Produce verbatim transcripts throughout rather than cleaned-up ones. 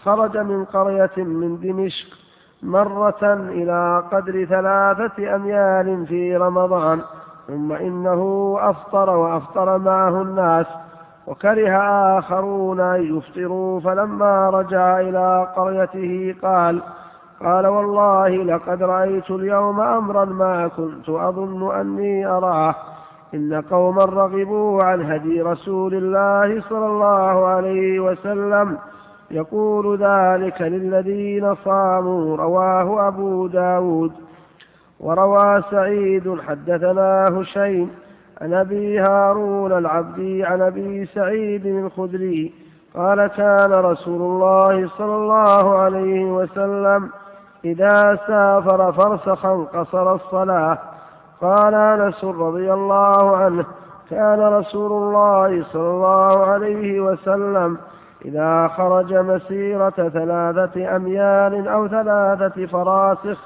خرج من قرية من دمشق مرة إلى قدر ثلاثة أميال في رمضان، ثم إنه أفطر وأفطر معه الناس، وكره آخرون أن يفطروا، فلما رجع إلى قريته قال قال والله لقد رأيت اليوم أمرا ما كنت أظن أني أراه، إن قوما رغبوا عن هدي رسول الله صلى الله عليه وسلم، يقول ذلك للذين صاموا. رواه أبو داود. وروى سعيد حدثنا هشيم عن أبي هارون العبدي عن أبي سعيد الخدري قال كان رسول الله صلى الله عليه وسلم إذا سافر فرسخا قصر الصلاة. قال أنس رضي الله عنه كان رسول الله صلى الله عليه وسلم إذا خرج مسيرة ثلاثة أميال أو ثلاثة فراسخ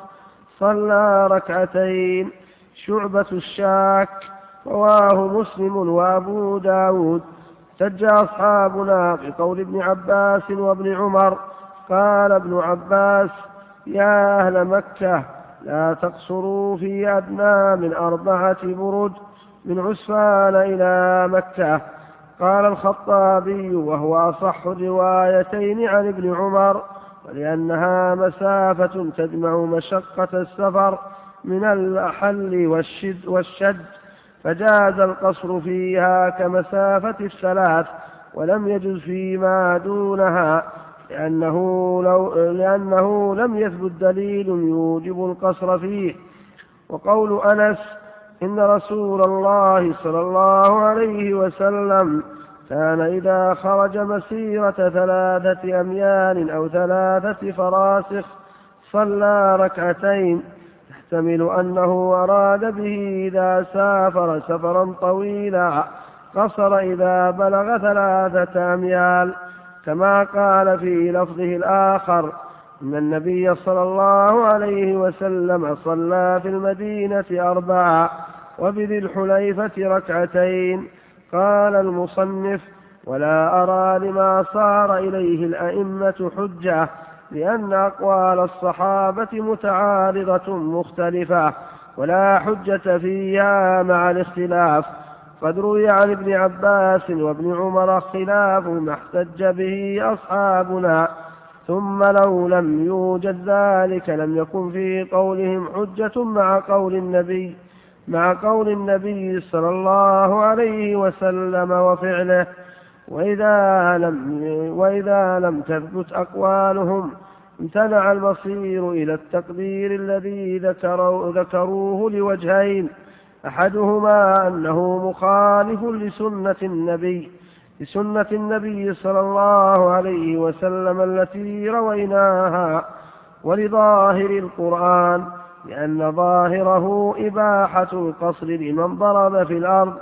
صلى ركعتين. شعبة الشاك. رواه مسلم وأبو داود. احتج أصحابنا بقول ابن عباس وابن عمر. قال ابن عباس يا أهل مكة لا تقصروا في أدنى من أربعة برد من عسفان إلى مكة. قال الخطابي وهو أصح الروايتين عن ابن عمر، ولأنها مسافة تجمع مشقة السفر من الأحل والشد, والشد فجاز القصر فيها كمسافة الثلاث، ولم يجز فيما دونها لأنه, لو لأنه لم يثبت دليل يوجب القصر فيه. وقول أنس إن رسول الله صلى الله عليه وسلم كان إذا خرج مسيرة ثلاثة أميال أو ثلاثة فراسخ صلى ركعتين، يحتمل أنه أراد به إذا سافر سفرا طويلا قصر إذا بلغ ثلاثة أميال، كما قال في لفظه الآخر إن النبي صلى الله عليه وسلم صلى في المدينة أربعة وبذي الحليفة ركعتين. قال المصنف ولا أرى لما صار إليه الأئمة حجة، لأن أقوال الصحابة متعارضة مختلفة ولا حجة فيها مع الاختلاف. قد روي عن ابن عباس وابن عمر خلاف ما احتج به أصحابنا، ثم لو لم يوجد ذلك لم يكن في قولهم حجة مع قول النبي مع قول النبي صلى الله عليه وسلم وفعله. وإذا لم, وإذا لم تثبت أقوالهم امتنع المصير إلى التقدير الذي ذكروا ذكروه لوجهين: أحدهما أنه مخالف لسنة النبي لسنة النبي صلى الله عليه وسلم التي رويناها، ولظاهر القرآن، لأن ظاهره إباحة القصر لمن ضرب في الأرض،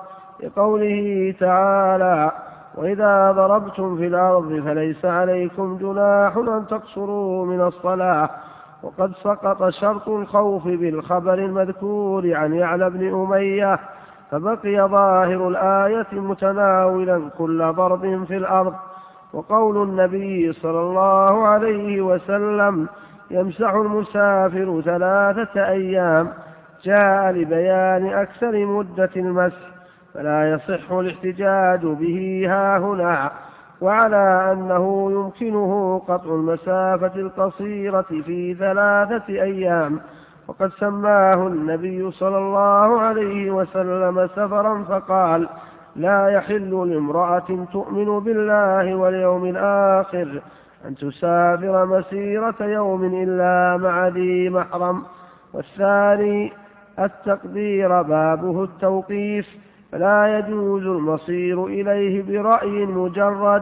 لقوله تعالى: وإذا ضربتم في الأرض فليس عليكم جناح أن تقصروا من الصلاة. وقد سقط شرط الخوف بالخبر المذكور عن يعلى بن أمية، فبقي ظاهر الآية متناولا كل ضرب في الأرض. وقول النبي صلى الله عليه وسلم يمسح المسافر ثلاثة أيام جاء لبيان أكثر مدة المسح، فلا يصح الاحتجاج به هاهنا، وعلى أنه يمكنه قطع المسافة القصيرة في ثلاثة أيام. وقد سماه النبي صلى الله عليه وسلم سفرا، فقال: لا يحل لامرأة تؤمن بالله واليوم الآخر أن تسافر مسيرة يوم إلا مع ذي محرم. والثاني التقدير بابه التوقيف، فلا يجوز المصير إليه برأي مجرد،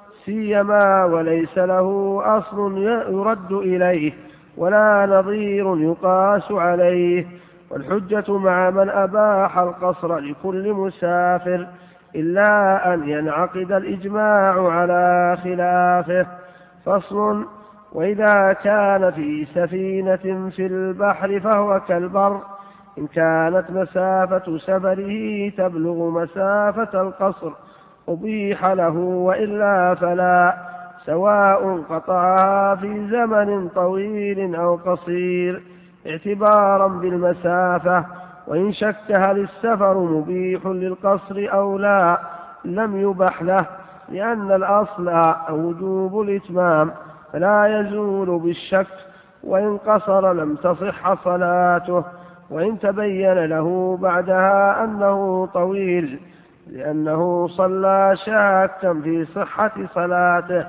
سيما وليس له أصل يرد إليه ولا نظير يقاس عليه. والحجة مع من أباح القصر لكل مسافر، إلا أن ينعقد الإجماع على خلافه. فصل: وإذا كان في سفينة في البحر فهو كالبر، إن كانت مسافة سفره تبلغ مسافة القصر أبيح له، وإلا فلا، سواء قطعها في زمن طويل أو قصير اعتبارا بالمسافة. وإن شك هل السفر مبيح للقصر أو لا لم يبح له، لأن الأصل وجوب الإتمام فلا يزول بالشك، وإن قصر لم تصح صلاته، وإن تبين له بعدها أنه طويل لأنه صلى شاكا في صحة صلاته،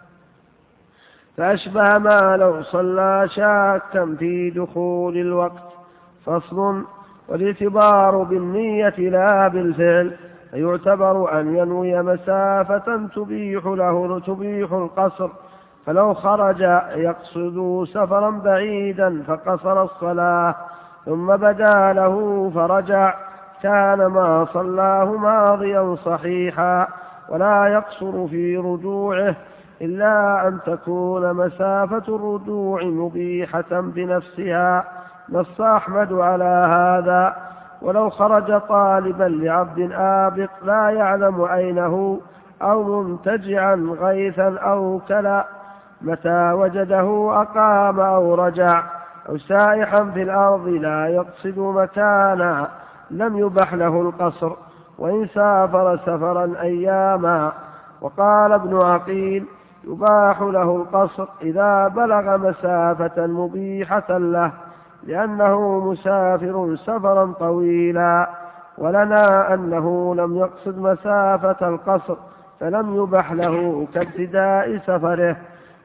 فأشبه ما لو صلى شاكا في دخول الوقت. فصل. والاعتبار بالنية لا بالفعل، فيعتبر أن ينوي مسافة تبيح له تبيح القصر، فلو خرج يقصد سفرا بعيدا فقصر الصلاة ثم بدا له فرجع كان ما صلاه ماضيا صحيحا، ولا يقصر في رجوعه إلا أن تكون مسافة الرجوع مبيحة بنفسها. نص أحمد على هذا. ولو خرج طالبا لعبد آبق لا يعلم أينه أو منتجعا غيثا أو كلا، متى وجده أقام أو رجع، أو سائحا في الأرض لا يقصد مكانا لم يبح له القصر، وإن سافر سفرا أياما. وقال ابن عقيل يباح له القصر إذا بلغ مسافة مبيحة له، لأنه مسافر سفرا طويلا. ولنا أنه لم يقصد مسافة القصر فلم يبح له كابتداء سفره،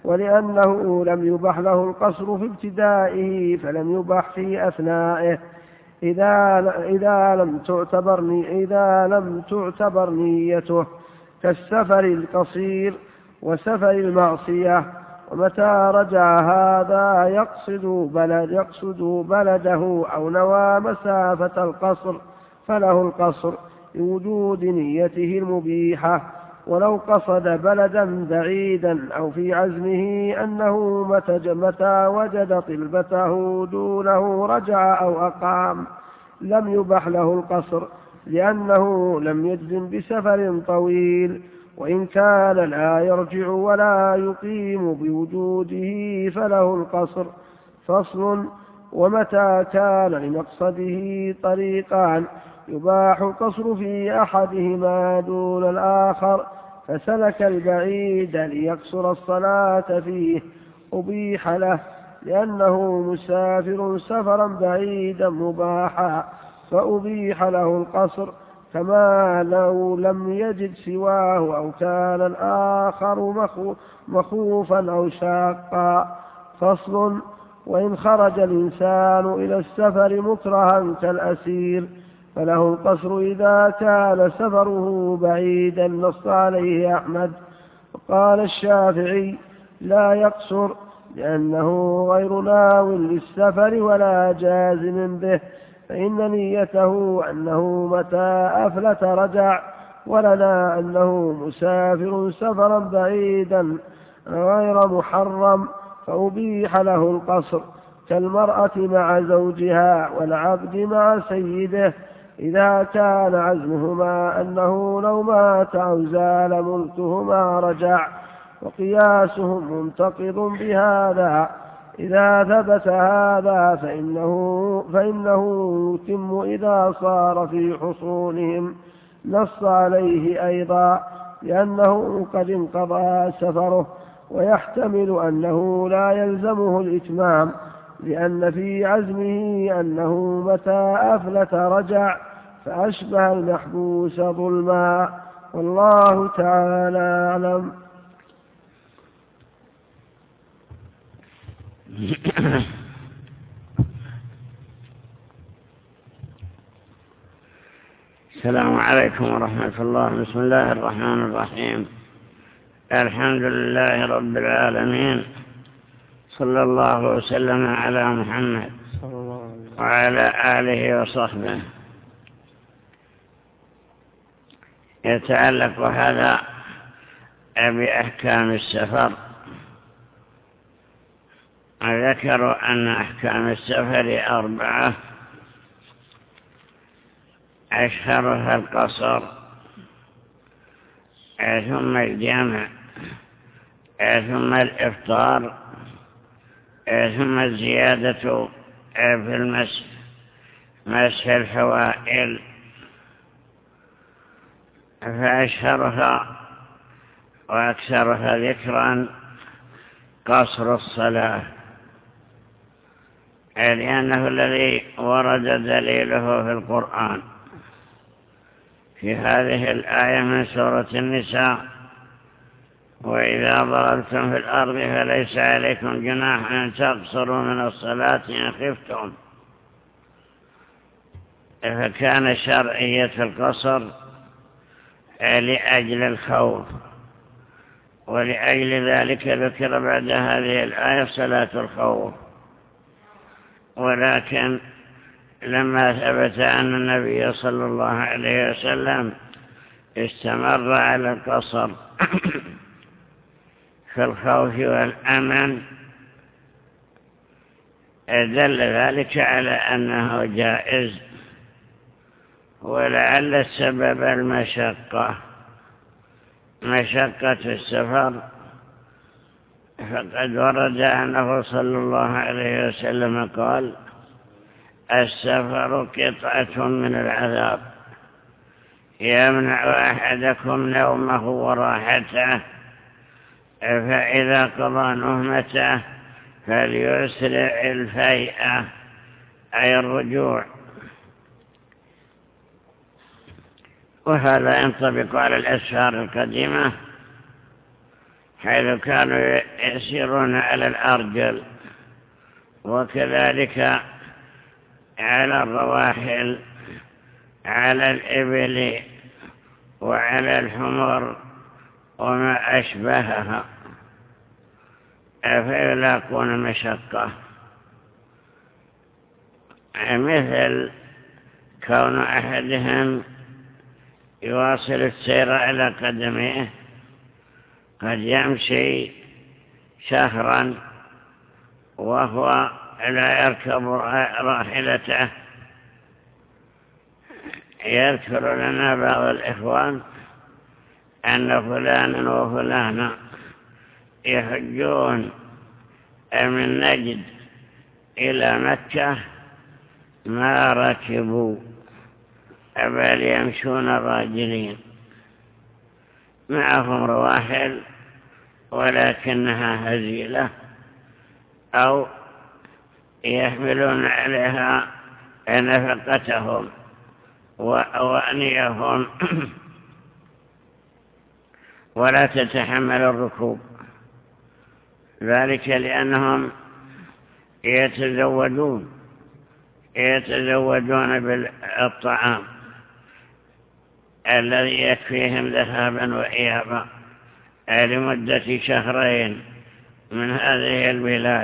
ولأنه لم يبح له القصر في ابتدائه فلم يبح في أثنائه إذا إذا لم تعتبر إذا لم تعتبر نيته، كالسفر القصير وسفر المعصية. ومتى رجع هذا يقصد بلد يقصد بلده أو نوى مسافة القصر فله القصر لوجود نيته المبيحة. ولو قصد بلدا بعيدا أو في عزمه أنه متى وجد طلبته دونه رجع أو أقام لم يبح له القصر، لأنه لم يجزم بسفر طويل، وإن كان لا يرجع ولا يقيم بوجوده فله القصر. فصل. ومتى كان لمقصده طريقان يباح القصر في أحدهما دون الآخر، فسلك البعيد ليقصر الصلاة فيه أبيح له، لأنه مسافر سفرا بعيدا مباحا فأبيح له القصر، كما لو لم يجد سواه أو كان الآخر مخوفا أو شاقا. فصل. وإن خرج الإنسان إلى السفر مكرها كالأسير فله القصر إذا كان سفره بعيدا، نص عليه أحمد. وقال الشافعي لا يقصر لأنه غير ناو للسفر ولا جازم به، فإن نيته أنه متى أفلت رجع. ولنا أنه مسافر سفرا بعيدا غير محرم فأبيح له القصر، كالمرأة مع زوجها والعبد مع سيده، إذا كان عزمهما أنه لو مات أو زال ملكهما رجع. وقياسهم منتقض بهذا، إذا ثبت هذا فإنه, فإنه يتم إذا صار في حصونهم، نص عليه أيضا لأنه قد انقضى سفره. ويحتمل أنه لا يلزمه الإتمام، لأن في عزمه أنه متى أفلت رجع، فأشبه المحبوس ظلما. والله تعالى أعلم. السلام عليكم ورحمة الله. بسم الله الرحمن الرحيم. الحمد لله رب العالمين، صلى الله وسلم على محمد وعلى آله وصحبه. يتعلق هذا بأحكام السفر. ذكروا أن أحكام السفر أربعة، أشهرها القصر ثم الجمع ثم الإفطار، ثم الزيادة في المسح، مسح الحوائل. فأشهرها وأكثرها ذكرا قصر الصلاة، لأنه الذي ورد دليله في القرآن في هذه الآية من سورة النساء: وإذا ضربتم في الأرض فليس عليكم جناح أن تقصروا من الصلاة إن خفتم. فكان شرعية القصر لأجل الخوف، ولأجل ذلك ذكر بعد هذه الآية صلاة الخوف. ولكن لما ثبت أن النبي صلى الله عليه وسلم استمر على القصر في الخوف والأمن، دل ذلك على أنه جائز. ولعل السبب المشقة، مشقة السفر، فقد ورد أنه صلى الله عليه وسلم قال: السفر قطعة من العذاب يمنع أحدكم نومه وراحته، فإذا قضى نهمته فليسرع الفيئة، أي الرجوع. وهذا ينطبق على الأسفار القديمة، حيث كانوا يسيرون على الأرجل، وكذلك على الرواحل، على الإبل وعلى الحمر وما أشبهها، فيلاقون مشقة، مثل كون أحدهم يواصل السير على قدميه، قد يمشي شهرا وهو لا يركب راحلته. يذكر لنا بعض الإخوان أن فلانا وفلانا يحجون من نجد إلى مكة ما ركبوا، بل يمشون راجلين، معهم رواحل ولكنها هزيلة، أو يحملون عليها نفقتهم وأوانيهم ولا تتحمل الركوب، ذلك لأنهم يتزودون يتزودون بالطعام الذي يكفيهم ذهابا وإيابا لمدة شهرين من هذه البلاد،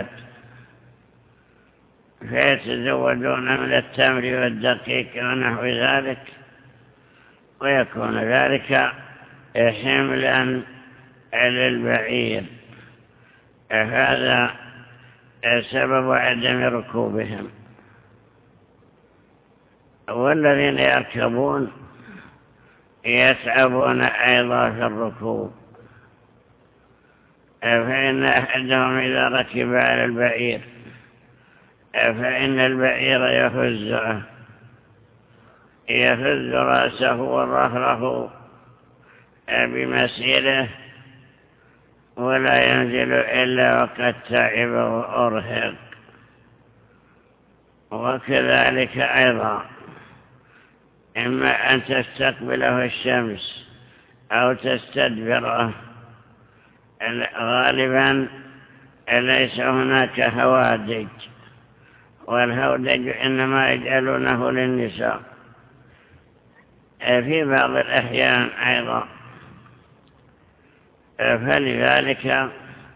فيتزودون من التمر والدقيق ونحو ذلك، ويكون ذلك حملا للبعير. هذا سبب عدم ركوبهم. والذين يركبون يتعبون أيضا في الركوب، فإن أحدهم إذا ركب على البعير فإن البعير يهزه يهز رأسه وظهره بمسيره، ولا ينزل إلا وقد تعب وأرهق. وكذلك أيضا إما أن تستقبله الشمس أو تستدبره، غالبا ليس هناك هوادج، والهودج إنما يجعلونه للنساء في بعض الأحيان أيضا، فلذلك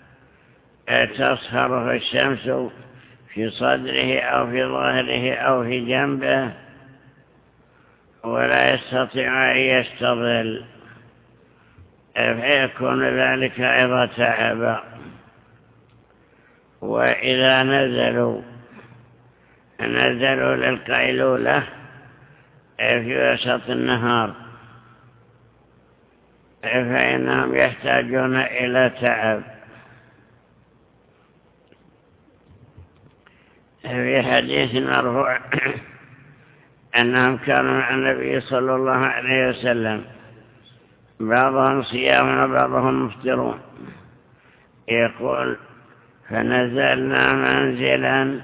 تصهره الشمس في صدره أو في ظهره أو في جنبه، ولا يستطيع أن يستظل، فيكون ذلك أيضا تعبا. وإذا نزلوا نزلوا للقيلولة في وسط النهار فإنهم يحتاجون إلى تعب في حديث مرفوع أنهم كانوا مع النبي صلى الله عليه وسلم بعضهم صيام وبعضهم مفطرون. يقول فنزلنا منزلا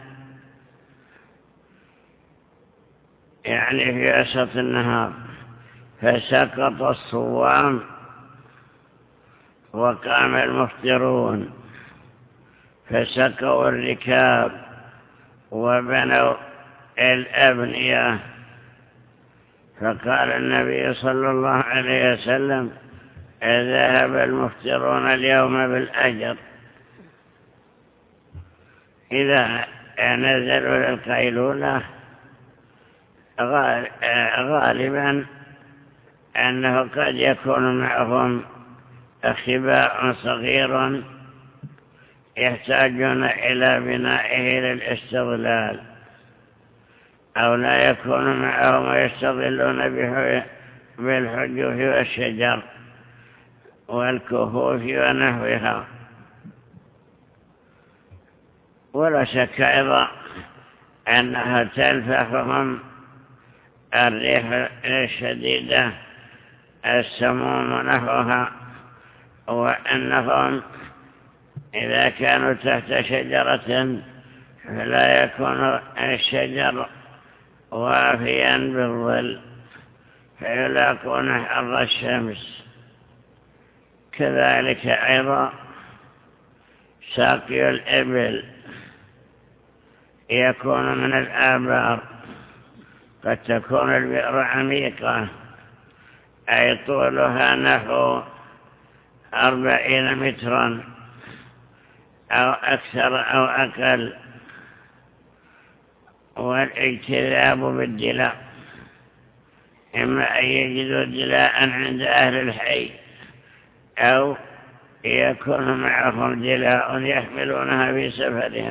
يعني في وسط النهار فسقط الصوام وقام المفطرون فسقوا الركاب وبنوا الأبنية. فقال النبي صلى الله عليه وسلم ذهب المفطرون اليوم بالأجر. إذا نزلوا للقيلولة غالبا أنه قد يكون معهم خباء صغير يحتاجون إلى بنائه للاستظلال، أو لا يكون معهم ويستظلون بالحجوف والشجر والكهوف ونحوها. ولا شك أيضا أنها تلفحهم الريح الشديدة السموم ونحوها، وأنهم إذا كانوا تحت شجرة فلا يكون الشجر وافيا بالظل فيلاقون حر الشمس. كذلك أيضا ساقي الإبل يكون من الآبار، قد تكون البئر عميقة أي طولها نحو أربعين مترا أو أكثر أو أقل، والاجتذاب بالدلاء إما أن يجدوا دلاء عند أهل الحي أو يكون معهم دلاء يحملونها في سفرهم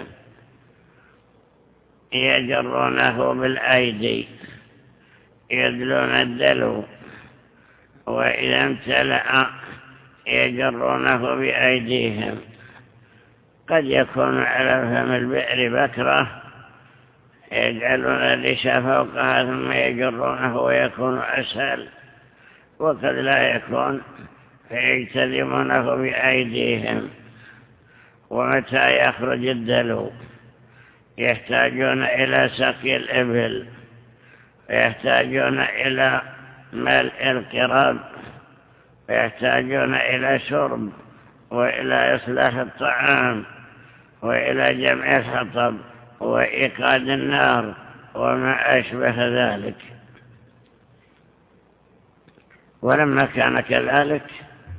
يجرونه بالأيدي يدلون الدلو، وإذا امتلأ يجرونه بأيديهم. قد يكون على فم البئر بكرة يجعلون الريش فوقها ثم يجرونه ويكون أسهل، وقد لا يكون فيجتذبونه بأيديهم. ومتى يخرج الدلو يحتاجون إلى سقي الإبل ويحتاجون إلى ملء القراب ويحتاجون إلى شرب وإلى إصلاح الطعام وإلى جمع الحطب وإيقاد النار وما أشبه ذلك. ولما كان كذلك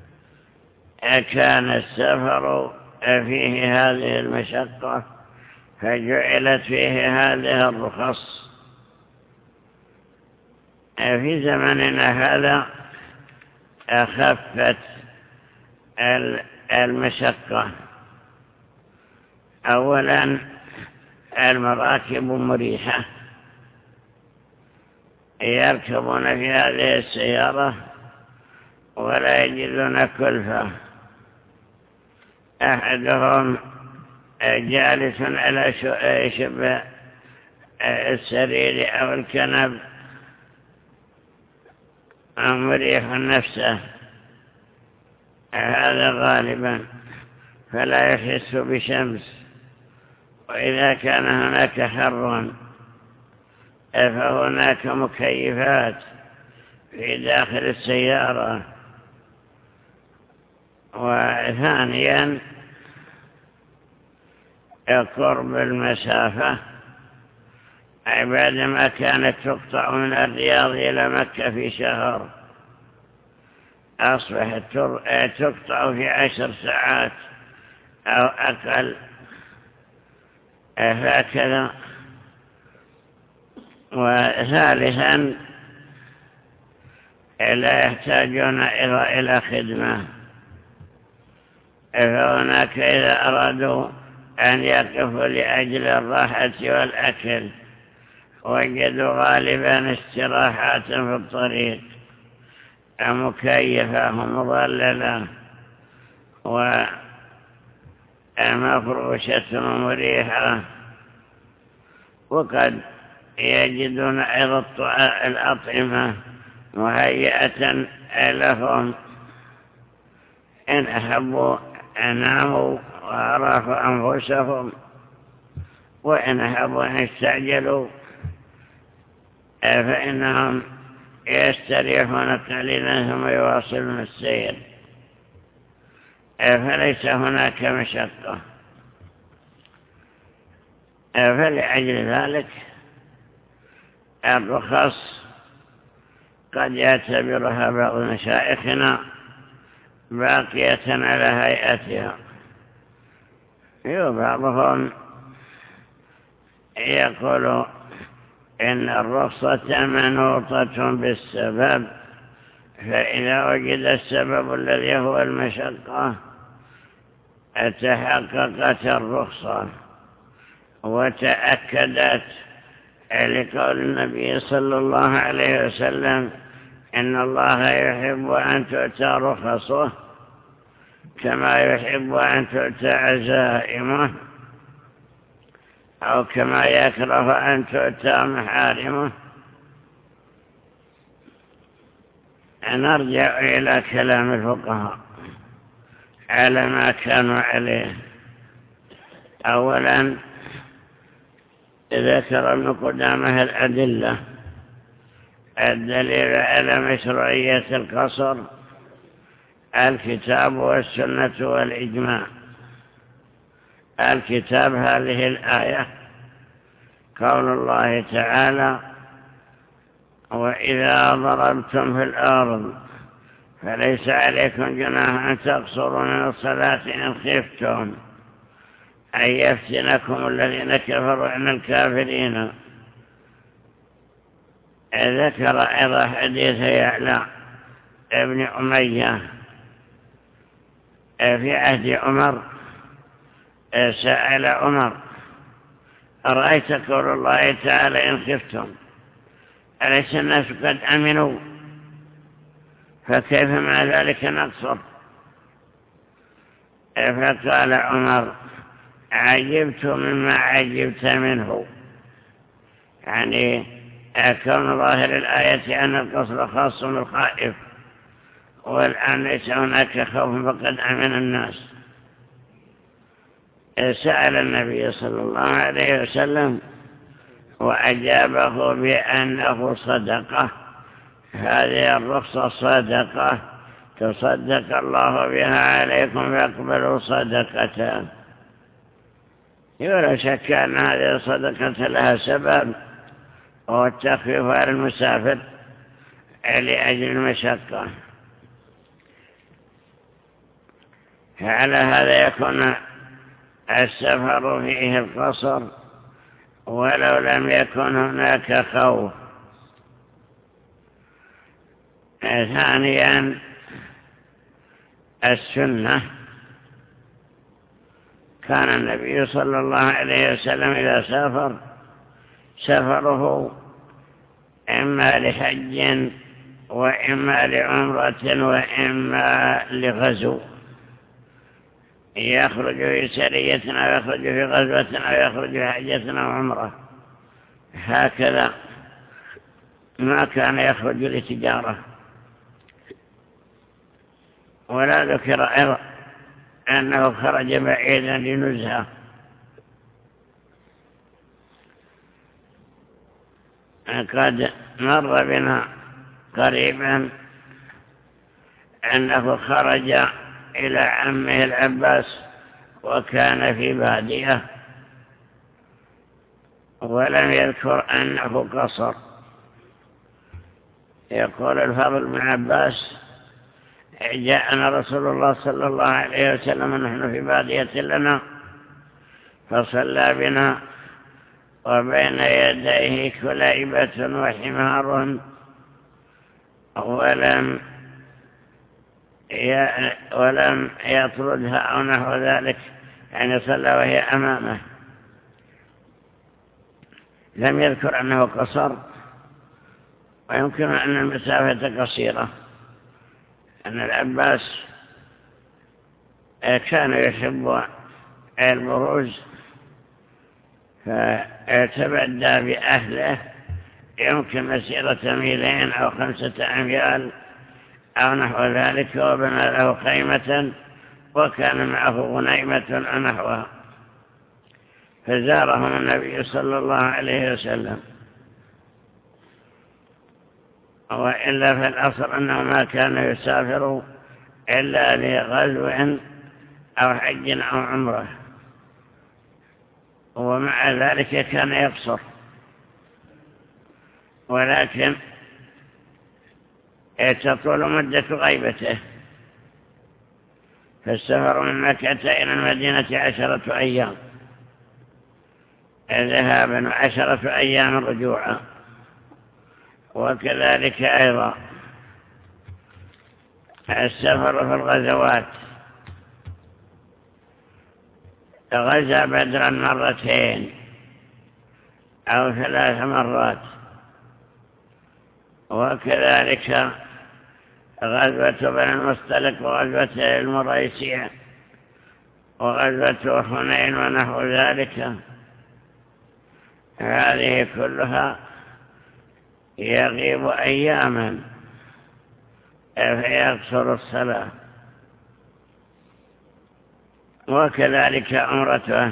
كان السفر فيه هذه المشقة فجعلت فيه هذه الرخص. في زمننا هذا أخفت المشقة. أولا المراكب مريحة، يركبون في هذه السيارة ولا يجدون كلفة. أحدهم جالس على شبه السرير أو الكنب مريح نفسه، هذا غالبا فلا يحس بشمس. وإذا كان هناك حر فهناك مكيفات في داخل السيارة. وثانيا قرب المسافة، أي بعدما كانت تقطع من الرياض إلى مكة في شهر أصبحت تقطع في عشر ساعات أو أقل، هكذا. وثالثا لا يحتاجون إلى خدمة، فهناك إذا أرادوا أن يقفوا لأجل الراحة والأكل وجدوا غالبا استراحات في الطريق مكيفة مظللة ومفروشة مريحة وقد يجدون أيضا الأطعمة مهيئة لهم إن أحبوا أناموا وأراحوا أنفسهم، وإن أحبوا أن يستعجلوا فإنهم يستريحون قليلا ثم يواصلون السير، فليس هناك مشقة. فلأجل ذلك الرخص قد يعتبرها بعض مشايخنا باقية على هيئتها، وبعضهم يقول إن الرخصة منوطة بالسبب، فإذا وجد السبب الذي هو المشقة تحققت الرخصة وتأكدت، لقول النبي صلى الله عليه وسلم إن الله يحب أن تؤتى رخصه كما يحب أن تؤتى عزائمه، أو كما يكره أن تؤتى محارمه. نرجع إلى كلام الفقهاء على ما كانوا عليه. أولا ذكر ابن قدامة الأدلة. الدليل على مشروعية القصر الكتاب والسنة والإجماع. الكتاب هذه الآية، قول الله تعالى: وإذا ضربتم في الأرض فليس عليكم جناح أن تقصروا من الصلاة إن خفتم أن يفتنكم الذين كفروا من الكافرين. ذكر أيضا حديث يعلى ابن أمية في عهد عمر، سأل عمر: أرأيت قول الله تعالى إن خفتم، أليس الناس قد أمنوا، فكيف مع ذلك نقصر؟ فقال عمر: عجبت مما عجبت منه، يعني كون ظاهر الآية أن القصر خاص بالخائف، والآن ليس هناك خوف فقد أمن الناس. سأل النبي صلى الله عليه وسلم وأجابه بأنه صدقة، هذه الرخصة صدقة تصدق الله بها عليكم فاقبلوا صدقة. ولا شك أن هذه الصدقة لها سبب، وهو التخفيف على المسافر لأجل المشقة. فعلى هذا يكون السفر فيه القصر ولو لم يكن هناك خوف. ثانيا السنة، كان النبي صلى الله عليه وسلم إذا سافر سفره إما لحج وإما لعمرة وإما لغزو، يخرج في سرية أو يخرج في غزوة أو يخرج في حجة أو عمرة، هكذا ما كان يخرج لتجارة. ولا ذكر أيضا أنه خرج بعيدا لنزهة. قد مر بنا قريبا أنه خرج إلى عمه العباس وكان في بادية، ولم يذكر أنه قصر. يقول الفضل بن عباس: جاءنا رسول الله صلى الله عليه وسلم نحن في بادية لنا فصلى بنا وبين يديه كليبة وحمار، ولم ولم يطردها أو نحو ذلك، يعني صلى وهي أمامه. لم يذكر أنه قصر، ويمكن أن المسافة قصيرة، أن العباس كان يحب البروز، فتبدى بأهله يمكن مسيرة ميلين أو خمسة أميال أو نحو ذلك، وبنى له خيمة وكان معه غنيمة أو نحوها، فزارهم النبي صلى الله عليه وسلم. وإلا في الأصل أنه ما كان يسافر إلا لغزو أو حج أو عمره، ومع ذلك كان يقصر، ولكن تطول مدة غيبته، فالسفر من مكة إلى المدينة عشرة أيام ذهابا وعشرة أيام رجوعا، وكذلك أيضا السفر في الغزوات. غزا بدرا مرتين أو ثلاث مرات، وكذلك غزوة بني المصطلق وغزوة المريسية وغزوة حنين ونحو ذلك، هذه كلها يغيب أياما فيقصر الصلاة. وكذلك عمرته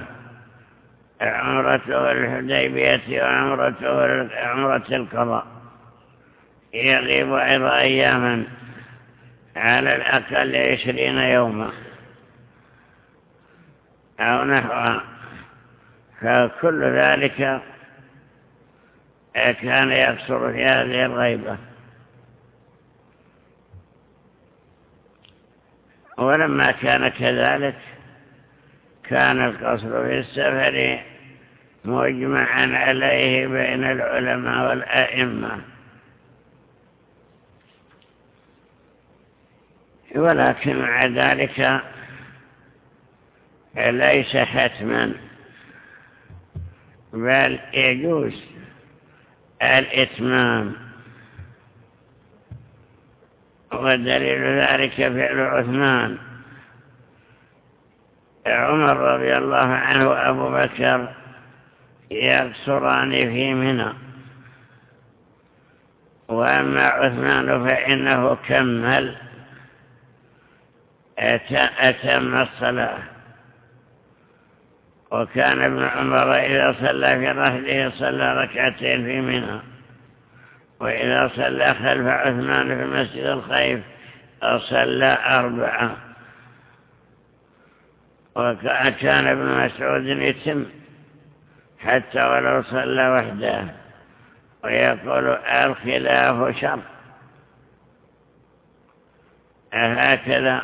عمرته الحديبية وعمرته عمرة القضاء يغيب أيضا أياما على الأقل عشرين يوما أو نحوها، فكل ذلك كان يقصر في هذه الغيبة. ولما كان كذلك كان القصر في السفر مجمعا عليه بين العلماء والأئمة، ولكن مع ذلك ليس حتما، بل يجوز الإتمام، ودليل ذلك فعل عثمان. عمر رضي الله عنه وأبو بكر يقصران في منى، وأما عثمان فإنه كمل أتم الصلاة. وكان ابن عمر إذا صلى في رحله صلى ركعتين في منى، وإذا صلى خلف عثمان في مسجد الخيف صلى أربعة. وكان ابن مسعود يتم حتى ولو صلى وحده، ويقول الخلاف شر. هكذا.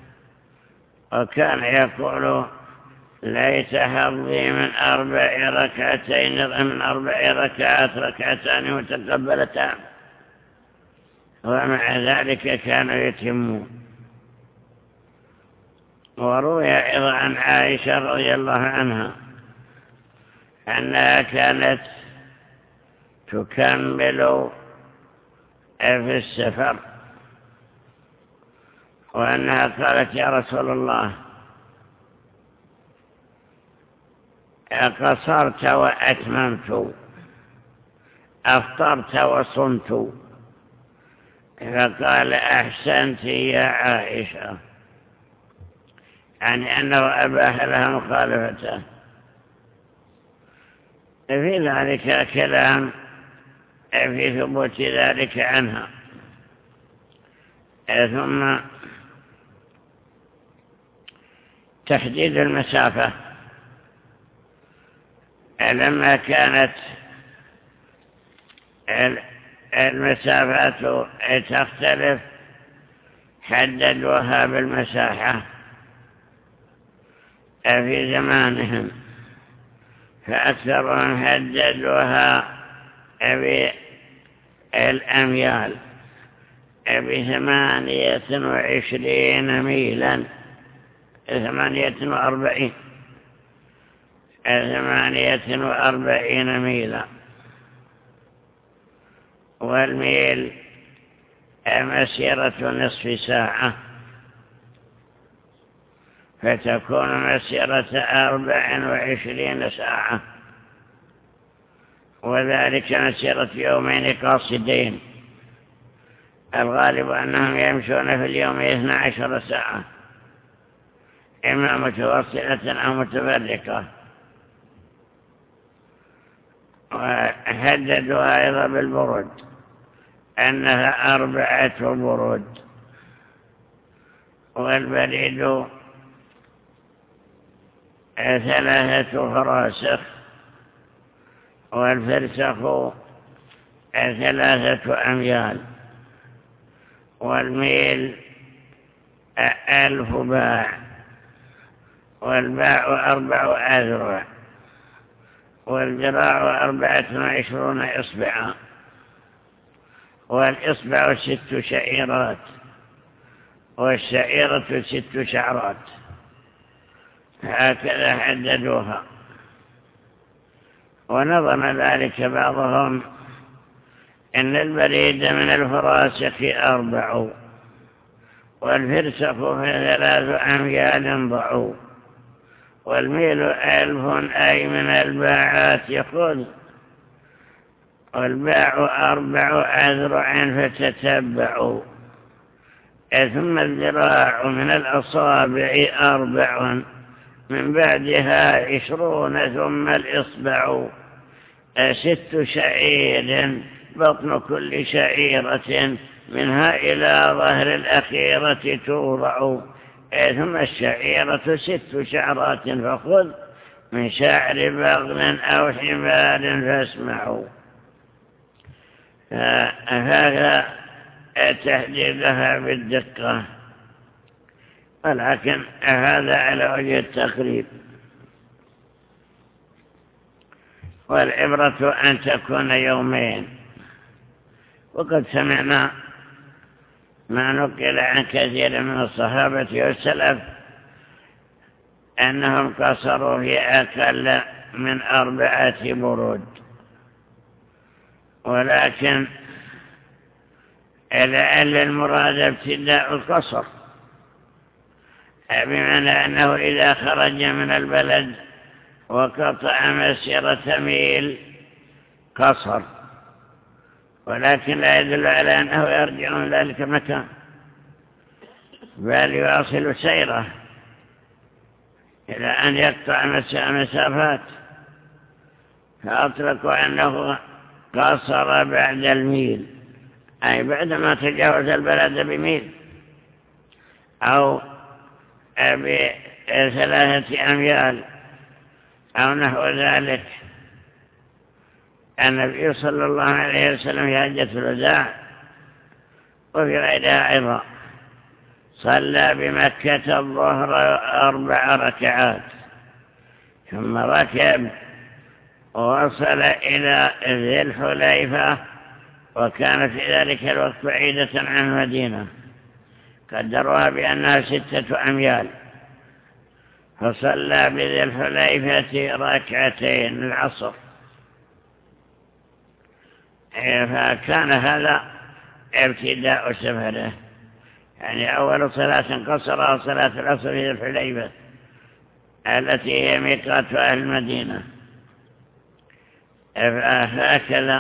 وكان يقول ليس حظي من أربع ركعتين من أربع ركعات ركعتان متقبلتان، ومع ذلك كانوا يتمون. وروي أيضا عن عائشة رضي الله عنها أنها كانت تكمل في السفر، وأنها قالت يا رسول الله قصرت وأتممت، أفطرت وصمت. فقال أحسنت يا عائشة، يعني أنه أباح لها مخالفته. في ذلك كلام في ثبوت ذلك عنها. ثم تحديد المسافة، لما كانت المسافات تختلف حددوها بالمساحة في زمانهم، فأكثرهم حددوها بالأميال بثمانية وعشرين ميلا، ثمانية وأربعين ثمانية وأربعين ميلا. والميل مسيرة نصف ساعة، فتكون مسيرة أربع وعشرين ساعة وذلك مسيرة يومين قاصدين، الغالب أنهم يمشون في اليوم اثنتا عشرة ساعة، إما متوصلة أو متفرقة. وحددوا أيضا بالبرود أنها أربعة برود، والبريد ثلاثة فراسخ، والفرسخ ثلاثة أميال، والميل ألف باع، والباع أربع أذرع، والذراع أربعة وعشرون إصبعا، والإصبع ست شعيرات، والشعيرة ست شعرات. هكذا حددوها. ونظم ذلك بعضهم إن البريد من الفراسخ أربع، والفرسخ في ثلاث أميال ضعوا، والميل ألف أي من الباعات يخذ، والباع أربع أذرع فتتبعوا، ثم الذراع من الأصابع أربع، من بعدها عشرون، ثم الإصبع ست شعير، بطن كل شعيرة منها إلى ظهر الأخيرة توضع، ثم الشعيرة ست شعرات، فخذ من شعر بغل أو حمار فاسمعوا. هذا تحديدها بالدقة، ولكن هذا على وجه التقريب. والعبرة أن تكون يومين. وقد سمعنا ما نقل عن كثير من الصحابة والسلف أنهم قصروا في أقل من أربعة برود، ولكن لعل المراد ابتداء القصر، بمعنى أنه إذا خرج من البلد وقطع مسيرة ميل قصر، ولكن لا يدل على أنه يرجع من ذلك المكان، بل يواصل سيره إلى أن يقطع مسافات. فأطلقوا أنه قصر بعد الميل، أي بعدما تجاوز البلد بميل أو بثلاثة أميال أو نحو ذلك. النبي صلى الله عليه وسلم في حجة الوداع وفي غيرها أيضا صلى بمكة الظهر أربع ركعات، ثم ركب ووصل إلى ذي الحليفة، وكان في ذلك الوقت بعيدة عن المدينة، قدروها بأنها ستة أميال، فصلى بذي الحليفة ركعتين العصر. فكان هذا ابتداء سفره، يعني أول صلاة قصرها صلاة العصر في الحليفة التي هي ميقات أهل المدينة. فهكذا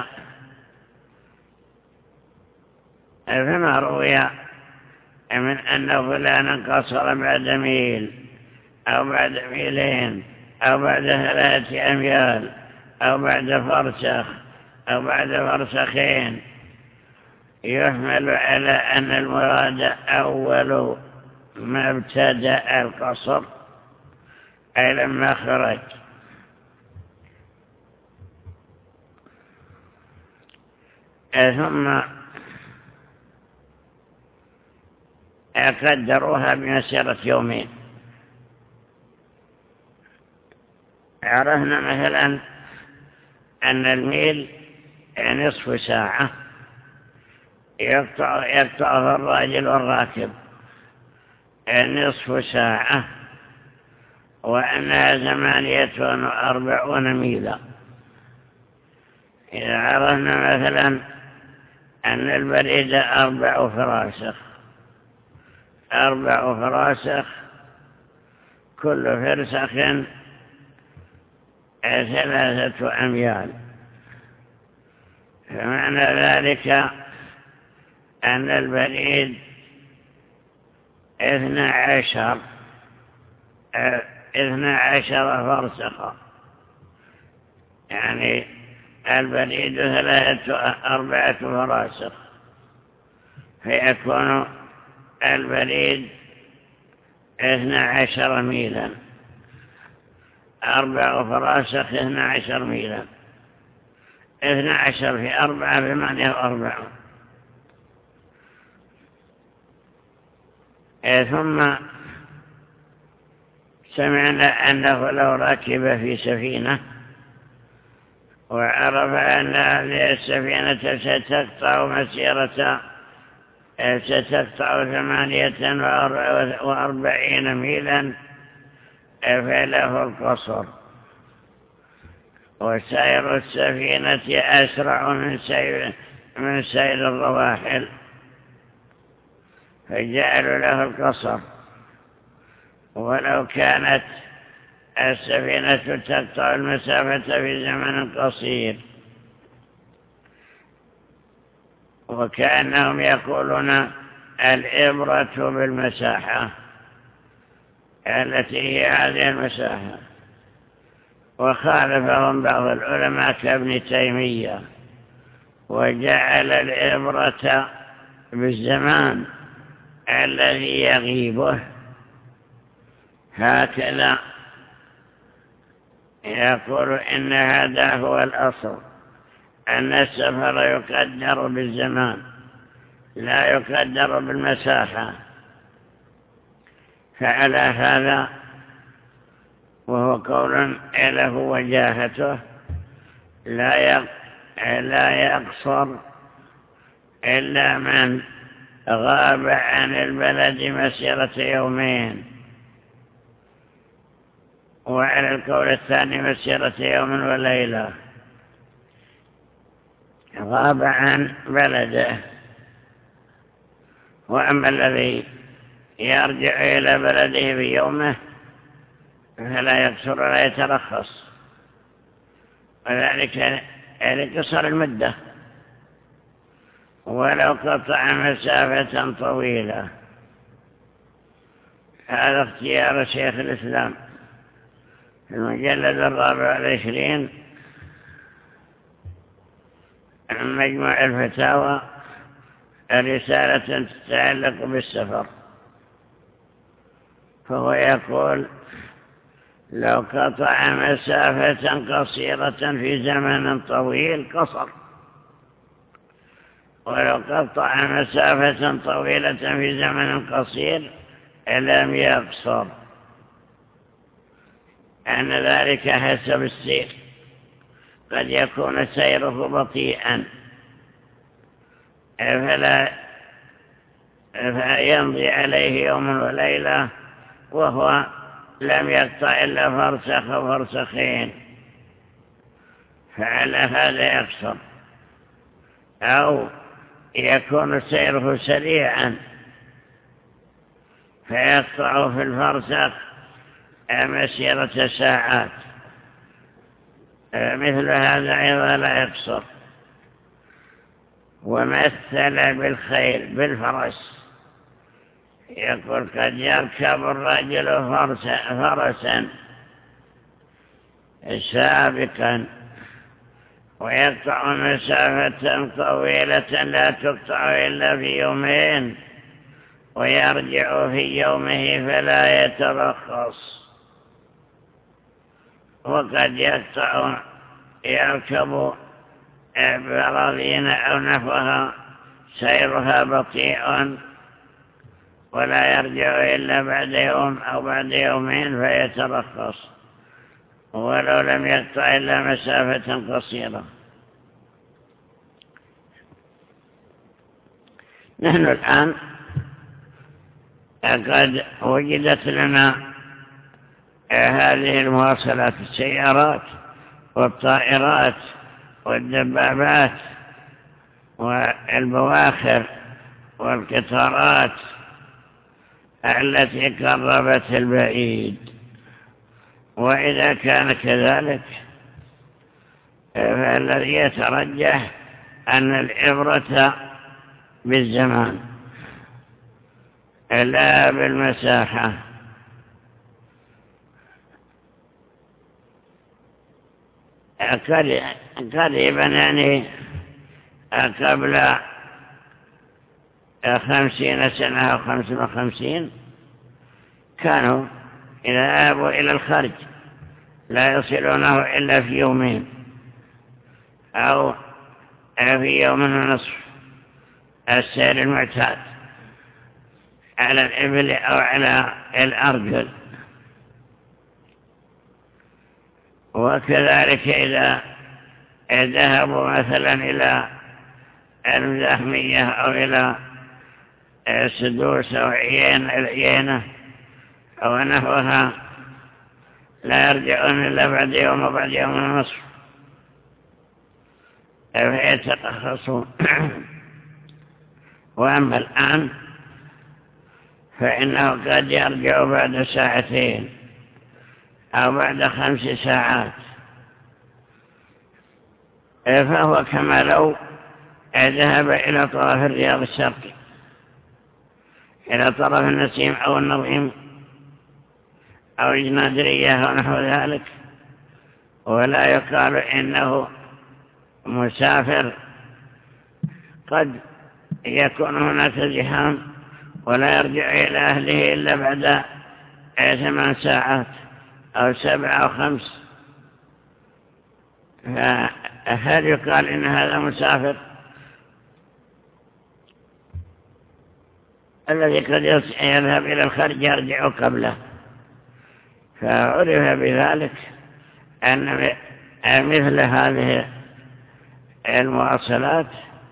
فما روي من أن فلانا قصر بعد ميل أو بعد ميلين أو بعد ثلاثة أميال أو بعد فرسخ أو بعد فرسخين، يحمل على أن المراد أول ما ابتدأ القصر، أي لما خرج. ثم قدروها بمسيرة يومين. عرفنا مثلا أن الميل نصف ساعة يقطع يقطعها الراجل والراكب نصف ساعة، وأنها ثمانية وأربعون ميلا. إذا عرفنا مثلا أن البريد أربع فراسخ أربع فراسخ كل فرسخ ثلاثة أميال، فمعنى ذلك أن البريد اثنى عشر اثنى عشر فرسخا، يعني البريد ثلاثة أربعة فراسخ، فيكون البريد اثنى عشر ميلا، أربع فراسخ اثنى عشر ميلا، اثنى عشر في أربعة بمعنى أربعة. ثم سمعنا أنه لو ركب في سفينة وعرف أن هذه السفينة ستقطع مسيرة ستقطع ثمانية وأربعين ميلا فله القصر، وسير السفينة أسرع من سير, من سير الرواحل، فجعلوا له القصر. ولو كانت السفينة تقطع المسافة في زمن قصير، وكأنهم يقولون الإبرة بالمساحة التي هي هذه المساحة. وخالفهم بعض العلماء كابن تيمية، وجعل الإبرة بالزمان الذي يغيبه. هكذا يقول إن هذا هو الأصل، أن السفر يقدر بالزمان لا يقدر بالمساحة. فعلى هذا، وهو قول له وجاهته، لا لا يقصر إلا من غاب عن البلد مسيرة يومين، وعلى القول الثاني مسيرة يوم وليلة، غاب عن بلده. وأما الذي يرجع إلى بلده بيومه فلا يقصر ولا يترخص، وذلك لقصر المدة ولو قطع مسافة طويلة. هذا اختيار شيخ الإسلام في المجلد الرابع والعشرين من مجموع الفتاوى، رسالة تتعلق بالسفر. فهو يقول: لو قطع مسافة قصيرة في زمن طويل قصر، ولو قطع مسافة طويلة في زمن قصير لم يقصر، أن ذلك حسب السير. قد يكون سيره بطيئا فلا فيمضي عليه يوم وليلة وهو لم يقطع إلا فرسخ وفرسخين، فعلى هذا يقصر. أو يكون سيره سريعا فيقطع في الفرسخ مسيرة ساعات، مثل هذا أيضا لا يقصر. ومثل بالخيل بالفرس، يقول: قد يركب الرجل فرسا سابقا ويقطع مسافة طويلة لا تقطع إلا في يومين، ويرجع في يومه فلا يترخص. وقد يقطع يركب براذين أو نفها سيرها بطيء ولا يرجع إلا بعد يوم أو بعد يومين فيترخص، ولو لم يقطع إلا مسافة قصيرة. نحن الآن قد وجدت لنا هذه المواصلات، السيارات والطائرات والدبابات والبواخر والقطارات التي قربت البعيد. وإذا كان كذلك فالذي يترجح أن العبرة بالزمان لا بالمساحة. قريبا يعني قبل خمسين سنة أو خمس وخمسين كانوا إذا ذهبوا إلى الخارج لا يصلونه إلا في يومين أو في يوم ونصف السير المعتاد على الإبل أو على الأرجل. وكذلك إذا ذهبوا مثلا إلى المزاحمية أو إلى السدوس أو العيينة أو نحوها لا يرجعون إلا بعد يوم وبعد يوم ونصف فيترخصون. وأما الآن فإنه قد يرجع بعد ساعتين أو بعد خمس ساعات، فهو كما لو ذهب إلى طرف الرياض الشرقي، إلى طرف النسيم أو النظيم أو الجنادرية أو نحو ذلك، ولا يقال إنه مسافر. قد يكون هناك زحام ولا يرجع إلى أهله إلا بعد ثمان ساعات أو سبع أو خمس، فهل يقال إن هذا مسافر؟ الذي قد يذهب إلى الخارج يرجع قبله. فعرف بذلك أن مثل هذه المواصلات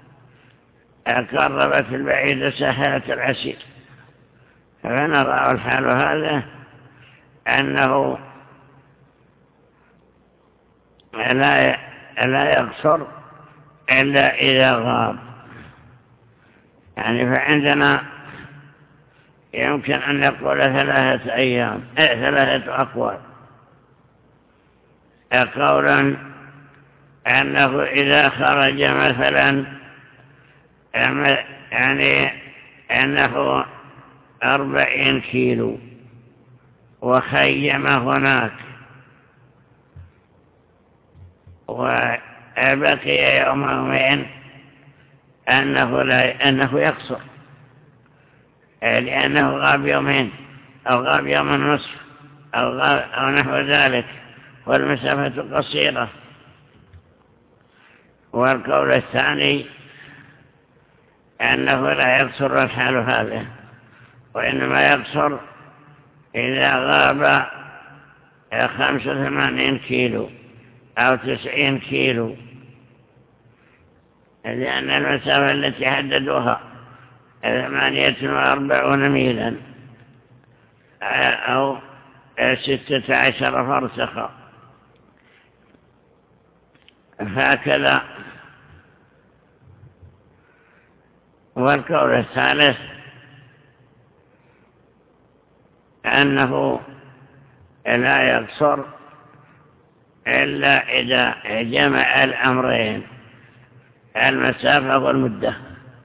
قربت البعيد سهلت العسير. فنرى الحال هذا أنه لا لا يقصر إلا إذا غاب. يعني فعندنا يمكن أن نقول ثلاثة أيام ثلاثة أقوال. قولا أنه إذا خرج مثلا يعني أنه أربعين كيلو وخيم هناك وبقي يومين أنه, لا أنه يقصر لأنه غاب يومين أو غاب يوم ونصف أو, غاب أو نحو ذلك والمسافة قصيرة. والقول الثاني أنه لا يقصر الحال هذا، وإنما يقصر إذا غاب خمسة وثمانين كيلو أو تسعين كيلو، لأن المسافة التي حددوها ثمانية وأربعون ميلا أو ستة عشر فرسخا. هكذا. والقول الثالث أنه لا يقصر إلا إذا جمع الأمرين المسافة والمدة،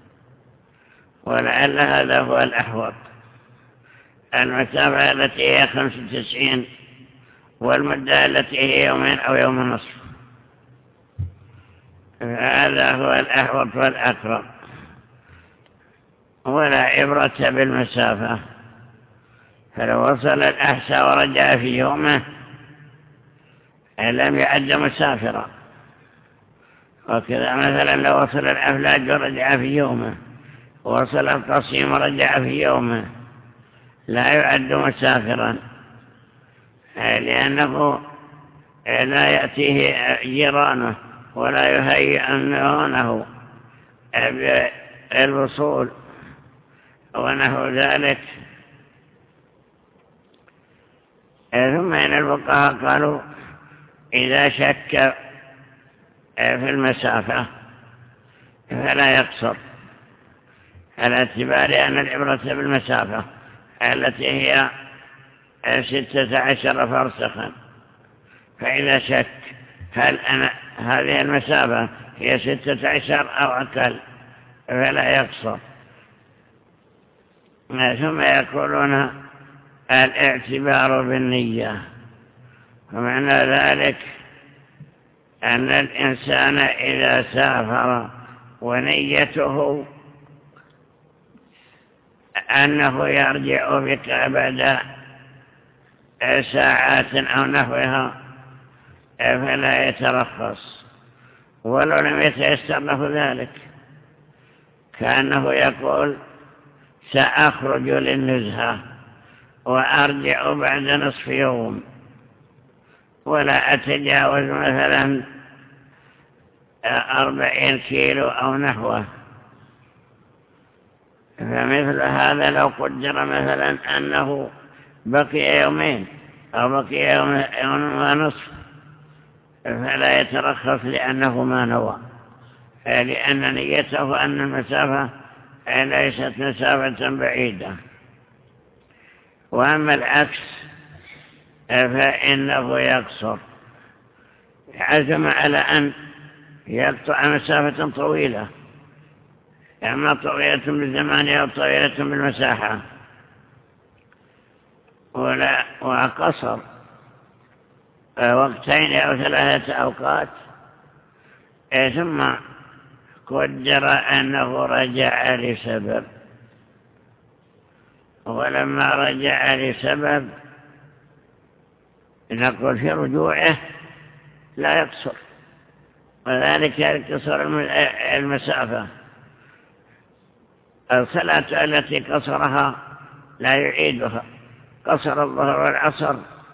ولعل هذا هو الأحوط. المسافة التي هي خمسة وتسعين والمدة التي هي يومين أو يوم ونصف، هذا هو الأحوط والأقرب. ولا عبرة بالمسافة، فلو وصل الأحسى ورجع في يومه لم يعد مسافرا. وكذا مثلا لو وصل الأفلاج ورجع في يومه، وصل القصيم ورجع في يومه، لا يعد مسافرا، لأنه لا يأتيه جيرانه ولا يهيئونه بالوصول ونحو ذلك. ثم إن الفقهاء قالوا إذا شك في المسافة فلا يقصر، على اعتبار أن العبرة بالمسافة التي هي ستة عشر فرسخا. فإذا شك هل أنا هذه المسافة هي ستة عشر أو أقل فلا يقصر. ثم يقولون الاعتبار بالنية، ومعنى ذلك أن الإنسان إذا سافر ونيته أنه يرجع بك بعد ساعات أو نحوها فلا يترخص، ولو لم يتيسر له ذلك، كأنه يقول سأخرج للنزهة وأرجع بعد نصف يوم ولا أتجاوز مثلا أربعين كيلو أو نحوه. فمثل هذا لو قدر مثلا أنه بقي يومين أو بقي يوم, يوم ونصف فلا يترخص لأنه ما نوى، لأن نيته أن المسافة ليست مسافة بعيدة. وأما العكس فإنه يقصر، عزم على أن يقطع مسافة طويلة، إما طويلة بالزمان أو طويلة بالمساحة، ولا وقصر وقتين أو ثلاثة أوقات، ثم قدر أنه رجع لسبب، ولما رجع لسبب نقول في رجوعه لا يقصر، وذلك يقصر المسافة. الصلاة التي قصرها لا يعيدها، قصر الظهر والعصر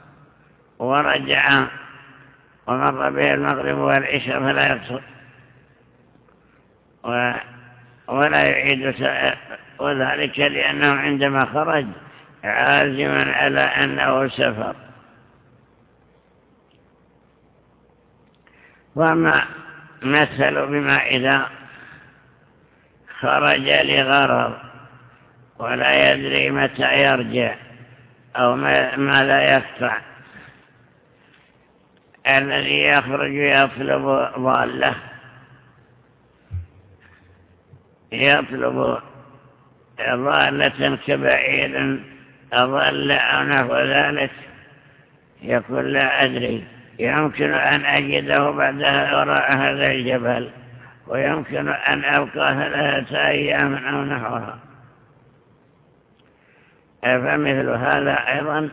ورجع ومر به المغرب والعشاء فلا يقصر ولا يعيد، وذلك لأنه عندما خرج عازما على أنه سفر. وما مثلوا بما إذا خرج لغرض ولا يدري متى يرجع أو ما لا يقطع، الذي يخرج يطلب ضالة يطلب ضالة كبعير أضل أو نحو ذلك، يقول لا أدري، يمكن أن أجده بعدها وراء هذا الجبل، ويمكن أن أبقى ثلاثة أيام أو نحوها. فمثل هذا أيضا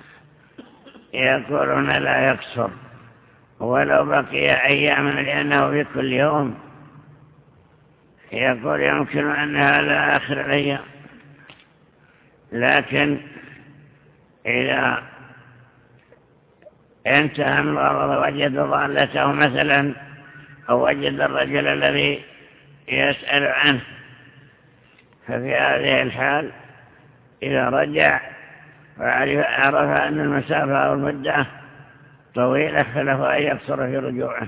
يقولون لا يقصر ولو بقي أياما، لأنه في كل يوم يقول يمكن أن هذا آخر الأيام، لكن إذا انتهى من الغرض وجد ضالته مثلا، أو وجد الرجل الذي يسأل عنه، ففي هذه الحال إذا رجع وعرف أن المسافة أو المدة طويلة فله أن يقصر في رجوعه.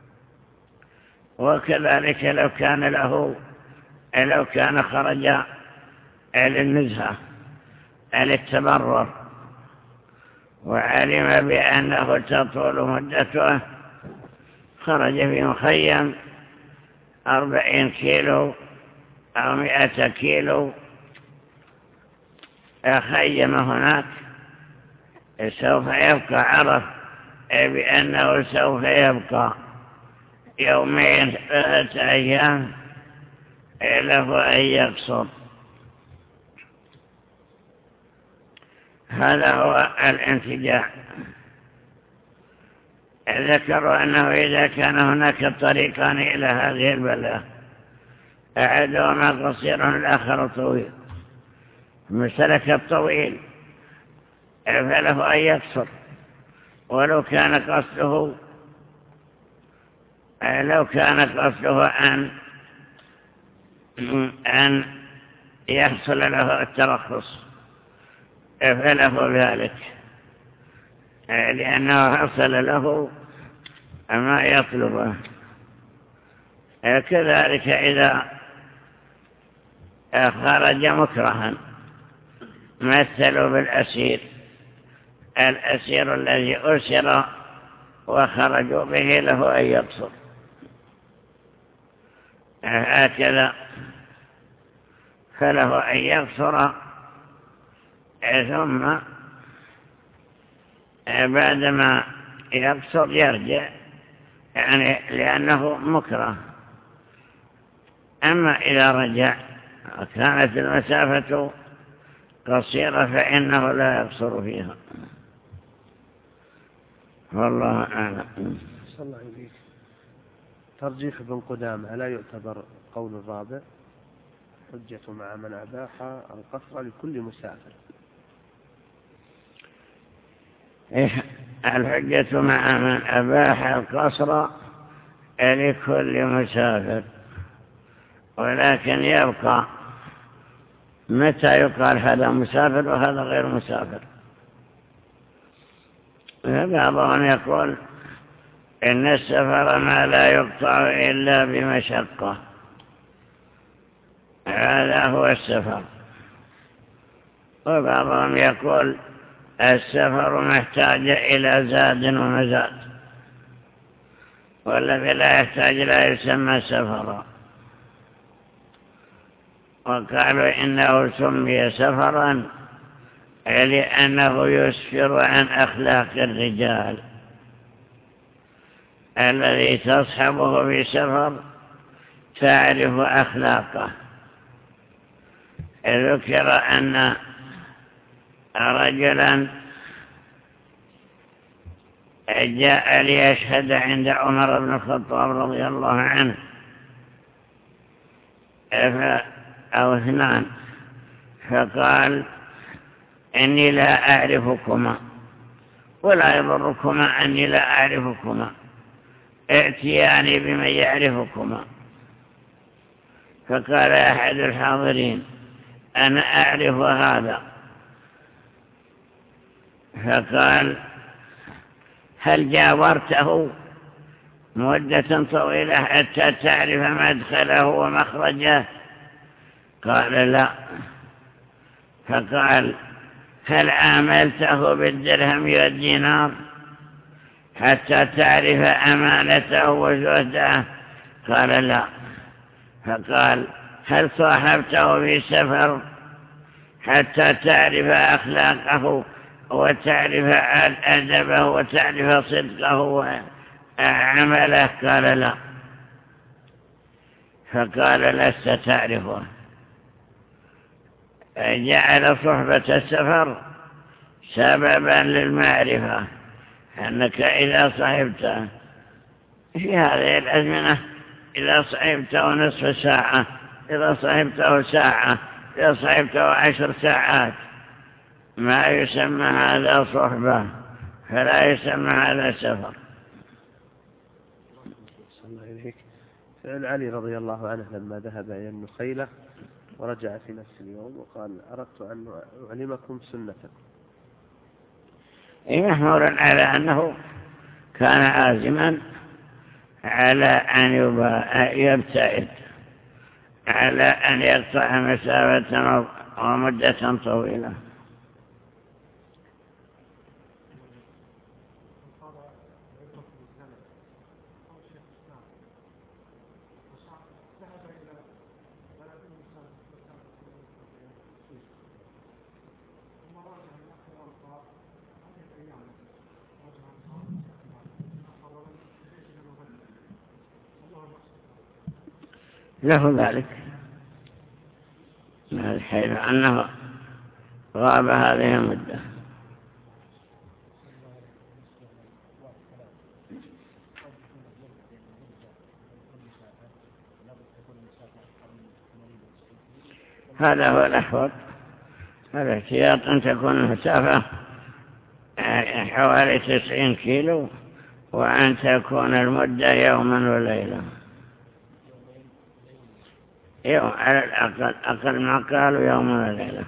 وكذلك لو كان له لو كان خرج للنزهة للتبرر وعلم بأنه تطول مدته، خرج في مخيم أربعين كيلو أو مئة كيلو، خيم هناك، سوف يبقى، عرف بأنه سوف يبقى يومين ثلاثة أيام، له أن يقصر. هذا هو الانتجاع. ذكروا أنه إذا كان هناك طريقان إلى هذه البلدة، أحدهما قصير والآخر طويل، المسلك الطويل فله أن يقصر، ولو كان قصده لو كان قصده أن أن يحصل له الترخص فله ذلك، لأنه حصل له ما يطلبه. كذلك إذا خرج مكرها، مثلوا بالأسير، الأسير الذي أسر وخرجوا به له أن يقصر. هكذا فله أن يقصر ثم بعدما يقصر يرجع، يعني لأنه مكره. أما إذا رجع وكانت المسافة قصيرة فإنه لا يقصر فيها. والله أعلم. صلى الله عليه. ترجيح ابن قدامة لا يعتبر قول الرابع حجة مع من أباح القصر لكل مسافر. الحجة مع من أباح القصر لكل مسافر، ولكن يبقى متى يقال هذا مسافر وهذا غير مسافر. بعضهم يقول إن السفر ما لا يقطع إلا بمشقة، هذا هو السفر. وبعضهم يقول السفر محتاج إلى زاد ومزاد، والذي لا يحتاج لا يسمى سفرا. وقالوا إنه سمي سفرا لأنه يسفر عن أخلاق الرجال، الذي تصحبه في سفر تعرف أخلاقه. ذكر أن رجلا جاء ليشهد عند عمر بن الخطاب رضي الله عنه أو اثنان، فقال إني لا أعرفكما ولا يضركما أني لا أعرفكما، ائتياني بمن يعرفكما. فقال أحد الحاضرين أنا أعرف هذا. فقال هل جاورته مدة طويلة حتى تعرف مدخله ومخرجه؟ قال لا. فقال هل عاملته بالدرهم والدينار حتى تعرف أمانته وزهده؟ قال لا. فقال هل صاحبته في سفر حتى تعرف أخلاقه وتعرف أدبه وتعرف صدقه وعمله؟ قال لا. فقال لست تعرفه. جعل صحبة السفر سببا للمعرفة، أنك إذا صحبته في هذه الأزمنة، إذا صحبته نصف ساعة، إذا صحبته ساعة، إذا صحبته عشر ساعات، ما يسمى هذا صحبة، فلا يسمى هذا سفر. صلى الله عليك. سأل علي رضي الله عنه لما ذهب إلى النخيلة ورجع في نفس اليوم وقال أردت أن أعلمكم سنتكم. محمول على أنه كان عازما على أن يبتعد، على أن يقطع مسافة ومدة طويلة. له ذلك حيث أنه غاب هذه المدة. هذا هو الأحوط. الاحتياط أن تكون المسافة حوالي تسعين كيلو، وأن تكون المدة يوما وليلة. يوم على الأقل، أقل ما قالوا يوم وليلة.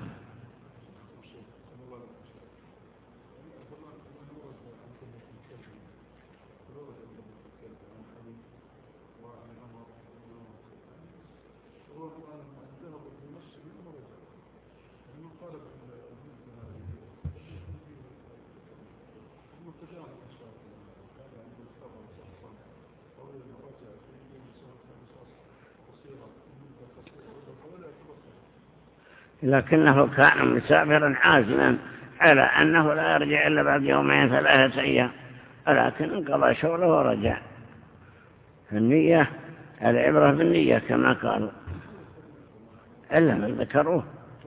لكنه كان مسافرا عازما على أنه لا يرجع إلا بعد يومين ثلاثة أيام، ولكن انقضى شغله ورجع. النية العبرة بالنية كما قالوا، إلا من ذكروه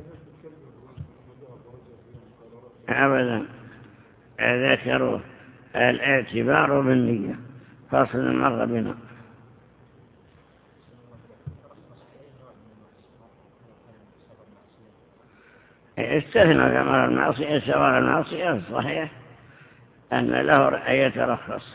أبدا ذكروه الاعتبار بالنية. فاصل مر بنا. استثنى جمال المعصية سواء المعصية الصحيح أن له أن يترخص.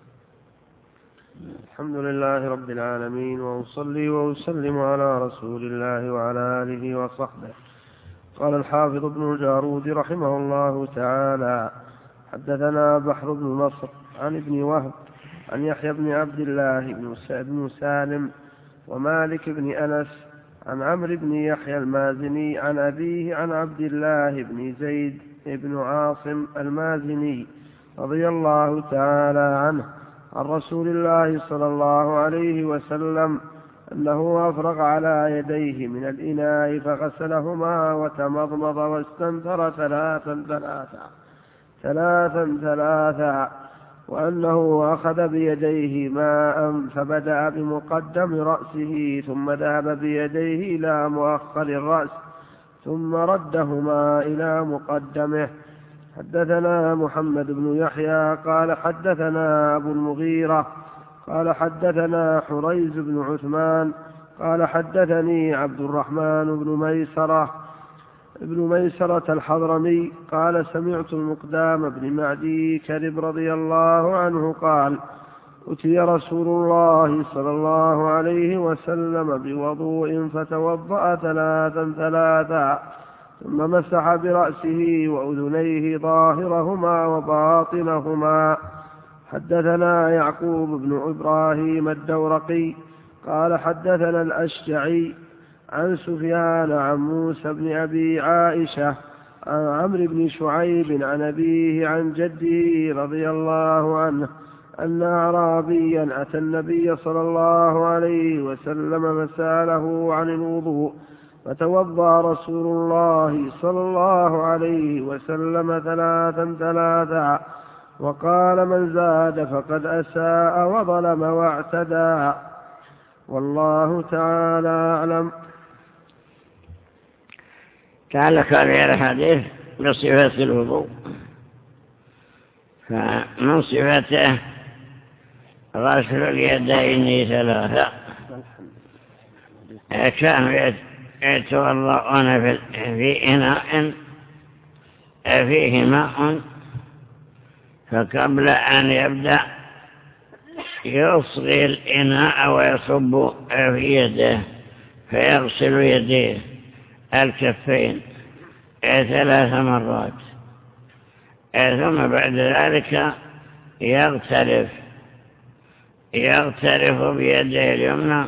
الحمد لله رب العالمين، وأصلي وأسلم على رسول الله وعلى آله وصحبه. قال الحافظ ابن الجارود رحمه الله تعالى: حدثنا بحر بن نصر عن ابن وهب عن يحيى بن عبد الله بن سالم ومالك بن أنس عن عمرو بن يحيى المازني عن أبيه عن عبد الله بن زيد بن عاصم المازني رضي الله تعالى عنه عن رسول الله صلى الله عليه وسلم أنه أفرغ على يديه من الإناء فغسلهما وتمضمض واستنثر ثلاثا ثلاثا ثلاثا ثلاثا وأنه أخذ بيديه ماء فبدأ بمقدم رأسه ثم ذهب بيديه إلى مؤخر الرأس ثم ردهما إلى مقدمه. حدثنا محمد بن يحيى قال حدثنا أبو المغيرة قال حدثنا حريز بن عثمان قال حدثني عبد الرحمن بن ميسرة ابن ميسرة الحضرمي قال سمعت المقدام بن معدي كرب رضي الله عنه قال: أتي رسول الله صلى الله عليه وسلم بوضوء فتوضأ ثلاثا ثلاثا ثم مسح برأسه وأذنيه ظاهرهما وباطنهما. حدثنا يعقوب بن إبراهيم الدورقي قال حدثنا الأشجعي عن سفيان عن موسى بن أبي عائشة عن عمرو بن شعيب عن أبيه عن جده رضي الله عنه أن أعرابيا أتى النبي صلى الله عليه وسلم فسأله عن الوضوء فتوضأ رسول الله صلى الله عليه وسلم ثلاثا ثلاثا وقال: من زاد فقد أساء وظلم واعتدى، والله تعالى أعلم. تعلق هذه الحديث بصفة الوضوء، فمن صفته غسل اليدين ثلاثة. كانوا يتوضؤون في إناء فيه ماء، فقبل أن يبدأ يصغي الإناء ويصب في يده فيغسل يديه الكفين ثلاث مرات، ثم بعد ذلك يغترف يغترف بيده اليمنى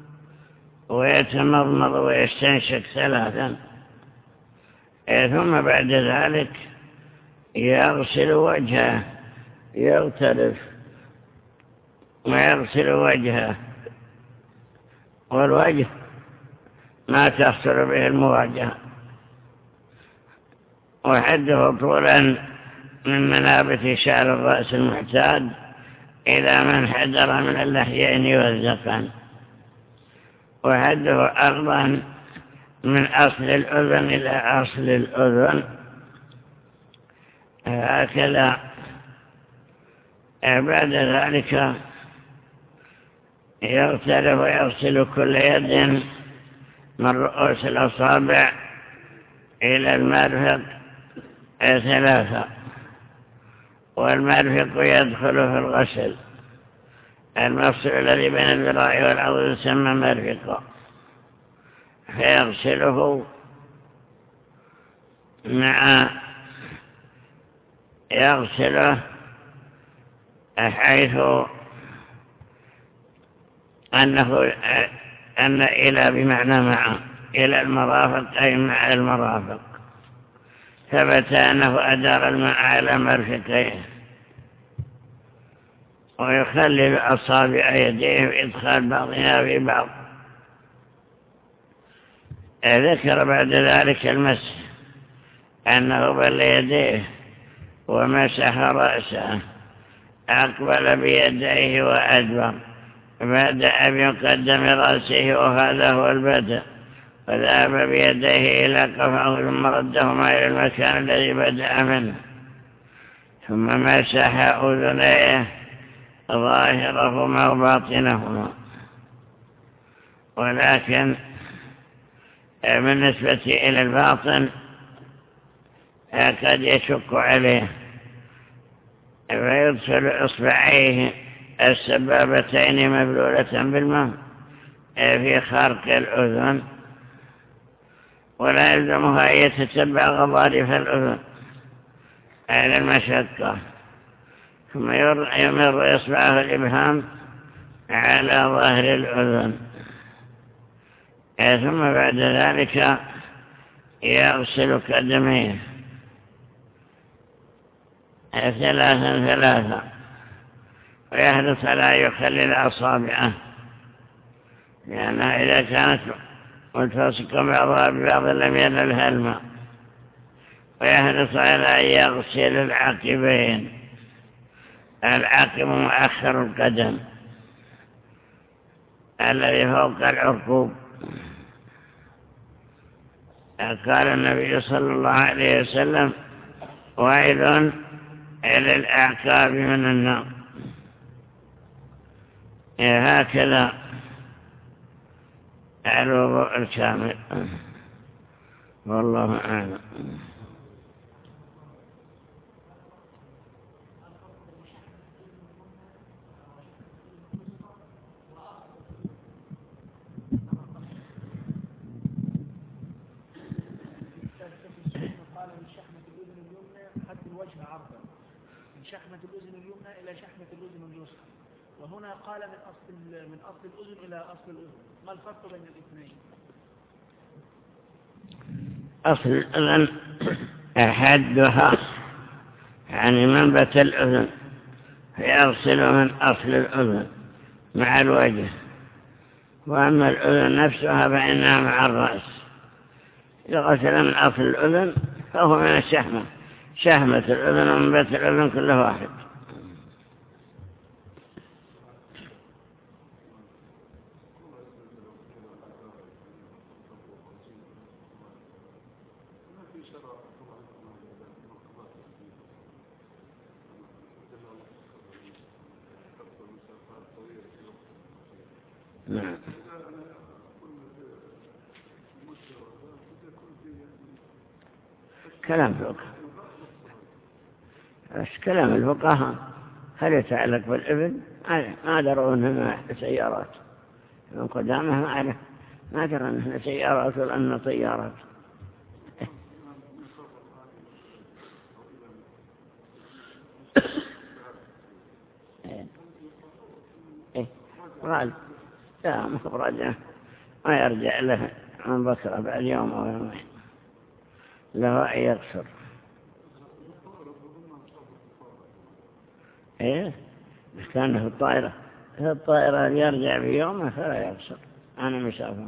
ويتمضمض ويستنشق ثلاثا، ثم بعد ذلك يغسل وجهه يغترف ويغسل وجهه، والوجه ما تحصل به المواجهة، وحده طولا من منابت شعر الرأس المعتاد إلى من حدر من اللحيين والذقن، وحده أرضا من أصل الأذن إلى أصل الأذن، هكذا. بعد ذلك يغترف ويغسل كل يد من رؤوس الأصابع إلى المرفق ثلاثة، والمرفق يدخل في الغسل. المفصل الذي بين الذراع والعضد يسمى مرفقا، فيغسله مع يغسله حيث أنه أن إلى بمعنى مع إلى المرافق أي مع المرافق، ثبت أنه أدار الماء على مرفقيه، ويخلل أصابع يديه وإدخال بعضها في بعض. ذكر بعد ذلك المسح أنه بل يديه ومسح رأسه، أقبل بيديه وأدبر، بدأ بمقدم رأسه وهذا هو البدء، وذهب بيديه إلى قفاه ثم ردهما إلى المكان الذي بدأ منه، ثم مسح أذنيه ظاهرهما وباطنهما. ولكن بالنسبة إلى الباطن قد يشك عليه، فيدخل إصبعيه السبابتين مبلولة بالماء في خرق الأذن، ولا يلزمها أن يتتبع غضارف الأذن على المشقة، ثم يمر إصبعه الإبهام على ظهر الأذن، ثم بعد ذلك يغسل قدميه ثلاثا ثلاثا، ويحرص لا يخلل أصابعه، لأنها إذا كانت ملتصقة بعضها ببعض لم ينلها الماء، ويحرص على أن يغسل العقبين، العقب مؤخر القدم الذي فوق العقوب. قال النبي صلى الله عليه وسلم: ويل إلى الأعقاب من النار. هكذا الوضوء الكامل، والله أعلم. شحمة الأذن اليمنى إلى شحمة الأذن اليسرى، وهنا قال من أصل من أصل الأذن إلى أصل الأذن. ما الفرق بين الاثنين؟ أصل الأذن أحدها يعني منبت الأذن، فيغسل من أصل الأذن مع الوجه، وأما الأذن نفسها فإنها مع الرأس. إذا غسل من أصل الأذن فهو من الشحمة، شحمة الأذن ومنبت الأذن كله واحد. نعم. كلام فقه، بس كلام الفقهاء هل يتعلق بالإبل؟ ما دروا أنها سيارات من قدامها، ما عرف ما دروا أنها سيارات ولا أنها طيارات. إيه قال لا مخرجه ما يرجع له من بكرة بعد يوم أو يومين، له أن يقصر. إيه كان في الطائرة في الطائرة يرجع بيومه فلا يقصر. أنا مسافر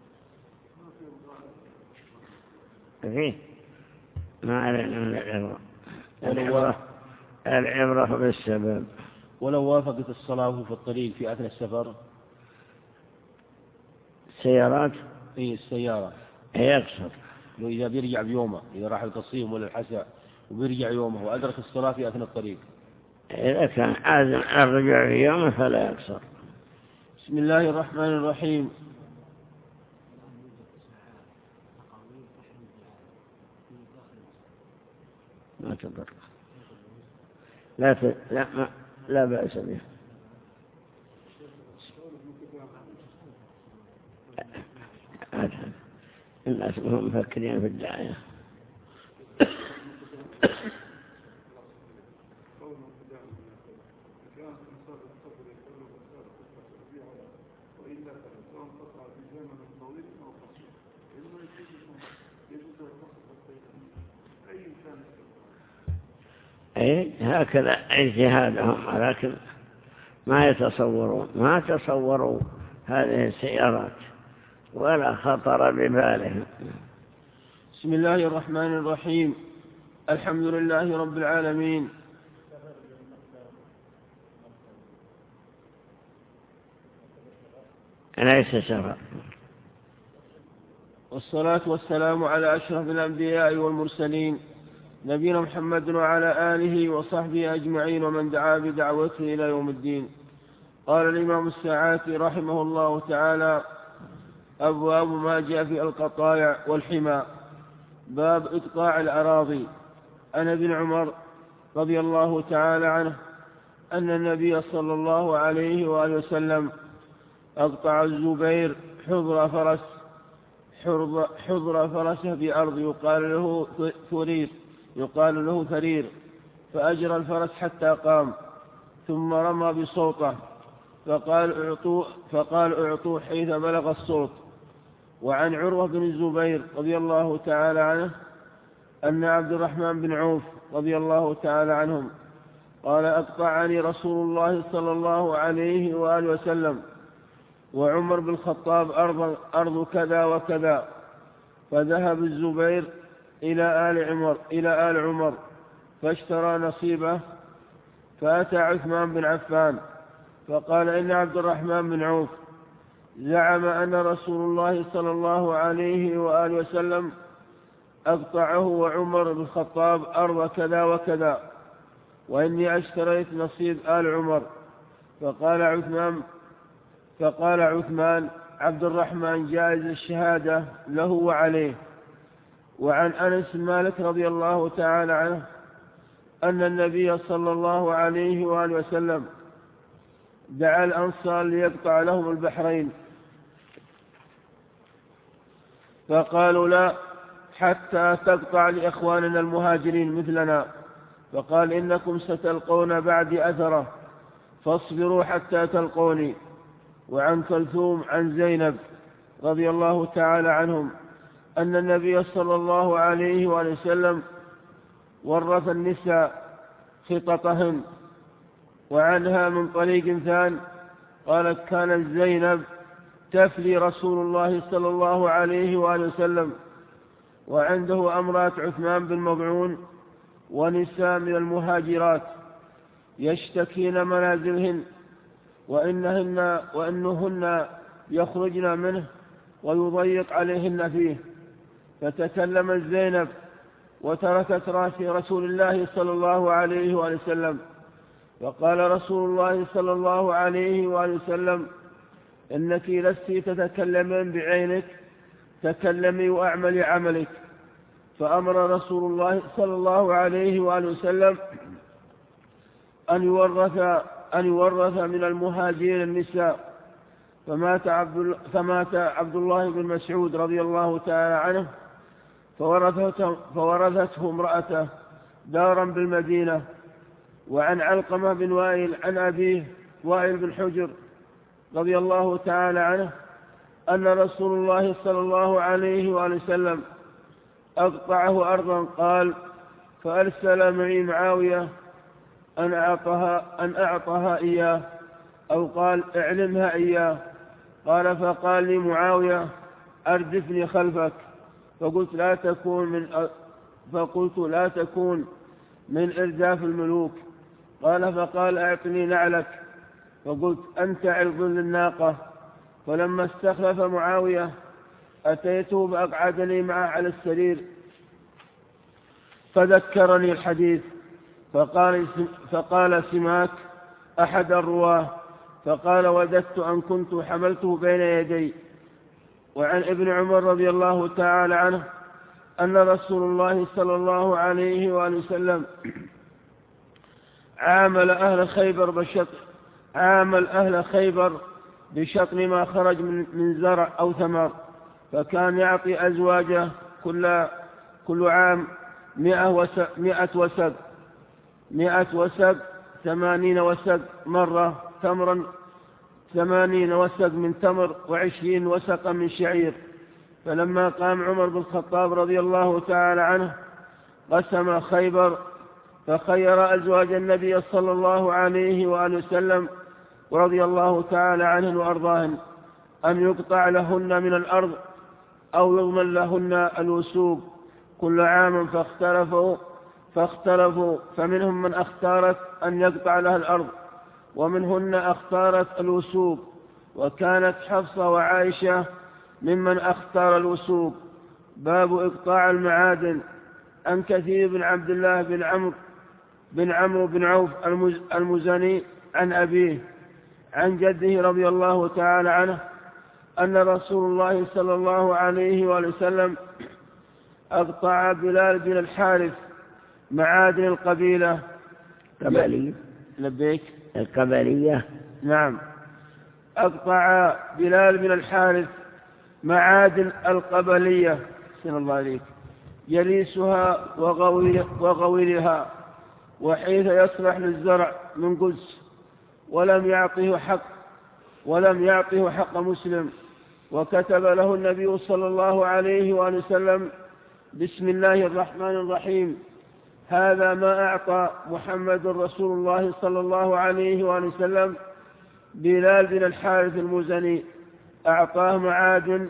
فيه ما علينا من العبرة. العبرة العبرة بالسبب. ولو وافقت الصلاة في الطريق في أثناء السفر السيارات إيه السيارة يقصر. إذا بيرجع بيومه، إذا راح القصيم ولا الحساء وبيرجع يومه وأدرك الصلاة في أثناء الطريق، إذا كان عازم الرجوع في يومه فلا يقصر. بسم الله الرحمن الرحيم. ما تضر لا ت... لا ما... لا بأس به. الناس هم مفكرين في الدعاية. أي هكذا اجتهادهم، ولكن ما يتصورون ما تصوروا هذه السيارات ولا خطر بباله. بسم الله الرحمن الرحيم. الحمد لله رب العالمين، ليس سفر. والصلاة والسلام على أشرف الأنبياء والمرسلين نبينا محمد وعلى آله وصحبه أجمعين ومن دعا بدعوته إلى يوم الدين. قال الإمام السعاتي رحمه الله تعالى: أبواب ما جاء في القطايع والحمى. باب إقطاع الأراضي. عن ابن عمر رضي الله تعالى عنه أن النبي صلى الله عليه وآله وسلم أقطع الزبير حضر فرس حضر فرسه بأرض يقال له ثرير يقال له ثرير فأجرى الفرس حتى قام، ثم رمى بصوته فقال اعطوا فقال اعطوا حيث بلغ الصوت. وعن عروة بن الزبير رضي الله تعالى عنه أن عبد الرحمن بن عوف رضي الله تعالى عنهم قال: أقطعني رسول الله صلى الله عليه وآله وسلم وعمر بن الخطاب أرض, أرض كذا وكذا. فذهب الزبير إلى آل عمر إلى آل عمر فاشترى نصيبه، فأتى عثمان بن عفان فقال: إن عبد الرحمن بن عوف زعم أن رسول الله صلى الله عليه وآله وسلم أقطعه وعمر بن الخطاب أرض كذا وكذا، وإني اشتريت نصيب آل عمر. فقال عثمان فقال عثمان: عبد الرحمن جائز الشهادة له وعليه. وعن أنس مالك رضي الله تعالى عنه أن النبي صلى الله عليه وآله وسلم دعا الأنصار ليقطع لهم البحرين، فقالوا: لا حتى تقطع لإخواننا المهاجرين مثلنا. فقال: إنكم ستلقون بعد أثره فاصبروا حتى تلقوني. وعن كلثوم عن زينب رضي الله تعالى عنهم أن النبي صلى الله عليه وآله وسلم ورث النساء خططهن. وعنها من طريق ثان قالت: كانت زينب تفلي رسول الله صلى الله عليه وآله وسلم وعنده أمرات عثمان بن مضعون ونساء من المهاجرات يشتكين منازلهن وإنهن, وإنهن يخرجن منه ويضيق عليهن فيه. فتكلمت زينب وتركت رأس رسول الله صلى الله عليه وآله وسلم. فقال رسول الله صلى الله عليه وآله وسلم: إنك لست تتكلمين بعينك، تكلمي وأعملي عملك. فأمر رسول الله صلى الله عليه وآله وسلم أن يورث أن يورث من المهاجرين النساء. فمات عبد فمات عبد الله بن مسعود رضي الله تعالى عنه فورثته, فورثته امرأته دارا بالمدينة. وعن علقمة بن وائل عن أبيه وائل بن حجر رضي الله تعالى عنه أن رسول الله صلى الله عليه وآله وسلم أقطعه أرضا. قال: فأرسل معي معاوية أن أعطها, أن أعطها إياه، أو قال: اعلمها إياه. قال: فقال لي معاوية: أردفني خلفك. فقلت: لا تكون من فقلت لا تكون من إرداف الملوك. قال: فقال: أعطني نعلك. فقلت: أنت عرض للناقة. فلما استخلف معاوية أتيته فأقعدني معه على السرير فذكرني الحديث. فقال, فقال سماك أحد الرواه فقال: وددت أن كنت حملته بين يدي. وعن ابن عمر رضي الله تعالى عنه أن رسول الله صلى الله عليه وآله وسلم عامل أهل خيبر بشطن عامل أهل خيبر بشطن ما خرج من زرع أو ثمر، فكان يعطي أزواجه كل كل عام مئة وسق مئة وسق مئة وسق ثمانين وسق مرة تمرا ثمانين وسق من تمر وعشرين وسقا من شعير. فلما قام عمر بن الخطاب رضي الله تعالى عنه قسم خيبر فخير أزواج النبي صلى الله عليه وآله وسلم ورضي الله تعالى عنه وأرضاهن أن يقطع لهن من الأرض أو يضمن لهن الوسوق كل عام فاختلفوا فاختلفوا فمنهم من اختارت أن يقطع لها الأرض ومنهن اختارت الوسوق، وكانت حفصة وعائشة ممن اختار الوسوق. باب إقطاع المعادن. عن كثير بن عبد الله بن عمرو بن عمرو بن عوف المزني عن أبيه عن جده رضي الله تعالى عنه أن رسول الله صلى الله عليه وسلم أقطع بلال بن الحارث معادن القبيلة قبلية لبيك القبلية نعم أقطع بلال بن الحارث معادن القبلية سن الله عليك يليسها وغويرها وحيث يصلح للزرع من قدس ولم يعطه حق ولم يعطه حق مسلم. وكتب له النبي صلى الله عليه وسلم بسم الله الرحمن الرحيم هذا ما أعطى محمد رسول الله صلى الله عليه وسلم بلال بن الحارث المزني أعطاه معادن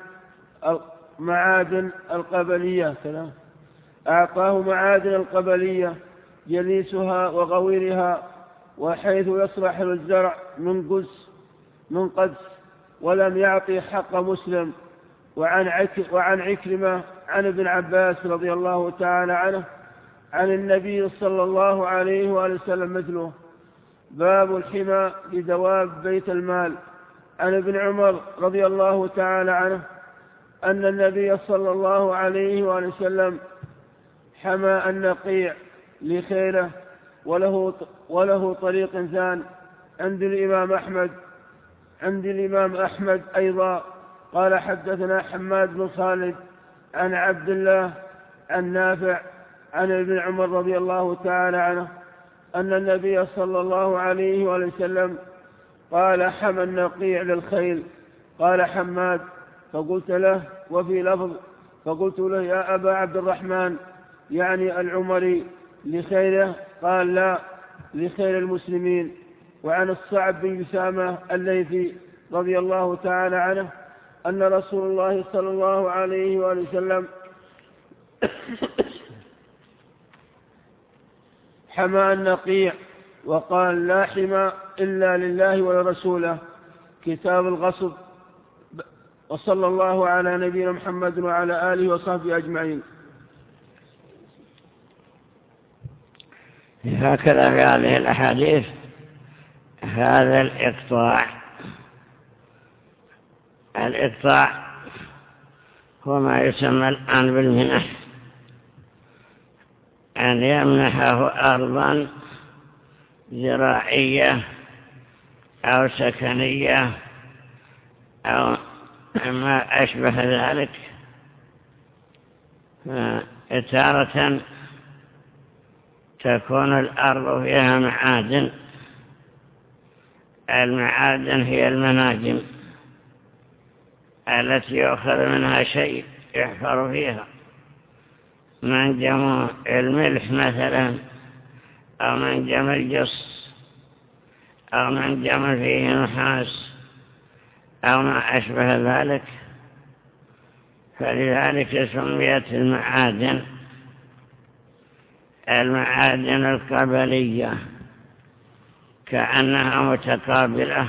معادن القبلية أعطاه معادن القبلية يليسها وغويرها وحيث يصلح للزرع من قدس من قدس ولم يعطي حق مسلم. وعن عك وعن عكرمة عن ابن عباس رضي الله تعالى عنه عن النبي صلى الله عليه وسلم مثله. باب الحمى لدواب بيت المال. عن ابن عمر رضي الله تعالى عنه أن النبي صلى الله عليه وسلم حمى النقيع لخيله وله, وله طريق ثان عند الإمام أحمد عند الإمام أحمد أيضا. قال حدثنا حماد بن خالد عن عبد الله عن نافع عن ابن عمر رضي الله تعالى عنه أن النبي صلى الله عليه وسلم قال حمى النقيع للخيل. قال حماد فقلت له وفي لفظ فقلت له يا أبا عبد الرحمن يعني العمري لخيله؟ قال لا لخيل المسلمين. وعن الصعب بن جسامة الليثي رضي الله تعالى عنه أن رسول الله صلى الله عليه وسلم حمى النقيع وقال لا حمى إلا لله ولرسوله. كتاب الغصب. وصلى الله على نبينا محمد وعلى آله وصحبه أجمعين. هكذا في هذه الأحاديث هذا الإقطاع الإقطاع هو ما يسمى الآن بالمنح، أن يمنحه أرضا زراعية أو سكنية أو ما أشبه ذلك. تارة تكون الأرض فيها معادن. المعادن هي المناجم التي يؤخذ منها شيء يحفر فيها، منجم الملح مثلا أو منجم الجص أو منجم فيه نحاس أو ما أشبه ذلك، فلذلك سميت المعادن المعادن القبلية كأنها متقابلة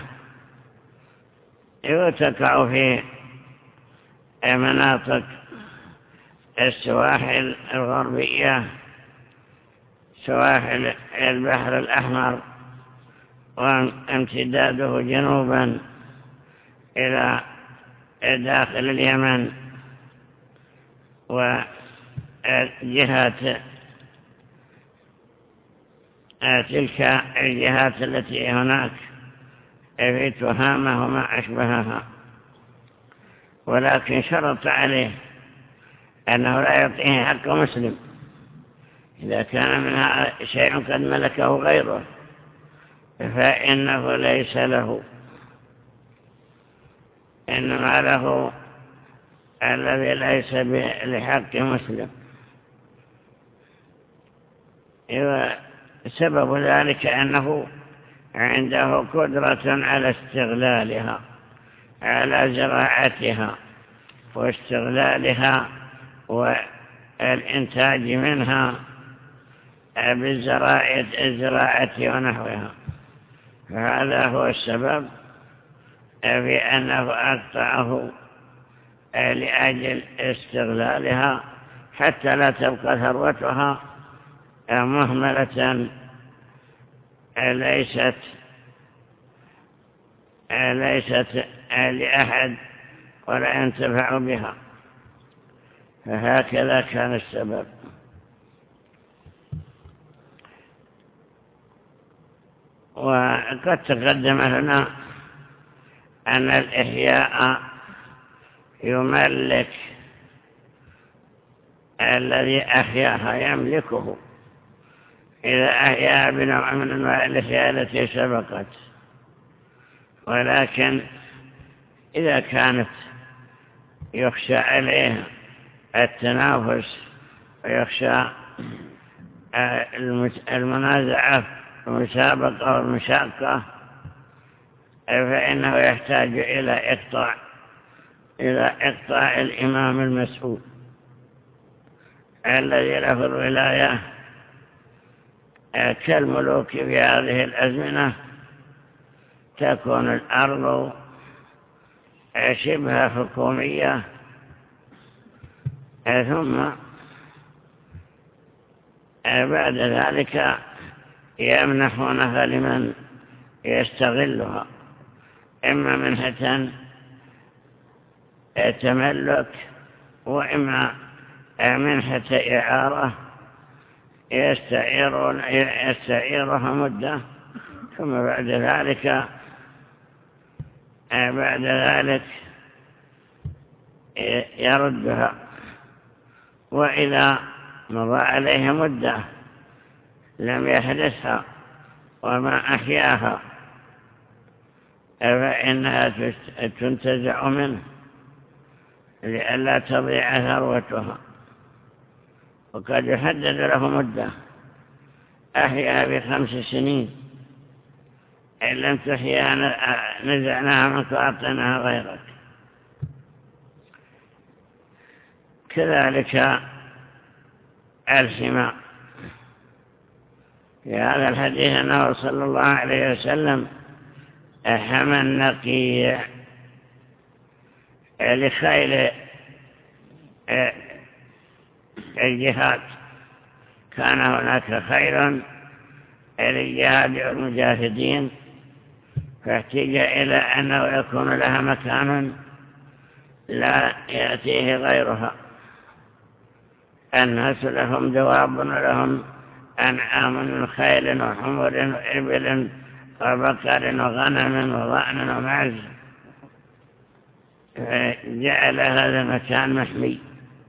وتقع في مناطق السواحل الغربية سواحل البحر الأحمر وامتداده جنوبا إلى داخل اليمن وجهات تلك الجهات التي هناك في تهامة وما أشبهها. ولكن شرط عليه أنه لا يعطيه حق مسلم إذا كان منها شيء قد ملكه غيره فإنه ليس له، إنما له الذي ليس لحق مسلم. سبب ذلك أنه عنده قدرة على استغلالها على زراعتها واستغلالها والإنتاج منها بالزراعة ونحوها. فهذا هو السبب في أنه أقطعه لأجل استغلالها حتى لا تبقى ثروتها مهملة ليست ليست لأحد ولا ينتفع بها. فهكذا كان السبب. وقد تقدم لنا أن الإحياء يملك الذي أحياها يملكه إذا أحياها بنوع من أنواع الإحياء التي سبقت. ولكن إذا كانت يخشى عليها التنافس ويخشى المنازعة والمسابقة والمشاقة فإنه يحتاج إلى إقطاع إلى إقطاع الإمام المسؤول الذي له الولاية كالملوك في هذه الأزمنة. تكون الأرض شبه حكومية، ثم بعد ذلك يمنحونها لمن يستغلها، إما منحة تملك وإما منحة إعارة يستعيرون يستعيرها مدة، ثم بعد ذلك بعد ذلك يردها. وإذا مضى عليه مدة لم يحدثها وما أحياها فإنها تنتزع منه لئلا تضيع ثروتها. وقد يحدد له مدة أحيا بخمس سنين، إن لم تحيا نزعناها منك وأعطيناها غيرك. كذلك الحمى. في هذا الحديث أنه صلى الله عليه وسلم حمى النقيع لخيل الجهاد. كان هناك خير للجهاد والمجاهدين، فاحتاج إلى أنه يكون لها مكان لا يأتيه غيرها. الناس لهم دواب ولهم أنعام من خيل وحمر وإبل وبقر وغنم وضأن ومعز، جعل هذا المكان محمي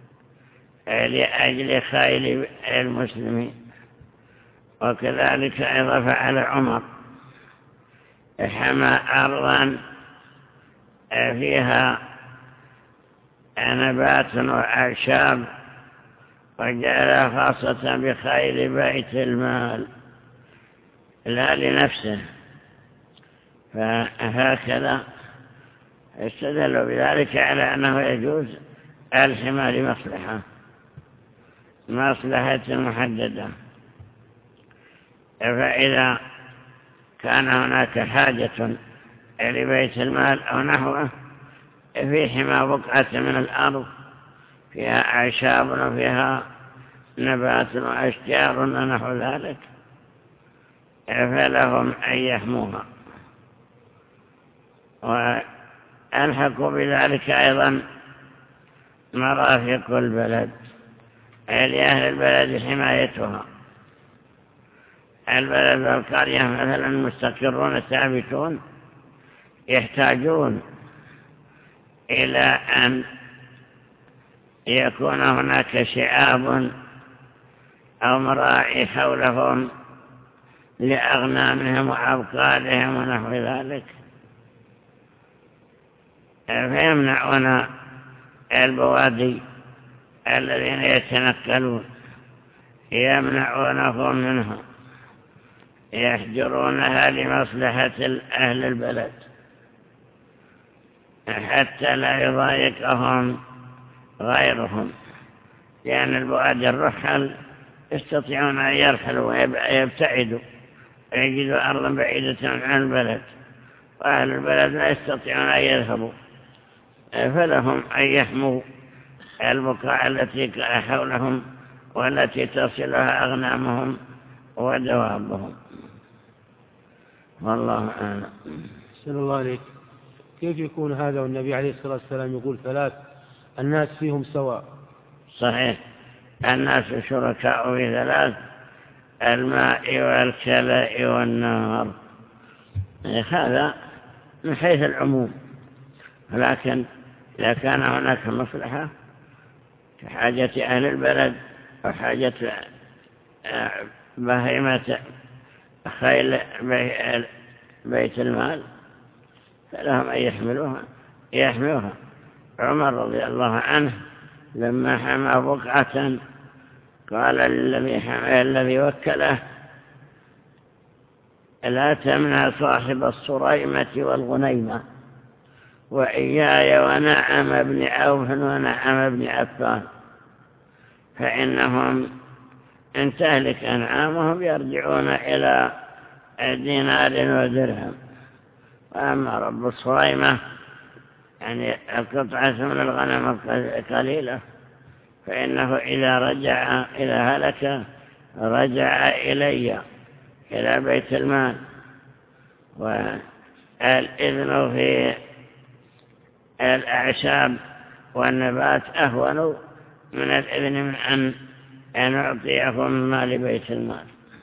لأجل خيل المسلمين. وكذلك أيضا فعل عمر، حمى أرضا فيها نبات وأعشاب وجعلها خاصة بخيل بيت المال لا لنفسه. فهكذا استدلوا بذلك على أنه يجوز الحمى لمصلحة مصلحة محددة. فإذا كان هناك حاجة لبيت المال أو نحوه في حمى بقعة من الأرض فيها أعشاب وفيها نبات وأشجار ونحو ذلك، فلهم أن يحموها. وألحقوا بذلك أيضا مرافق البلد، لأهل البلد حمايتها. البلد والقرية مثلا مستقرون ثابتون يحتاجون إلى أن يكون هناك شعاب أو مراعي حولهم لأغنامهم وأبقارهم ونحو ذلك، فيمنعون البوادي الذين يتنقلون يمنعونهم منها، يحجرونها لمصلحة أهل البلد. حتى لا يضايقهم غيرهم، لأن البؤاد الرحل يستطيعون أن يرحلوا ويبتعدوا ويجدوا أرضا بعيدة عن البلد، وأهل البلد لا يستطيعون أن يذهبوا، فلهم أن يحموا البقاع التي حولهم والتي تصلها أغنامهم ودوابهم. والله أعلم. أحسن الله عليك. كيف يكون هذا والنبي عليه الصلاة والسلام يقول ثلاث الناس فيهم سواء؟ صحيح، الناس شركاء في ثلاث: الماء والكلاء والنار. هذا من حيث العموم، ولكن إذا كان هناك مصلحة كحاجة أهل البلد وحاجة بهيمة خيل بيت المال فلهم أن يحملوها يحملوها. عمر رضي الله عنه لما حمى بقعة قال للذي حمى الذي وكله: لا تمنع صاحب الصريمة والغنيمة وإياي ونعم ابن عوف ونعم ابن عفان، فإنهم إن تهلك أنعامهم يرجعون إلى دينار ودرهم، وأما رب الصريمة يعني القطعة من الغنم قليلة فإنه إذا رجع إلى هلك رجع إلي إلى بيت المال. والإذن في الأعشاب والنبات أهون من الإذن من أن أن أعطيه من مال بيت المال.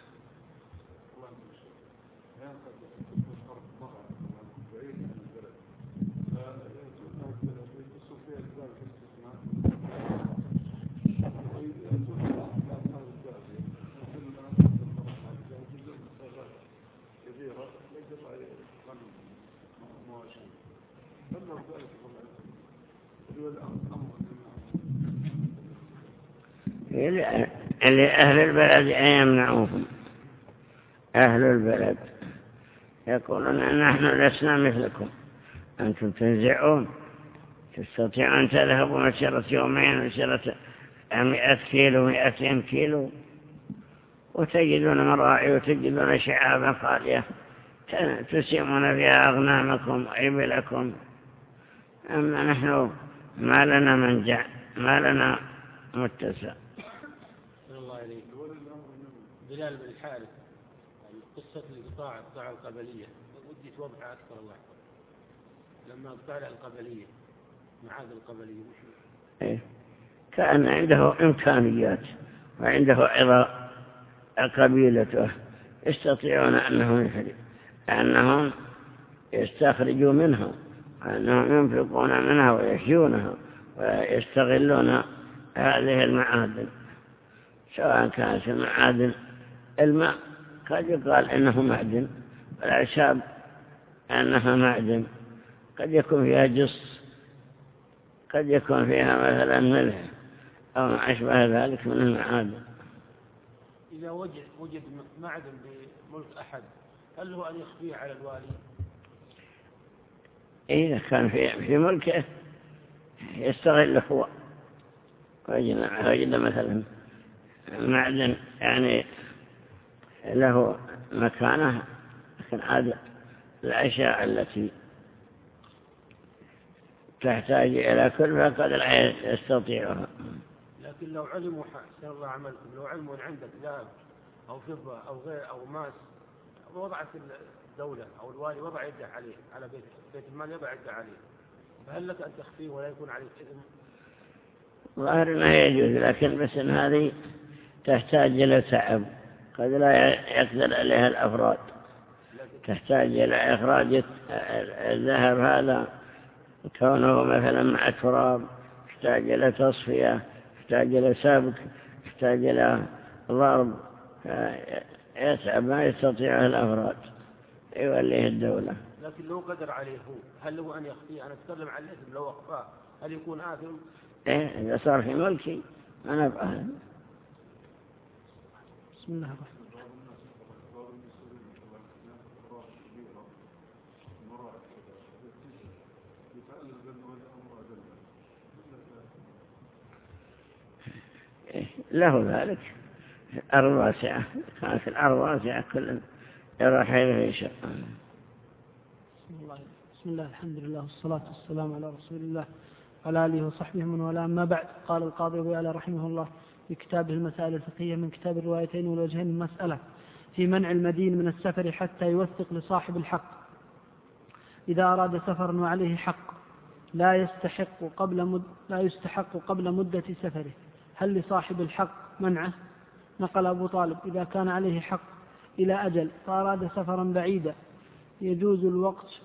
لأهل البلد أن يمنعوهم. أهل البلد يقولون أن نحن لسنا مثلكم، أنتم تنزعون، تستطيعون أن تذهبوا مسيرة يومين، مسيرة مئة كيلو مئتين كيلو، وتجدون مراعي وتجدون شعابا خالية تسيمون فيها أغنامكم وإبلكم. أما نحن ما لنا منجع، ما لنا متسع. الله عليك. بلال بن الحارث قصة القطاع القطاع القبلية ودي توضح أكثر الله لما قطاع القبلية معاد القبلية إيه؟ كان عنده إمكانيات وعنده عظى قبيلته يستطيعون أنهم يحرقوا، أنهم يستخرجوا منها، أنهم ينفقون منها ويحيونها ويستغلون هذه المعادن، سواء كانت المعادن الماء قد يقال إنه معدن، والأعشاب أنها معدن، قد يكون فيها جص، قد يكون فيها مثلا ملح أو ما أشبه ذلك من المعادن. إذا وجد, وجد معدن بملك أحد هل هو أن يخفيه على الوالي؟ إذا كان في, في ملكه يستغل هو، وجد مثلا معدن يعني له مكانه، لكن عاد الأشياء التي تحتاج إلى كلفة قد لا يستطيعها. لكن لو علموا حسن الله عملكم، لو علموا أن عندك ذهب أو فضة أو غير أو ماس وضعت الدولة أو الوالي وضع يده عليه على بيت, بيت المال يضع يده عليه، فهل لك أن تخفيه ولا يكون عليك إذن؟ ظاهر أنه يجوز، لكن بس إن هذه تحتاج إلى تعب قد لا يقدر عليها الأفراد، تحتاج إلى إخراج الذهب هذا كونه مثلا مع تراب، يحتاج إلى تصفية، يحتاج إلى سبك، يحتاج إلى ضرب، يتعب ما يستطيعه الأفراد، يوليه الدولة. لكن لو قدر عليه هو هل له أن يخفيه؟ أنا أتكلم عن الإثم لو أخفاه هل يكون آثم؟ إيه إذا صار في ملكي أنا أفعل. بسم الله الرحمن له ذلك. الأرض واسعة، كانت الأرض واسعة كل يروح إليه يشاء. بسم الله بسم الله الحمد لله والصلاة والسلام على رسول الله وعلى آله وصحبه من والاه. أما بعد، قال القاضي أبو يعلى رحمه الله في كتابه المسائل الفقهية من كتاب الروايتين والوجهين المسألة في منع المدين من السفر حتى يوثق لصاحب الحق إذا أراد سفرا وعليه حق لا يستحق قبل مد لا يستحق قبل مدة سفره، هل لصاحب الحق منعه؟ نقل أبو طالب: إذا كان عليه حق إلى أجل فأراد سفرا بعيدا يجوز الوقت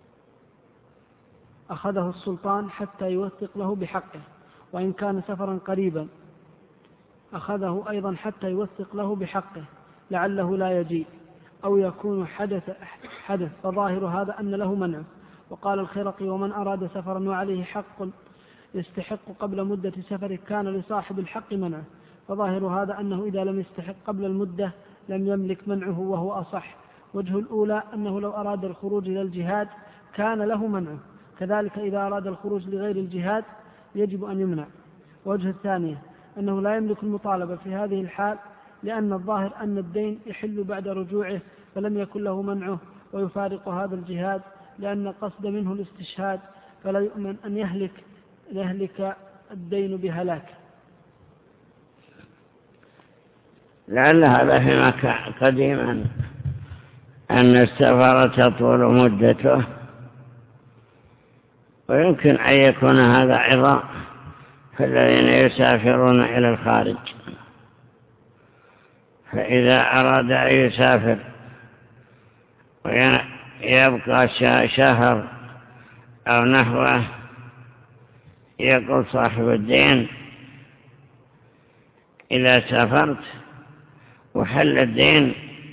أخذه السلطان حتى يوثق له بحقه، وإن كان سفرا قريبا أخذه أيضا حتى يوثق له بحقه لعله لا يجيء أو يكون حدث حدث فظاهر هذا أن له منع. وقال الخرقي: ومن أراد سفرا وعليه حق يستحق قبل مدة سفره كان لصاحب الحق منعه، فظاهر هذا أنه إذا لم يستحق قبل المدة لم يملك منعه، وهو أصح. وجه الأولى أنه لو أراد الخروج إلى الجهاد كان له منعه، كذلك إذا أراد الخروج لغير الجهاد يجب أن يمنع. وجه الثانية أنه لا يملك المطالبة في هذه الحال، لأن الظاهر أن الدين يحل بعد رجوعه فلم يكن له منعه ويفارق هذا الجهاد، لأن قصد منه الاستشهاد، فلا يؤمن أن يهلك يهلك الدين بهلاك. لعل هذا فيما كان قديما أن السفر تطول مدته، ويمكن أن يكون هذا عظام فالذين يسافرون إلى الخارج، فإذا أراد أن يسافر ويبقى شهر أو نحوه يقول صاحب الدين: إذا سافرت وحل الدين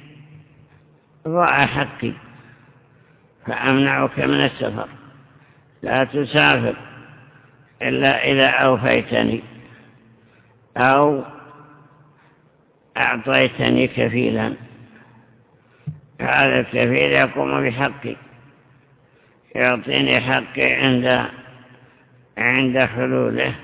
ضاع حقي فأمنعك من السفر، لا تسافر إلا إذا أوفيتني أو أعطيتني كفيلا. هذا الكفيل يقوم بحقي، يعطيني حقي عند عند حلوله.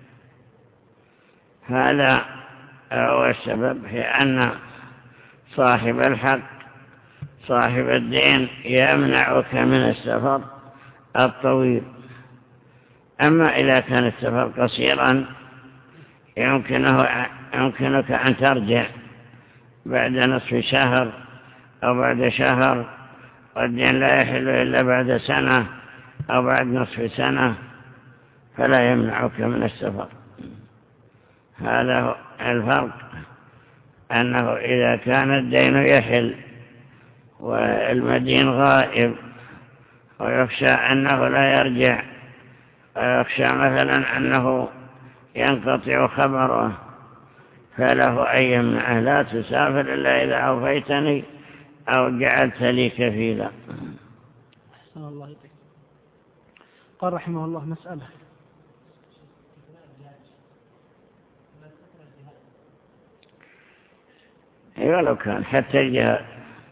هذا هو السبب في أن صاحب الحق صاحب الدين يمنعك من السفر الطويل. أما إذا كان السفر قصيرا يمكنه يمكنك أن ترجع بعد نصف شهر أو بعد شهر، والدين لا يحل إلا بعد سنة أو بعد نصف سنة، فلا يمنعك من السفر. هذا هو الفرق، أنه إذا كان الدين يحل والمدين غائب ويخشى أنه لا يرجع، ويخشى مثلا أنه ينقطع خبره، فله أن يمنعه: لا تسافر إلا إذا أوفيتني أو جعلت لي كفيلا. أحسن الله إليك. قال رحمه الله: مسألة أيوة لو كان حتى الجهاد،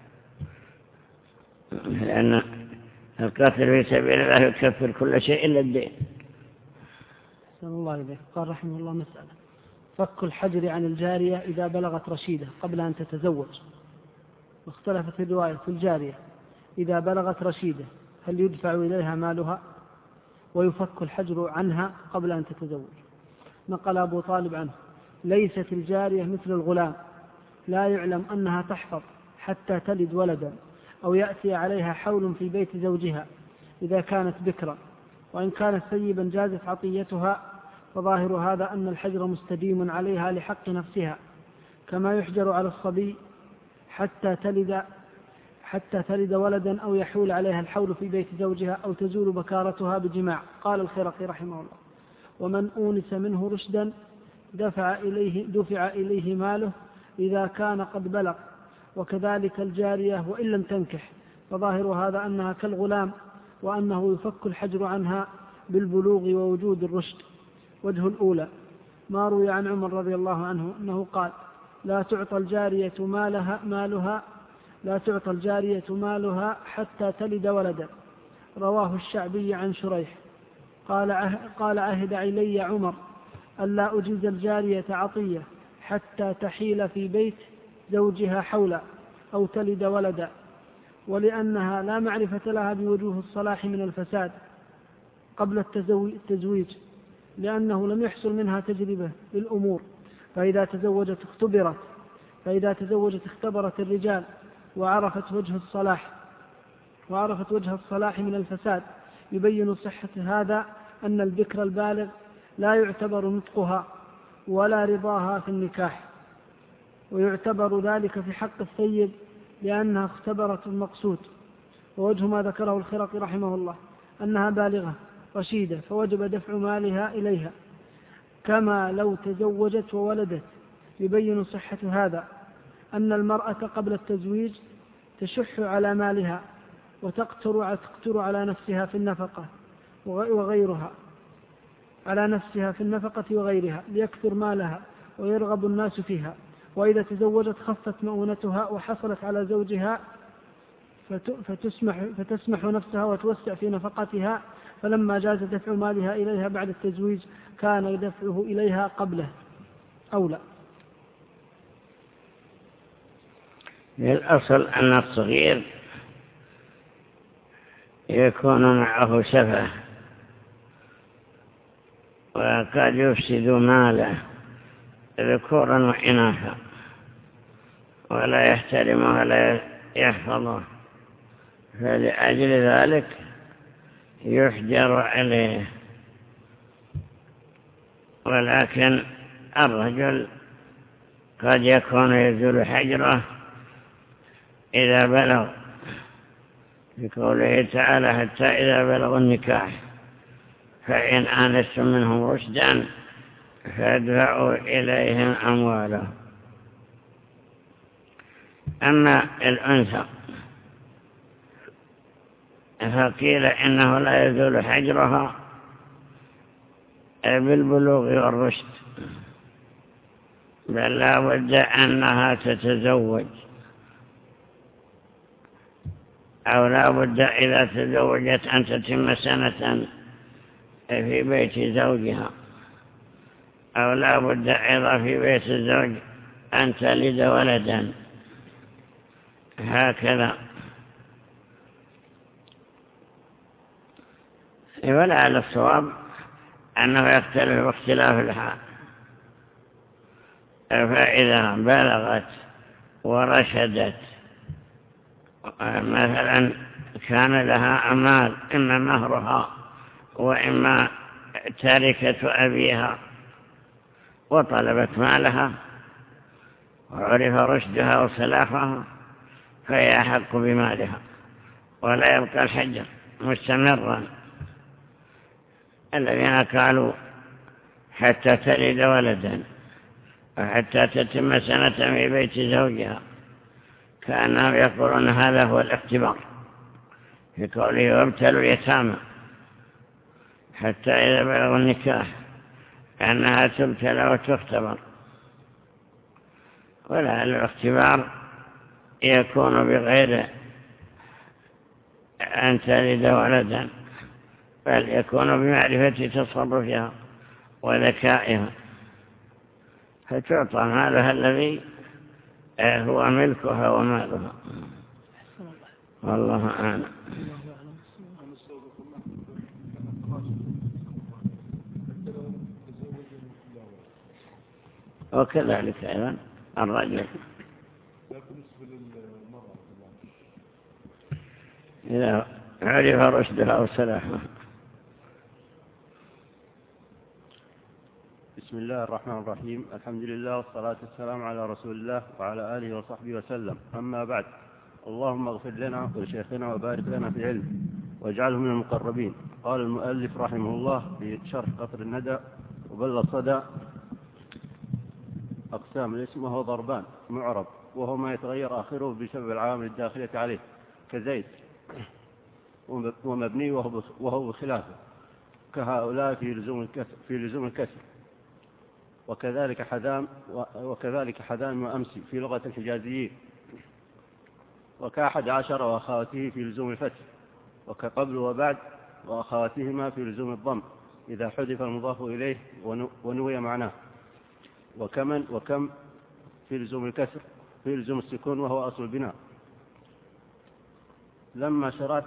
لأن القتل في سبيل الله يكفر كل شيء إلا الدين. أحسن الله إليك. قال رحمه الله: مسألة فك الحجر عن الجارية إذا بلغت رشيدة قبل أن تتزوج. واختلفت الرواية في الجارية إذا بلغت رشيدة هل يدفع إليها مالها ويفك الحجر عنها قبل أن تتزوج. نقل أبو طالب عنه: ليست الجارية مثل الغلام، لا يعلم أنها تحفظ حتى تلد ولدا أو يأتي عليها حول في بيت زوجها إذا كانت بكرا، وإن كانت ثيبا جازت عطيتها، فظاهر هذا أن الحجر مستديم عليها لحق نفسها، كما يحجر على الصبي حتى تلد حتى تلد ولدا أو يحول عليها الحول في بيت زوجها أو تزول بكارتها بجماع. قال الخرقي رحمه الله: ومن أونس منه رشدا دفع إليه, دفع إليه ماله إذا كان قد بلغ، وكذلك الجارية وإن لم تنكح، فظاهر هذا أنها كالغلام، وأنه يفك الحجر عنها بالبلوغ ووجود الرشد. وجه الأولى ما روي عن عمر رضي الله عنه أنه قال: لا تعطى الجارية مالها, مالها لا تعطى الجارية مالها حتى تلد ولدا، رواه الشعبي عن شريح قال قال عهد إلي عمر ألا أجيز الجارية عطية حتى تحيل في بيت زوجها حولا أو تلد ولدا، ولأنها لا معرفة لها بوجوه الصلاح من الفساد قبل التزويج، لأنه لم يحصل منها تجربة للأمور، فإذا تزوجت اختبرت فإذا تزوجت اختبرت الرجال وعرفت وجه الصلاح وعرفت وجه الصلاح من الفساد. يبين صحة هذا أن البكر البالغ لا يعتبر نطقها ولا رضاها في النكاح، ويعتبر ذلك في حق الثيب لأنها اختبرت المقصود. ووجه ما ذكره الخرقي رحمه الله أنها بالغة رشيدة فوجب دفع مالها إليها كما لو تزوجت وولدت. يبين صحة هذا أن المرأة قبل التزويج تشح على مالها وتقتر تقتر على نفسها في النفقة وغيرها على نفسها في النفقة وغيرها ليكثر مالها ويرغب الناس فيها، وإذا تزوجت خفت مؤونتها وحصلت على زوجها فتسمح, فتسمح نفسها وتوسع في نفقتها، فلما جاز دفع مالها إليها بعد التزويج كان دفعه إليها قبله أولى. الأصل أن الصغير يكون معه شفه وقد يفسد ماله ذكورا وإناثا ولا يحترمه ولا يحفظه، فلأجل ذلك يحجر عليه. ولكن الرجل قد يكون يزول حجره إذا بلغ، بقوله تعالى حتى إذا بلغوا النكاح فإن آنستم منهم رشدا فادفعوا إليهم أموالهم. أما الأنثى فقيل إنه لا يزول حجرها بالبلوغ والرشد، بل لا بد أنها تتزوج، أو لا بد إذا تزوجت أن تتم سنة في بيت زوجها، أو لا بد أيضا في بيت الزوج أن تلد ولدا، هكذا. ولعل الصواب أنه يختلف باختلاف الحال، فإذا بلغت ورشدت مثلا كان لها أمال إما مهرها وإما تركة أبيها وطلبت مالها وعرف رشدها وصلاحها فهي أحق بمالها، ولا يبقى الحجر مستمرا. الذين قالوا حتى تلد ولدا وحتى تتم سنة في بيت زوجها كأنهم يقولون هذا هو الاختبار في قوله وابتلوا اليتامى حتى إذا بلغوا النكاح، أنها تبتلى وتختبر. ولعل الاختبار يكون بغير أن تلد ولدا، بل يكون بمعرفة تصرفها وذكائها، فتعطى مالها الذي هو ملكها ومالها. والله أعلم. وكذلك أيضا الرجل إذا عرف رشدها وصلاحها. بسم الله الرحمن الرحيم، الحمد لله والصلاة والسلام على رسول الله وعلى آله وصحبه وسلم، أما بعد. اللهم اغفر لنا ولشيخنا وبارك لنا في العلم واجعله من المقربين. قال المؤلف رحمه الله في شرح قطر الندى وبل الصدى: أقسام الاسم وهو ضربان: معرب وهو ما يتغير آخره بسبب العوامل الداخلة عليه كزيد، ومبني وهو بخلافه كهؤلاء في لزوم الكسر في لزوم الكسر وكذلك حذام وكذلك حذام وأمسي في لغة الحجازيين، وكأحد عشر وأخواته في لزوم الفتح وكقبل وبعد وأخواتهما في لزوم الضم إذا حذف المضاف إليه ونوي معناه، وكمن وكم في لزوم الكسر في لزوم السكون وهو أصل البناء. لما شرعت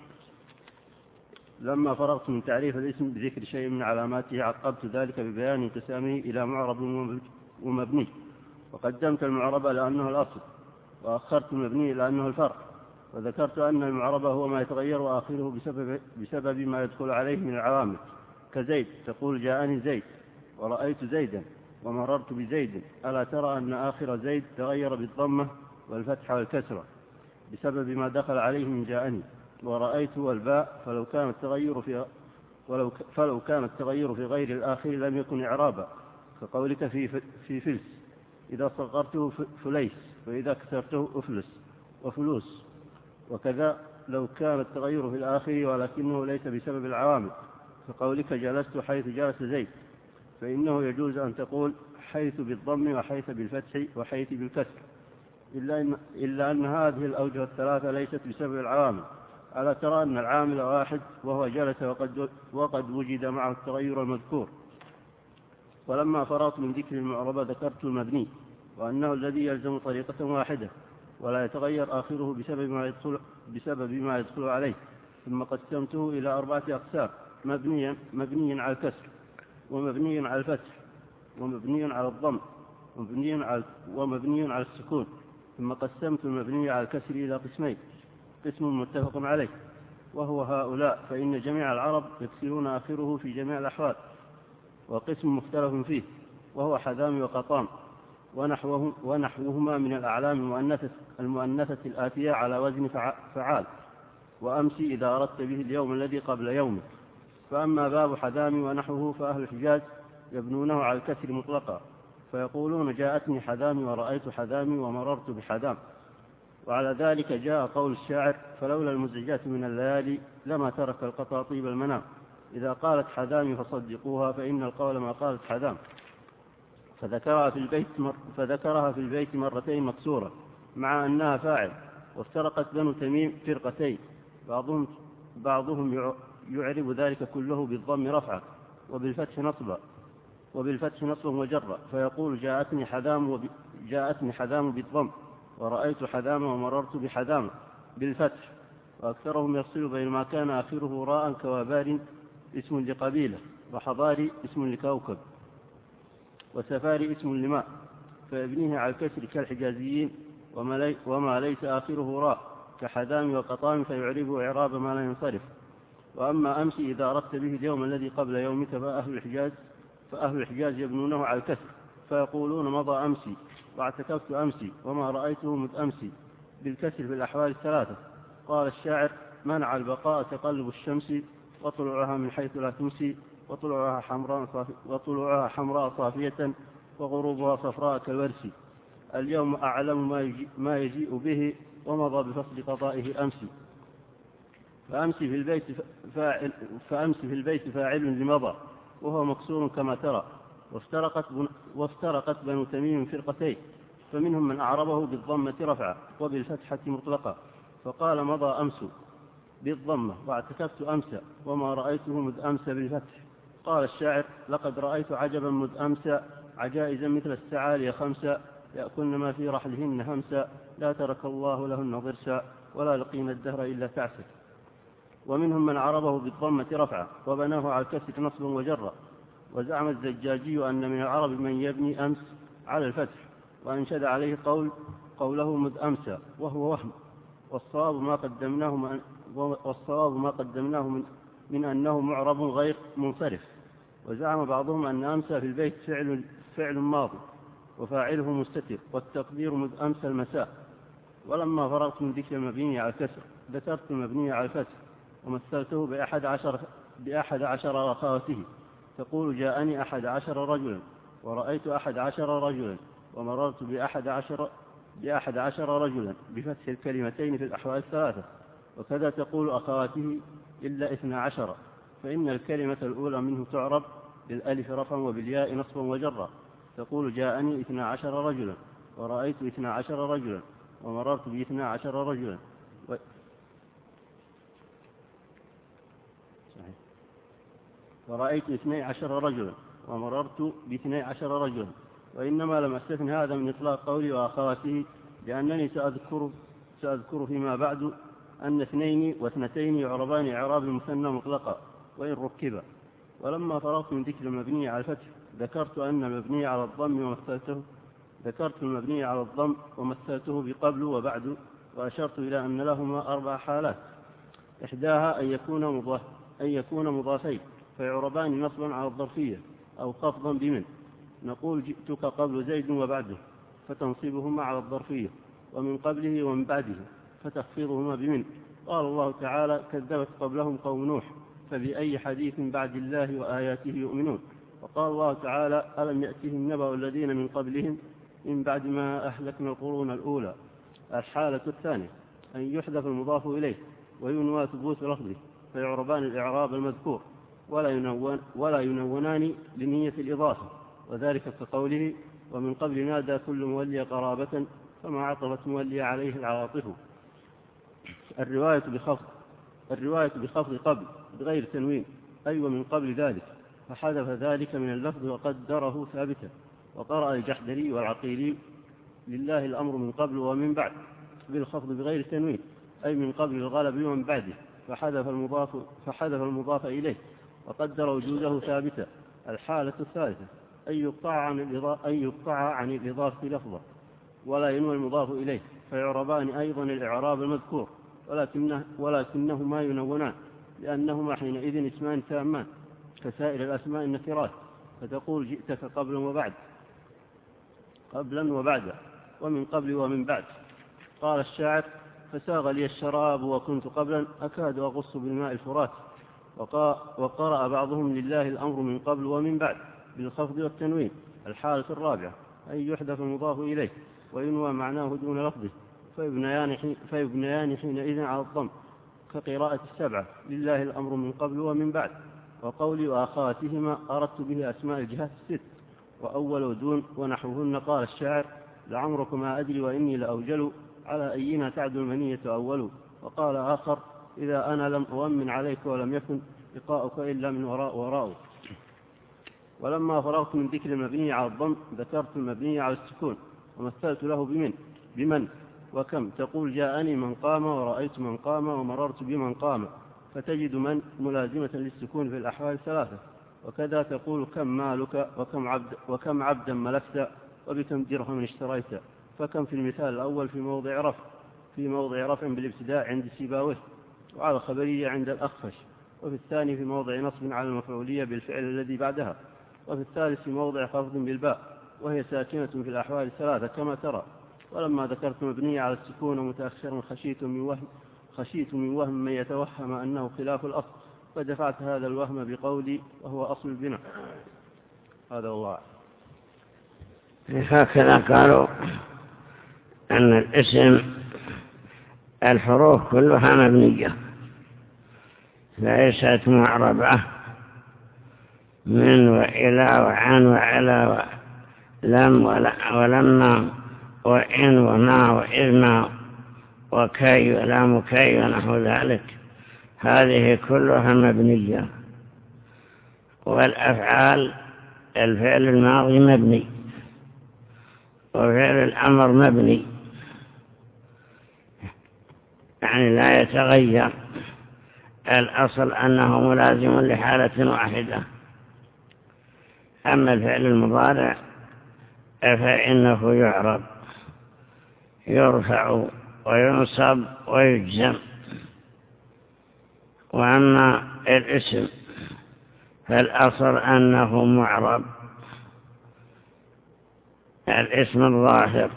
لما فرغت من تعريف الاسم بذكر شيء من علاماته عقبت ذلك ببيان انقسامه إلى معرب ومبني، وقدمت المعرب لأنه الأصل، وأخرت المبني لأنه الفرع، وذكرت أن المعرب هو ما يتغير آخره بسبب, بسبب ما يدخل عليه من العوامل، كزيد تقول جاءني زيد ورأيت زيدا ومررت بزيد. ألا ترى أن آخر زيد تغير بالضمة والفتحة والكسرة بسبب ما دخل عليه من جاءني، ورأيت والباء فلو كان التغير في ولو فلو كان التغير في غير الآخر لم يكن إعرابا، كقولك في في فلس إذا صغرته فليس وإذا كسرته أفلس وفلوس. وكذا لو كان التغير في الآخر ولكنه ليس بسبب العوامل، كقولك جلست حيث جلس زيد، فإنه يجوز أن تقول حيث بالضم وحيث بالفتح وحيث بالكسر، إلا أن, إلا أن هذه الأوجه الثلاثة ليست بسبب العوامل. ألا ترى أن العامل واحد وهو جلس وقد, وقد وجد معه التغير المذكور. ولما فرغت من ذكر المعربة ذكرت المبني، وأنه الذي يلزم طريقة واحدة ولا يتغير آخره بسبب ما يدخل, بسبب ما يدخل عليه، ثم قسمته إلى أربعة أقسام: مبنيا مبني على الكسر، ومبني على الفتح، ومبني على الضم، ومبني على, ومبني على السكون. ثم قسمت المبني على الكسر إلى قسمين: قسم متفق عليه وهو هؤلاء، فإن جميع العرب يكسرون آخره في جميع الأحوال، وقسم مختلف فيه وهو حذام وقطام ونحوه ونحوهما من الأعلام المؤنثة, المؤنثة الآتية على وزن فعال، وأمسي إذا أردت به اليوم الذي قبل يومك. فأما باب حذام ونحوه فأهل الحجاز يبنونه على الكسر مطلقا، فيقولون جاءتني حذامي ورأيت حذامي ومررت بحذام. وعلى ذلك جاء قول الشاعر: فلولا المزعجات من الليالي لما ترك القطاطيب المنام، إذا قالت حذامي فصدقوها فإن القول ما قالت حذام. فذكرها في البيت مر فذكرها في البيت مرتين مكسورة مع أنها فاعل. وافترقت بنو تميم فرقتين، بعضهم بعضهم يعرب ذلك كله بالضم رفعا وبالفتح نصبا وبالفتح نصبا وجرا، فيقول جاءتني حذام وب... جاءتني حذام بالضم، ورأيت حذام ومررت بحذام بالفتح. وأكثرهم يفصل بين ما كان آخره راء كوابار اسم لقبيلة، وحضاري اسم لكوكب، وسفاري اسم لماء، فيبنيه على الكسر كالحجازيين. وما, لي... وما ليس آخره راء كحذام وقطام فيعربه إعراب ما لا ينصرف. وأما أمسي إذا أردت به اليوم الذي قبل يومك فأهل الحجاز فأهل الحجاز يبنونه على الكسر، فيقولون مضى أمسي واعتكفت أمسي وما رأيته مذ أمسي بالكسر في الأحوال الثلاثة. قال الشاعر: منع البقاء تقلب الشمس وطلوعها من حيث لا تمسي، وطلوعها حمراء صافية, وطلوعها حمراء صافية وغروبها صفراء كالورس. اليوم أعلم ما يجيء, ما يجيء به ومضى بفصل قضائه أمسي. فأمسي في البيت فاعل, فأمسي في البيت فاعل لمضى وهو مكسور كما ترى. وافترقت, وافترقت بنو تميم فرقتين، فمنهم من أعربه بالضمة رفعا وبالفتحة مطلقا، فقال مضى أمس بالضمة واعتكفت أمس وما رأيته مذ أمس بالفتح. قال الشاعر: لقد رأيت عجبا مذ أمس عجائزا مثل السعالي خمسة، يأكلن ما في رحلهن همسا، لا ترك الله لهن ضرسا ولا لقين الدهر إلا تعسا. ومنهم من عربه بالضمة رفعا وبناه على الكسر نصبا وجرا. وزعم الزجاجي أن من العرب من يبني أمس على الفتح، وأنشد عليه قول قوله مذ أمسى وهو وهم، والصواب ما قدمناه من, والصواب ما قدمناه من, من أنه معرب غير منصرف. وزعم بعضهم أن أمسى في البيت فعل, فعل ماضي وفاعله مستتر، والتقدير مذ أمسى المساء. ولما فرغت من ذكر المبني على الكسر ذكرت المبني على الفتح، ومثلته بأحد عشر, بأحد عشر رخاوته، تقول جاءني أحد عشر رجلا ورأيت أحد عشر رجلا ومررت بأحد عشر, بأحد عشر رجلا بفتح الكلمتين في الأحوال الثلاثة. وكذا تقول أخواته إلا إثنى عشر، فإن الكلمة الأولى منه تعرب بالألف رفعا وبالياء نصبا وجرا، تقول جاءني إثنى عشر رجلا ورأيت إثنى عشر رجلا ومررت باثنى عشر رجلا. و... ورأيت اثني عشر رجلا ومررت باثني عشر رجلا. وإنما لم أستثن هذا من إطلاق قولي وأخواته، لأنني سأذكر, سأذكر فيما بعد أن اثنين واثنتين يعربان إعراب المثنى مطلقا وإن ركبا. ولما فرغت من ذكر المبني على الفتح ذكرت أن المبني على الضم ومثلته ذكرت المبني على الضم ومثلته بقبل وبعد، وأشرت إلى أن لهما أربع حالات. إحداها أن يكون مضاف أن يكون مضافين فيعربان نصبا على الظرفية أو خفضا بمن، نقول جئتك قبل زيد وبعده فتنصبهما على الظرفية، ومن قبله ومن بعده فتخفضهما بمن. قال الله تعالى: كذبت قبلهم قوم نوح فبأي حديث بعد الله وآياته يؤمنون. وقال الله تعالى: ألم يأتهم نبأ الذين من قبلهم من بعد ما أهلكنا القرون الأولى. الحالة الثانية أن يحذف المضاف إليه وينوى ثبوت لفظه فيعربان الإعراب المذكور ولا, ينون ولا ينونان لنية الإضافة، وذلك كقوله: ومن قبل نادى كل مولي قرابة فما عطفت مولي عليه العواطف. الرواية بخفض الرواية بخفض قبل بغير تنوين أي ومن قبل ذلك، فحذف ذلك من اللفظ وقدره ثابتا. وقرأ الجحدري والعقيلي: لله الأمر من قبل ومن بعد بالخفض بغير تنوين أي من قبل الغلب ومن بعده، فحذف المضاف, فحذف المضاف إليه وقدر وجوده ثابتا. الحالة الثالثة أن يقطع عن الإضافة, أن يقطع عن الإضافة لفظة ولا ينوى المضاف إليه فيعربان أيضا الإعراب المذكور، ولكنه ولكنهما ينونان لأنهما حينئذ اسمان تامان كسائر الأسماء النكرات، فتقول جئتك قبلا وبعد قبلا وبعد ومن قبل ومن بعد. قال الشاعر: فساغ لي الشراب وكنت قبلا أكاد أغص بالماء الفرات. وقرأ بعضهم: لله الأمر من قبل ومن بعد بالخفض والتنوين. الحالة الرابعة أن يحذف المضاف إليه وينوى معناه دون لفظه فيبنيان حينئذ على الضم كقراءة السبعة: لله الأمر من قبل ومن بعد. وقولي وأخواتهما أردت به أسماء الجهات الست وأول ودون ونحوهن. قال الشاعر: لعمرك ما أدري وإني لأوجل على أينا تعد المنية أول. وقال آخر: إذا أنا لم أؤمن عليك ولم يكن لقاؤك إلا من وراء وراء. ولما فرغت من ذكر المبني على الضم ذكرت المبني على السكون ومثلت له بمن بمن وكم، تقول: جاءني من قام ورأيت من قام ومررت بمن قام، فتجد من ملازمة للسكون في الأحوال الثلاثة. وكذا تقول: كم مالك وكم, عبد وكم عبدا ملكت وبكم درهم اشتريت. فكم في المثال الأول في موضع رفع في موضع رفع بالابتداء عند سيباويه وعلى الخبرية عند الأخفش، وفي الثاني في موضع نصب على المفعولية بالفعل الذي بعدها، وفي الثالث في موضع خفض بالباء وهي ساكنة في الأحوال الثلاثة كما ترى. ولما ذكرت مبنية على السكون متأخرا خشيت من وهم خشيت من وهم من يتوهم أنه خلاف الأصل، فدفعت هذا الوهم بقولي وهو أصل البناء. هذا الله. هكذا قالوا أن الاسم الحروف كلها مبنية ليست معربة من وإلى وعن وعلى ولم ولما وإن وما وإذما وكي ولام كي ونحو ذلك، هذه كلها مبنية. والأفعال الفعل الماضي مبني وفعل الأمر مبني، يعني لا يتغير، الأصل أنه ملازم لحالة واحدة. أما الفعل المضارع فإنه يعرب يرفع وينصب ويجزم. وأما الاسم فالأصل أنه معرب. الاسم الظاهر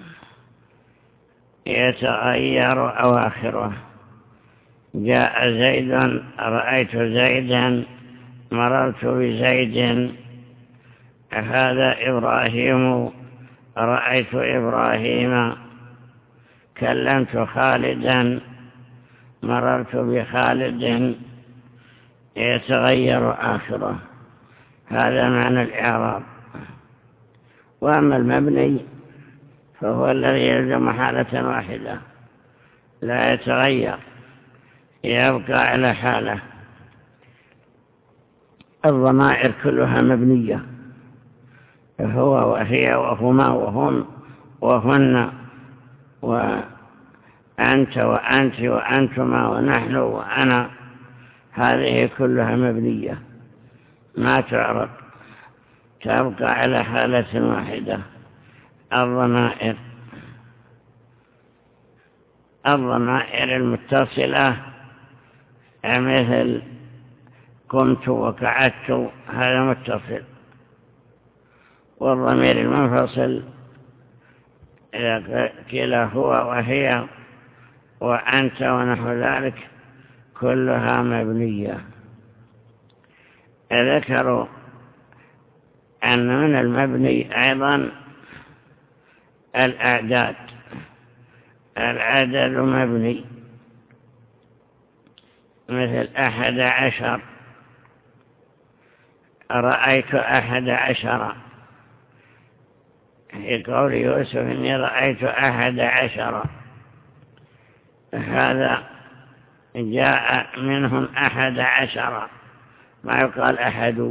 يتغير أواخره: جاء زيد، رأيت زيدا، مررت بزيد، هذا إبراهيم، رأيت إبراهيم، كلمت خالدا، مررت بخالد، يتغير آخره. هذا معنى الإعراب. وأما المبني فهو الذي يلزم حالة واحدة لا يتغير، يبقى على حاله. الضمائر كلها مبنية، هو وهي وهما وهم وهن وأنت وأنت وأنتما ونحن وأنا، هذه كلها مبنية ما تعرض، تبقى على حالة واحدة. الضمائر الضمائر المتصلة مثل قمت وقعدت، هذا متصل. والضمير المنفصل إذا قيل هو وهي وأنت ونحو ذلك كلها مبنية. ذكروا أن من المبني أيضا الأعداد، العدد مبني، مثل أحد عشر، رأيت أحد عشر، في قول يوسف إني رأيت أحد عشر، هذا جاء منهم أحد عشر، ما يقال أحد.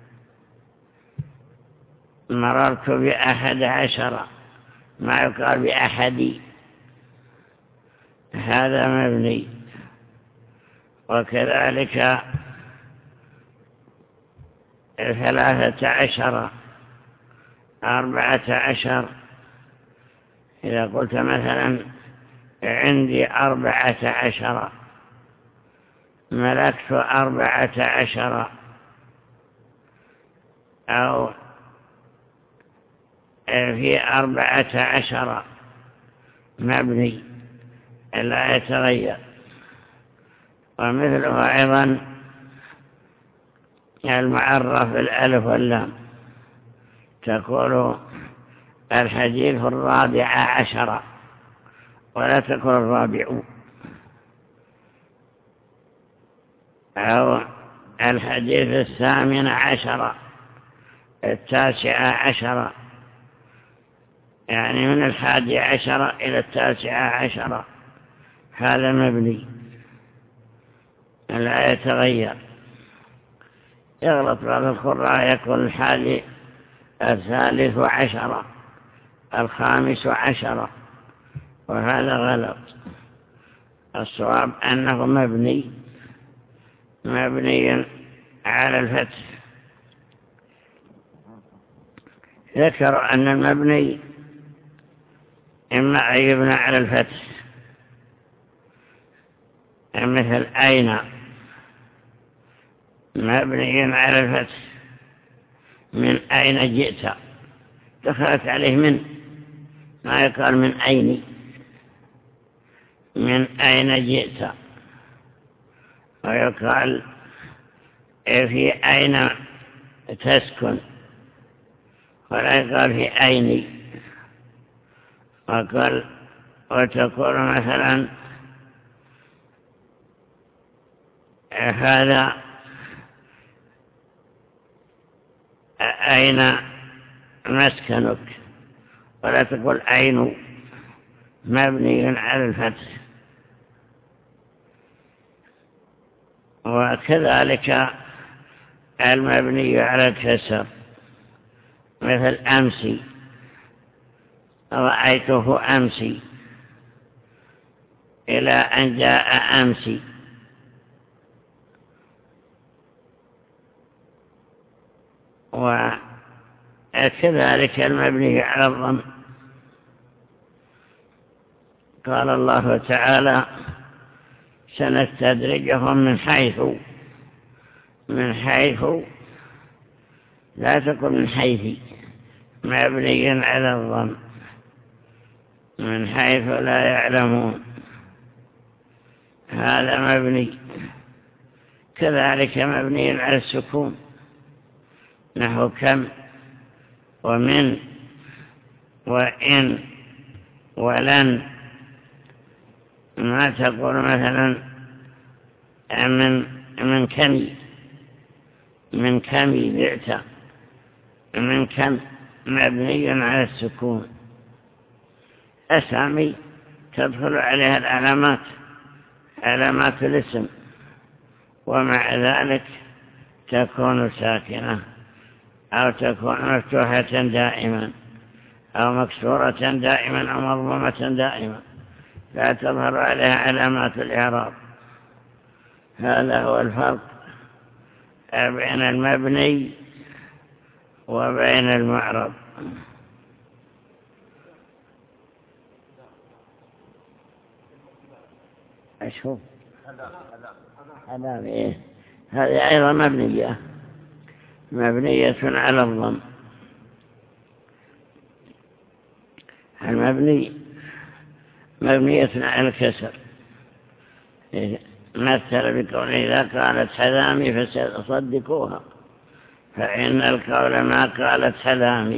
مررت بأحد عشر، ما يقال بأحد، هذا مبني. وكذلك ثلاثة عشر، أربعة عشر، إذا قلت مثلا عندي أربعة عشر، ملكت أربعة عشر، أو في أربعة عشر، مبني لا يتغير. ومثله أيضا المعرف بالألف واللام، تقول الحديث الرابع عشر ولا تقول الرابع، أو الحديث الثامن عشر، التاسع عشر، يعني من الحادي عشر إلى التاسع عشر، هذا مبني لا يتغير. يغلط بعض القراء يقول الحادي الثالث عشر، الخامس عشر، وهذا غلط. الصواب أنه مبني مبني على الفتح. ذكر أن المبني إما أن يبنى على الفتح، مثل أين، مبني على الفتح. من أين جئت، دخلت عليه من، ما يقال من أين، من أين جئت. ويقال في أين تسكن، ولا يقال في أين. وقال وتقول مثلا هذا أين مسكنك، ولا تقول أين، مبني على الفتح. وكذلك المبني على الكسر، مثل أمسي، رأيته أمسي، إلى أن جاء أمسي. وكذلك المبني على الضم، قال الله تعالى سنستدرجهم من حيث، من حيث لا تقل من حيث، مبني على الضم، من حيث لا يعلمون، هذا مبني. كذلك مبني على السكون، نحو كم ومن وإن ولن. ما تقول مثلا من من كم، من كم بعت، من كم، مبني على السكون. أسامي تدخل عليها العلامات، علامات الاسم، ومع ذلك تكون ساكنة أو تكون مفتوحة دائما أو مكسورة دائما أو مضمومة دائما لا تظهر عليها علامات الإعراب. هذا هو الفرق بين المبني وبين المعرب. أشوف هذه هذه أيضا مبنية مبنية على الضم. المبني مبنية على الكسر، مثل بقوله إذا قالت حذامي فصدقوها، فإن القول ما قالت حذامي.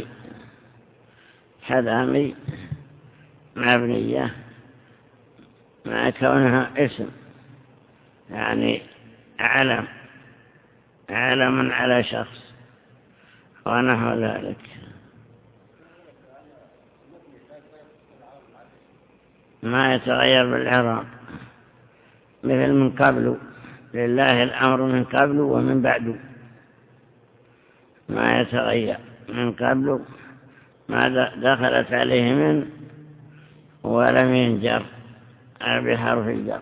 حذامي مبنية مع كونها اسم، يعني علم علم على شخص ونحو ذلك. ما يتغير بالإعراب، مثل من قبل، لله الأمر من قبل ومن بعد، ما يتغير. من قبل ما دخلت عليه من ولم ينجر بحرف الجر.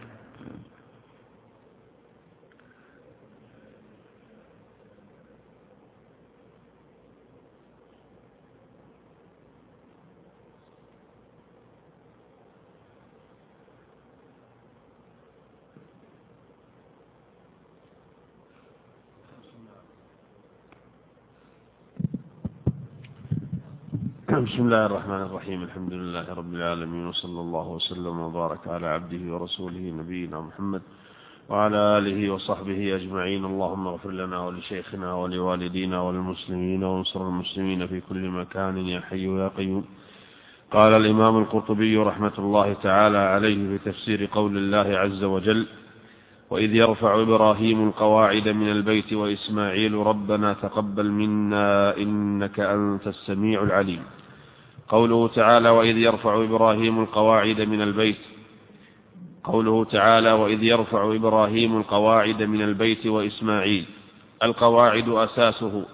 بسم الله الرحمن الرحيم. الحمد لله رب العالمين، وصلى الله وسلم وبارك على عبده ورسوله نبينا محمد وعلى آله وصحبه أجمعين. اللهم اغفر لنا ولشيخنا ولوالدينا وللمسلمين وانصر المسلمين في كل مكان يا حي يا قيوم. قال الإمام القرطبي رحمة الله تعالى عليه في تفسير قول الله عز وجل: وإذ يرفع إبراهيم القواعد من البيت وإسماعيل ربنا تقبل منا إنك أنت السميع العليم. قوله تعالى وإذ يرفع إبراهيم القواعد من البيت قوله تعالى وإذ يرفع إبراهيم القواعد من البيت وإسماعيل، القواعد أساسه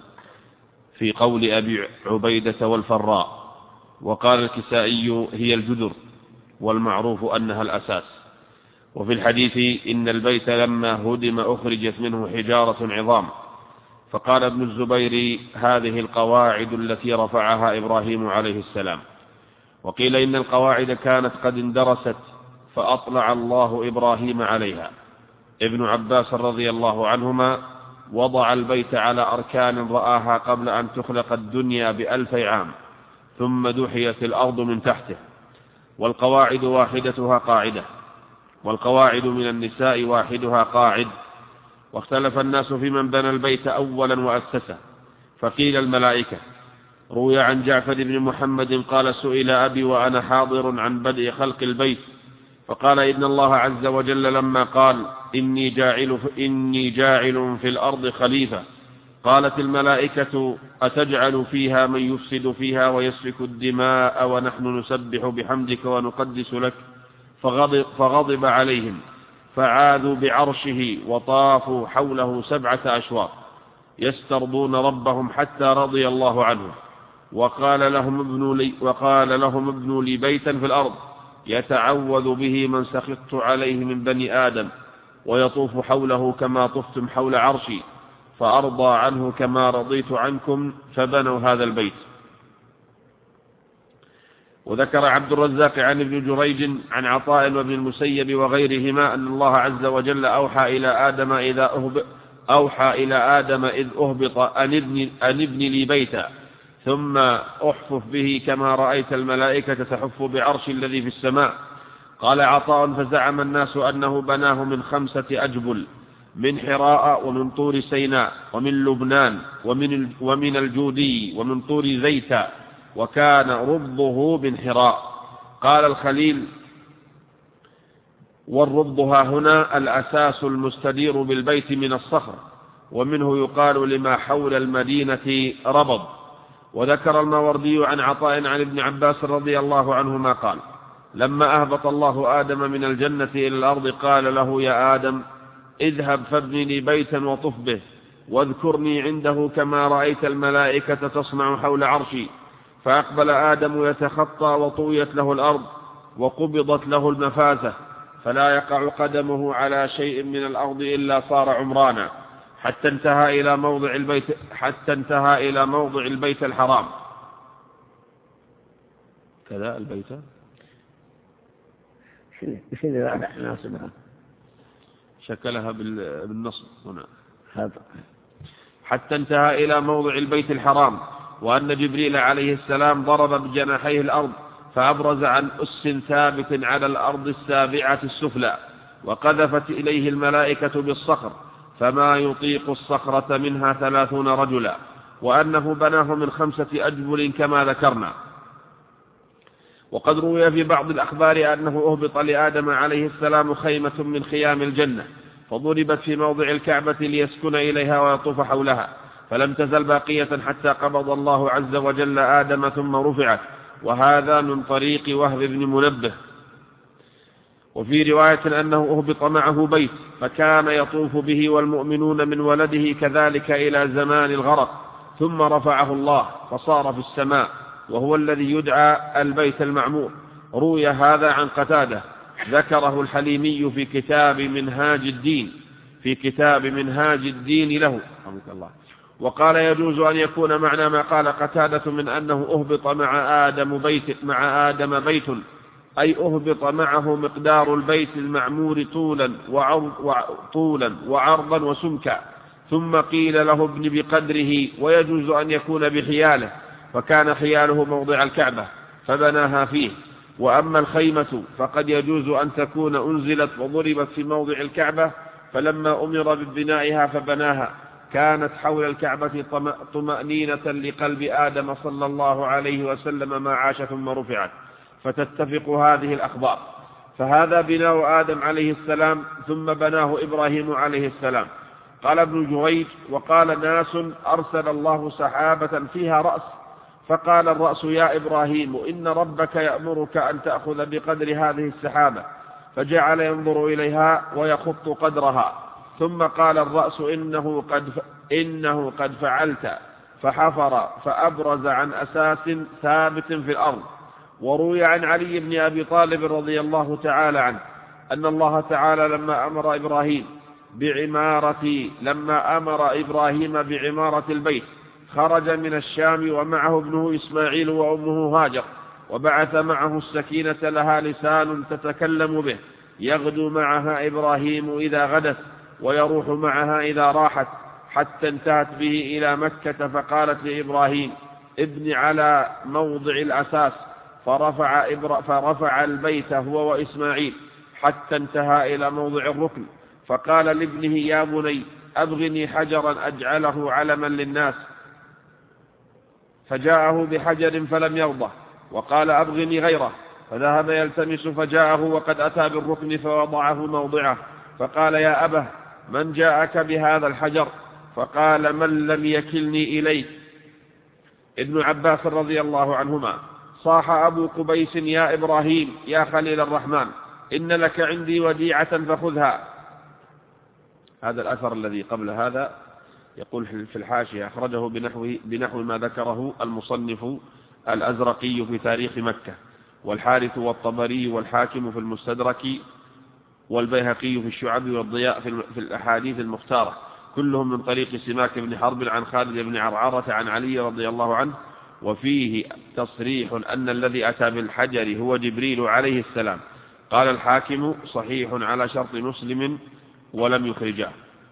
في قول أبي عبيدة والفراء. وقال الكسائي هي الجدر، والمعروف أنها الأساس. وفي الحديث إن البيت لما هدم أخرجت منه حجارة عظام. فقال ابن الزبير هذه القواعد التي رفعها إبراهيم عليه السلام. وقيل إن القواعد كانت قد اندرست فأطلع الله إبراهيم عليها. ابن عباس رضي الله عنهما وضع البيت على أركان رآها قبل أن تخلق الدنيا بألف عام، ثم دحيت الأرض من تحته. والقواعد واحدتها قاعدة، والقواعد من النساء واحدها قاعد. واختلف الناس في من بنى البيت أولا وأسسه، فقيل الملائكة. روي عن جعفر بن محمد قال سئل أبي وأنا حاضر عن بدء خلق البيت، فقال إن الله عز وجل لما قال إني جاعل, إني جاعل في الأرض خليفة، قالت الملائكة أتجعل فيها من يفسد فيها ويسفك الدماء ونحن نسبح بحمدك ونقدس لك؟ فغضب, فغضب عليهم فعاذوا بعرشه وطافوا حوله سبعة أشواط يسترضون ربهم حتى رضي الله عنه. وقال لهم ابنوا لي, وقال لهم ابنوا لي بيتا في الأرض يتعوذ به من سخطت عليه من بني آدم، ويطوف حوله كما طفتم حول عرشي، فأرضى عنه كما رضيت عنكم، فبنوا هذا البيت. وذكر عبد الرزاق عن ابن جريج عن عطاء وابن المسيب وغيرهما أن الله عز وجل أوحى إلى آدم إذا أهبط أوحى إلى آدم إذ أهبط أن ابن, أن ابن لي بيتا ثم أحفف به كما رأيت الملائكة تحف بعرش الذي في السماء. قال عطاء فزعم الناس أنه بناه من خمسة أجبل، من حراء ومن طور سيناء ومن لبنان ومن, ومن الجودي ومن طور زيتا، وكان ربضه من حراء. قال الخليل والربض ها هنا الأساس المستدير بالبيت من الصخر، ومنه يقال لما حول المدينة ربض. وذكر الماوردي عن عطاء عن ابن عباس رضي الله عنهما قال لما أهبط الله آدم من الجنة إلى الأرض قال له يا آدم اذهب فابن لي بيتا وطف به، واذكرني عنده كما رأيت الملائكة تصنع حول عرشي. فأقبل آدم يتخطى وطويت له الأرض وقبضت له المفازة، فلا يقع قدمه على شيء من الأرض إلا صار عمرانا، حتى انتهى إلى موضع البيت حتى انتهى إلى موضع البيت الحرام. كذا البيت شنو ناصبها شكلها بالنصب هنا. حتى انتهى إلى موضع البيت الحرام، وأن جبريل عليه السلام ضرب بجناحيه الأرض فأبرز عن أس ثابت على الأرض السابعة السفلى، وقذفت إليه الملائكة بالصخر فما يطيق الصخرة منها ثلاثون رجلا، وأنه بناه من خمسة أجبل كما ذكرنا. وقد روي في بعض الأخبار أنه أهبط لآدم عليه السلام خيمة من خيام الجنة، فضربت في موضع الكعبة ليسكن إليها ويطوف حولها، فلم تزل باقية حتى قبض الله عز وجل آدم ثم رفعت، وهذا من طريق وهب بن منبه. وفي رواية أنه أهبط معه بيت فكان يطوف به والمؤمنون من ولده كذلك إلى زمان الغرق، ثم رفعه الله فصار في السماء، وهو الذي يدعى البيت المعمور. روي هذا عن قتادة، ذكره الحليمي في كتاب منهاج الدين في كتاب منهاج الدين له الله. وقال يجوز أن يكون معنى ما قال قتادة من أنه أهبط مع آدم بيت مع آدم بيت أي أهبط معه مقدار البيت المعمور طولا وعرض طولا وعرضا وسمكا، ثم قيل له ابن بقدره، ويجوز أن يكون بحياله، فكان حياله موضع الكعبة فبناها فيه. وأما الخيمة فقد يجوز أن تكون أنزلت وضربت في موضع الكعبة، فلما أمر ببنائها فبناها كانت حول الكعبة طمأنينة لقلب آدم صلى الله عليه وسلم ما عاش ثم رفعت، فتتفق هذه الأخبار. فهذا بناء آدم عليه السلام، ثم بناه إبراهيم عليه السلام. قال ابن جريج: وقال ناس: أرسل الله سحابة فيها رأس، فقال الرأس: يا إبراهيم إن ربك يأمرك أن تأخذ بقدر هذه السحابة، فجعل ينظر إليها ويخط قدرها، ثم قال الرأس: إنه قد, ف... إنه قد فعلت، فحفر فأبرز عن أساس ثابت في الأرض. وروي عن علي بن أبي طالب رضي الله تعالى عنه أن الله تعالى لما أمر إبراهيم بعمارة لما أمر إبراهيم بعمارة البيت خرج من الشام ومعه ابنه إسماعيل وأمه هاجر، وبعث معه السكينة لها لسان تتكلم به، يغدو معها إبراهيم إذا غدت ويروح معها إذا راحت، حتى انتهت به إلى مكة، فقالت لإبراهيم: ابن على موضع الأساس، فرفع, إبرا فرفع البيت هو وإسماعيل حتى انتهى إلى موضع الركن، فقال لابنه: يا بني أبغني حجرا أجعله علما للناس، فجاءه بحجر فلم يرضى، وقال: أبغني غيره، فذهب يلتمس فجاءه وقد أتى بالركن فوضعه موضعه، فقال: يا أبه من جاءك بهذا الحجر؟ فقال: من لم يكلني إليك. ابن عباس رضي الله عنهما: صاح أبو قبيس: يا إبراهيم يا خليل الرحمن، إن لك عندي وديعة فخذها. هذا الأثر الذي قبل هذا يقول في الحاشية: أخرجه بنحو, بنحو ما ذكره المصنف الأزرقي في تاريخ مكة، والحارث والطبري والحاكم في المستدرك، والبيهقي في الشعب، والضياء في الأحاديث المختارة، كلهم من طريق سماك بن حرب عن خالد بن عرعرة عن علي رضي الله عنه. وفيه تصريح أن الذي أتى بالحجر هو جبريل عليه السلام. قال الحاكم: صحيح على شرط مسلم ولم يخرجه.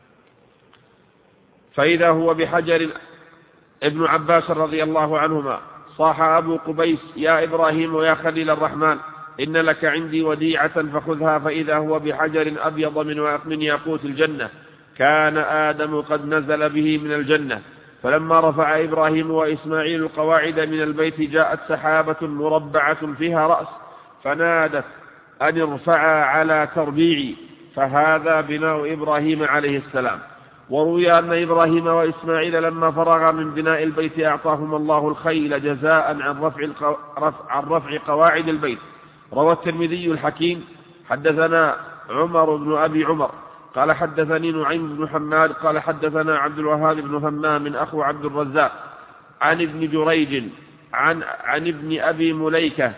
فإذا هو بحجر. ابن عباس رضي الله عنهما: صاح أبو قبيس: يا إبراهيم يا خليل الرحمن، إن لك عندي وديعة فخذها، فإذا هو بحجر أبيض من ياقوت الجنة، كان آدم قد نزل به من الجنة. فلما رفع إبراهيم وإسماعيل القواعد من البيت جاءت سحابة مربعة فيها رأس، فنادت أن ارفعا على تربيعي، فهذا بناء إبراهيم عليه السلام. وروي أن إبراهيم وإسماعيل لما فرغ من بناء البيت أعطاهم الله الخيل جزاء عن رفع, القو... عن رفع قواعد البيت. روى الترمذي الحكيم: حدثنا عمر بن أبي عمر قال حدثني نعيم بن حماد قال حدثنا عبد الوهاب بن همام أخو عبد الرزاق عن ابن جريج عن, عن ابن أبي مليكة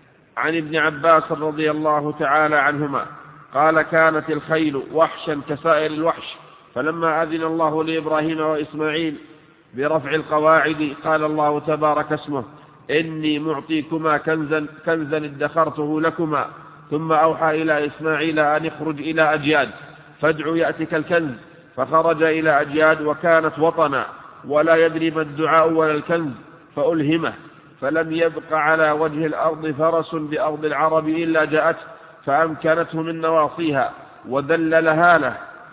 عن ابن عباس رضي الله تعالى عنهما قال كانت الخيل وحشا كسائر الوحش، فلما أذن الله لإبراهيم وإسماعيل برفع القواعد قال الله تبارك اسمه إني معطيكما كنزا, كنزا ادخرته لكما، ثم أوحى إلى إسماعيل أن اخرج إلى أجياد فادع يأتك الكنز، فخرج إلى أجياد وكانت وطنا ولا يدري ما الدعاء ولا الكنز فألهمه، فلم يبق على وجه الأرض فرس بأرض العرب إلا جاءته فأمكنته من نواصيها وذللها له،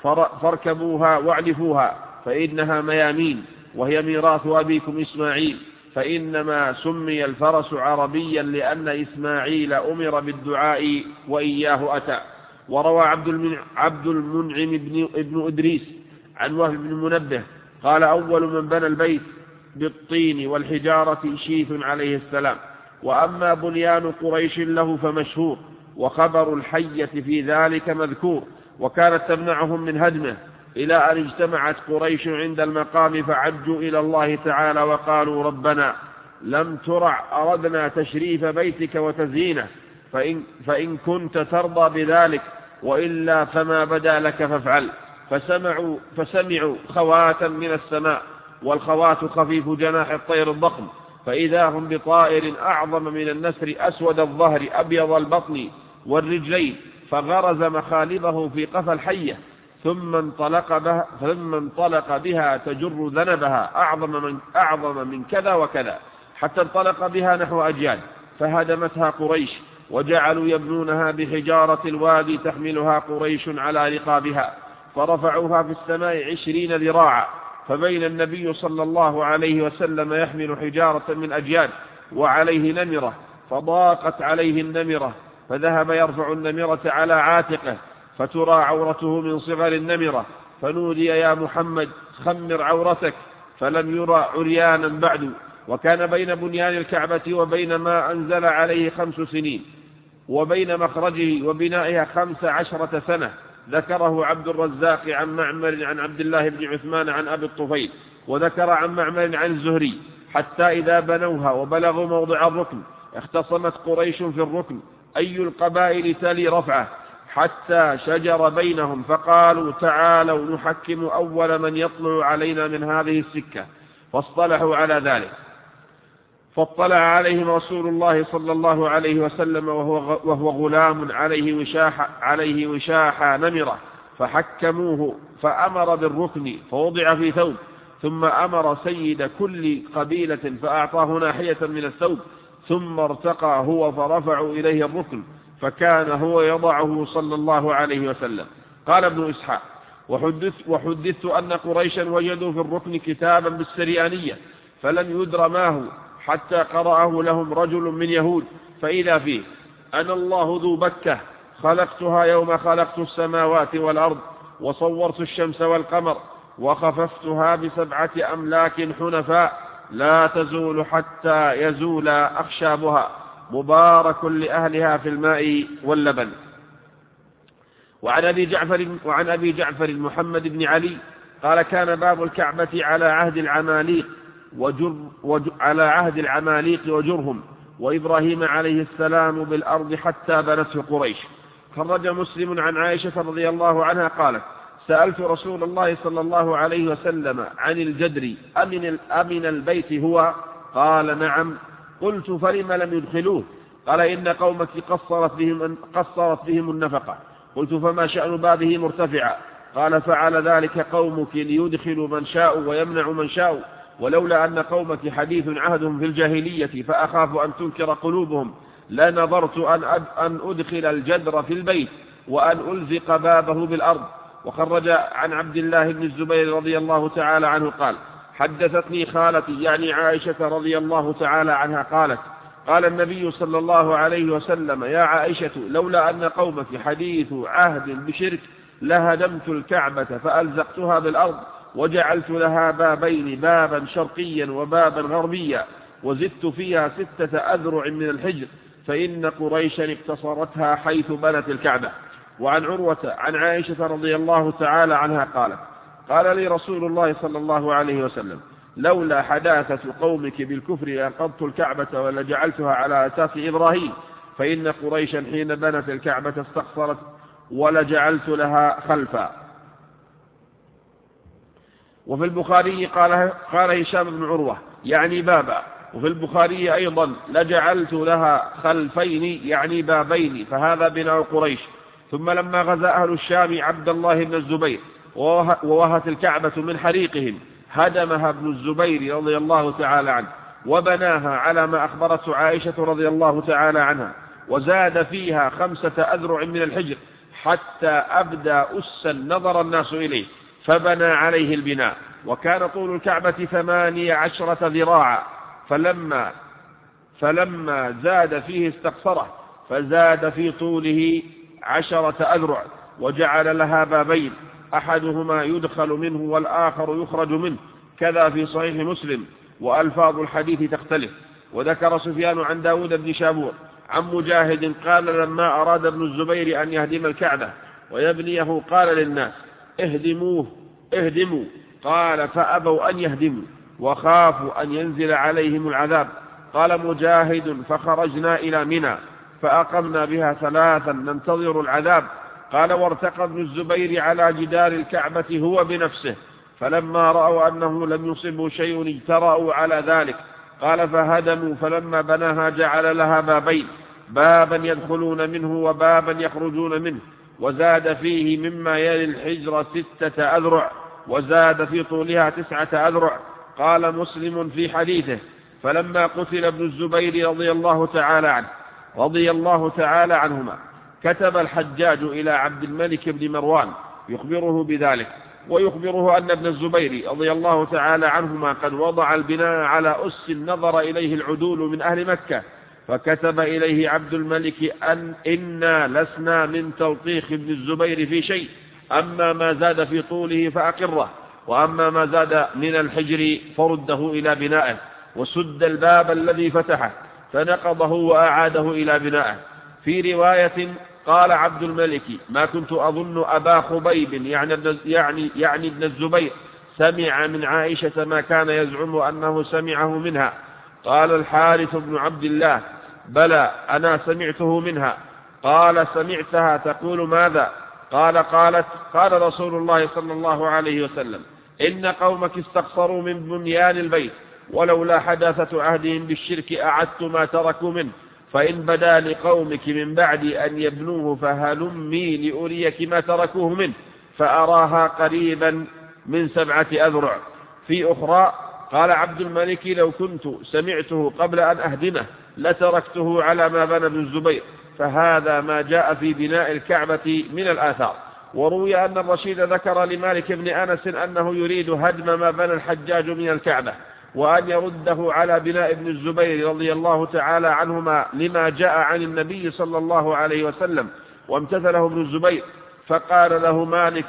فاركبوها واعلفوها فإنها ميامين وهي ميراث أبيكم إسماعيل، فإنما سمي الفرس عربيا لأن إسماعيل أمر بالدعاء وإياه أتى. وروى عبد المنعم بن إدريس عن وهب بن منبه قال أول من بنى البيت بالطين والحجارة شيث عليه السلام، وأما بنيان قريش له فمشهور، وخبر الحية في ذلك مذكور، وكانت تمنعهم من هدمه، إلى أن اجتمعت قريش عند المقام فعجوا إلى الله تعالى وقالوا ربنا لم ترع أردنا تشريف بيتك وتزيينه، فإن, فإن كنت ترضى بذلك وإلا فما بدا لك فافعل. فسمعوا, فسمعوا خواتا من السماء، والخوات خفيف جناح الطير الضخم، فإذا هم بطائر أعظم من النسر أسود الظهر أبيض البطن والرجلين، فغرز مخالبه في قفا الحية ثم انطلق بها, ثم انطلق بها تجر ذنبها أعظم من, أعظم من كذا وكذا، حتى انطلق بها نحو أجياد فهدمتها قريش، وجعلوا يبنونها بحجارة الوادي تحملها قريش على رقابها، فرفعوها في السماء عشرين ذراعا، فبين النبي صلى الله عليه وسلم يحمل حجارة من أجياد وعليه نمرة، فضاقت عليه النمرة فذهب يرفع النمرة على عاتقه فترى عورته من صغر النمرة، فنودي يا محمد خمر عورتك، فلم يرى عريانا بعد. وكان بين بنيان الكعبة وبين ما أنزل عليه خمس سنين، وبين مخرجه وبنائها خمس عشرة سنة. ذكره عبد الرزاق عن معمر عن عبد الله بن عثمان عن أبي الطفيل، وذكر عن معمر عن الزهري حتى إذا بنوها وبلغوا موضع الركن اختصمت قريش في الركن أي القبائل تلي رفعه، حتى شجر بينهم فقالوا تعالوا نحكم أول من يطلع علينا من هذه السكة، فاصطلحوا على ذلك، فاطلع عليهم رسول الله صلى الله عليه وسلم وهو, وهو غلام عليه وشاح, عليه وشاح نمرة، فحكموه فأمر بالركن فوضع في ثوب، ثم أمر سيد كل قبيلة فأعطاه ناحية من الثوب، ثم ارتقى هو فرفعوا إليه الركن، فكان هو يضعه صلى الله عليه وسلم. قال ابن إسحاق وحدث وحدثت أن قريشا وجدوا في الركن كتابا بالسريانية فلم يدر ما هو، حتى قرأه لهم رجل من يهود فإذا فيه أنا الله ذو بكة خلقتها يوم خلقت السماوات والأرض، وصورت الشمس والقمر، وخففتها بسبعة أملاك حنفاء لا تزول حتى يزول أخشابها، مبارك لأهلها في الماء واللبن. وعن أبي جعفر, وعن أبي جعفر محمد بن علي قال كان باب الكعبة على عهد العماليق وجر وجر على عهد العماليق وجرهم، وإبراهيم عليه السلام بالأرض حتى بنته قريش. خرج مسلم عن عائشة رضي الله عنها قالت سألت رسول الله صلى الله عليه وسلم عن الجدر أمن, أمن البيت هو؟ قال نعم. قلت فلم لم يدخلوه؟ قال إن قومك قصرت بهم, قصرت بهم النفقة. قلت فما شأن بابه مرتفعا؟ قال فعل ذلك قومك ليدخلوا من شاء ويمنع من شاء، ولولا أن قومك حديث عهدهم في الجاهلية فأخاف أن تنكر قلوبهم لنظرت أن, أن أدخل الجدر في البيت وأن ألزق بابه بالأرض. وخرج عن عبد الله بن الزبير رضي الله تعالى عنه قال حدثتني خالتي يعني عائشة رضي الله تعالى عنها قالت قال النبي صلى الله عليه وسلم يا عائشة لولا أن قومك حديث عهد بشرك لهدمت الكعبة فألزقتها بالأرض وجعلت لها بابين، بابا شرقيا وبابا غربيا، وزدت فيها ستة أذرع من الحجر، فإن قريشا اقتصرتها حيث بنت الكعبة. وعن عروة عن عائشة رضي الله تعالى عنها قالت قال لي رسول الله صلى الله عليه وسلم لولا حداثة قومك بالكفر لأنقضت الكعبة ولجعلتها على أساس إبراهيم فإن قريشا حين بنت الكعبة استقصرت ولجعلت لها خلفا. وفي البخاري قال, قال هشام بن عروة يعني بابا. وفي البخاري أيضا لجعلت لها خلفين يعني بابين فهذا بناء قريش. ثم لما غزا أهل الشام عبد الله بن الزبير ووهت الكعبة من حريقهم هدمها ابن الزبير رضي الله تعالى عنه وبناها على ما أخبرته عائشة رضي الله تعالى عنها وزاد فيها خمسة أذرع من الحجر حتى أبدى أسا نظر الناس إليه فبنى عليه البناء. وكان طول الكعبة ثمانية عشرة ذراعا فلما, فلما زاد فيه استقصره فزاد في طوله عشرة أذرع وجعل لها بابين أحدهما يدخل منه والآخر يخرج منه كذا في صحيح مسلم وألفاظ الحديث تختلف. وذكر سفيان عن داود بن شابور عن مجاهد قال لما أراد ابن الزبير أن يهدم الكعبة ويبنيه قال للناس اهدموه اهدموا قال فأبوا أن يهدموا وخافوا أن ينزل عليهم العذاب. قال مجاهد فخرجنا إلى منى فأقمنا بها ثلاثا ننتظر العذاب. قال وارتقى ابن الزبير على جدار الكعبة هو بنفسه فلما رأوا أنه لم يصبه شيء اجترأوا على ذلك. قال فهدموا فلما بناها جعل لها بابين بابا يدخلون منه وبابا يخرجون منه وزاد فيه مما يلي الحجر ستة أذرع وزاد في طولها تسعة أذرع. قال مسلم في حديثه فلما قتل ابن الزبير رضي الله تعالى عنه رضي الله تعالى عنهما كتب الحجاج إلى عبد الملك بن مروان يخبره بذلك ويخبره أن ابن الزبير رضي الله تعالى عنهما قد وضع البناء على أس نظر إليه العدول من أهل مكة. فكتب إليه عبد الملك أن إنا لسنا من تلطيخ ابن الزبير في شيء أما ما زاد في طوله فأقره وأما ما زاد من الحجر فرده إلى بنائه وسد الباب الذي فتحه فنقضه وأعاده إلى بنائه. في رواية قال عبد الملك ما كنت أظن أبا خبيب يعني ابن, يعني, يعني ابن الزبير سمع من عائشة ما كان يزعم أنه سمعه منها. قال الحارث بن عبد الله بلى أنا سمعته منها. قال سمعتها تقول ماذا؟ قال قالت قال رسول الله صلى الله عليه وسلم إن قومك استقصروا من بنيان البيت ولولا حداثة عهدهم بالشرك أعدت ما تركوا منه فإن بدا لقومك من بعد أن يبنوه فهلمي لأريك ما تركوه منه فأراها قريبا من سبعة أذرع. في أخرى قال عبد الملك لو كنت سمعته قبل أن أهدمه لتركته على ما بنى ابن الزبير. فهذا ما جاء في بناء الكعبة من الآثار. وروي أن الرشيد ذكر لمالك بن أنس أنه يريد هدم ما بنى الحجاج من الكعبة وأن يرده على بناء ابن الزبير رضي الله تعالى عنهما لما جاء عن النبي صلى الله عليه وسلم وامتثله ابن الزبير. فقال له مالك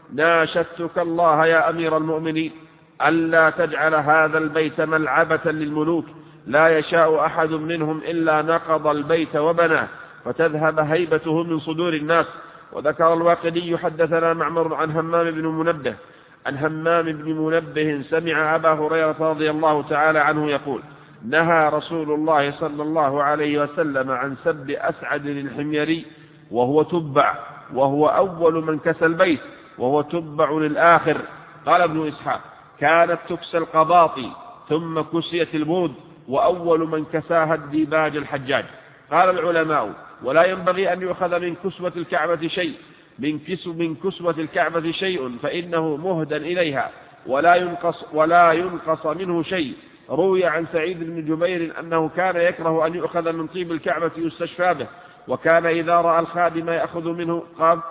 ناشدتك الله يا أمير المؤمنين ألا تجعل هذا البيت ملعبة للملوك لا يشاء أحد منهم إلا نقض البيت وبناه فتذهب هيبته من صدور الناس. وذكر الواقدي حدثنا معمر عن همام بن منبه عن همام بن منبه سمع أبا هريرة رضي الله تعالى عنه يقول نهى رسول الله صلى الله عليه وسلم عن سب أسعد الحميري وهو تبع وهو أول من كسى البيت وهو تبع للآخر. قال ابن إسحاق كانت تكسى القباطي ثم كسيت البود وأول من كساها الديباج الحجاج. قال العلماء ولا ينبغي أن يؤخذ من كسوة الكعبة شيء من كسو من كسوة الكعبة شيء فإنه مهدى إليها ولا ينقص ولا ينقص منه شيء. روي عن سعيد بن جبير أنه كان يكره أن يؤخذ من طيب الكعبة يستشفى به وكان إذا رأى الخادم يأخذ منه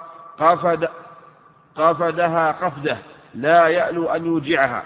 قافد قافدها قفده لا يألو أن يوجعها.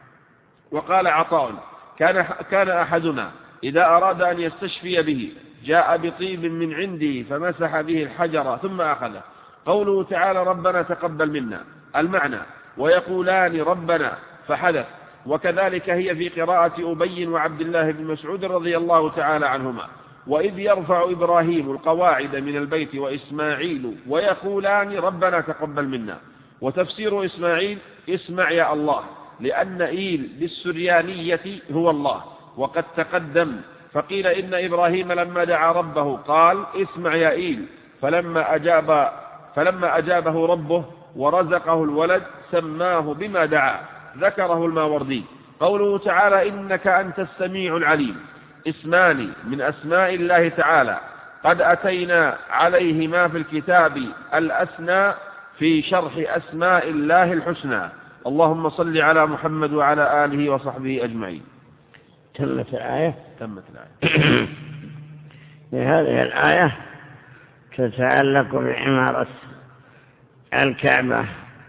وقال عطاء كان كان أحدنا إذا أراد أن يستشفي به جاء بطيب من عندي فمسح به الحجر ثم أخذه. قوله تعالى ربنا تقبل منا المعنى ويقولان ربنا فحدث. وكذلك هي في قراءة أبي وعبد الله بن مسعود رضي الله تعالى عنهما. وإذ يرفع إبراهيم القواعد من البيت وإسماعيل ويقولان ربنا تقبل منا. وتفسير إسماعيل اسمع يا الله، لأن إيل للسريانية هو الله، وقد تقدم. فقيل إن إبراهيم لما دعا ربه قال اسمع يا إيل، فلما أجاب فلما أجابه ربه ورزقه الولد سماه بما دعا. ذكره الماوردي. قوله تعالى إنك أنت السميع العليم اسمان من أسماء الله تعالى قد أتينا عليهما في الكتاب الأسنى في شرح أسماء الله الحسنى. اللهم صل على محمد وعلى آله وصحبه أجمعين. تمت الآية. تمت الآية. هذه الآية تتعلق بعمارة الكعبة.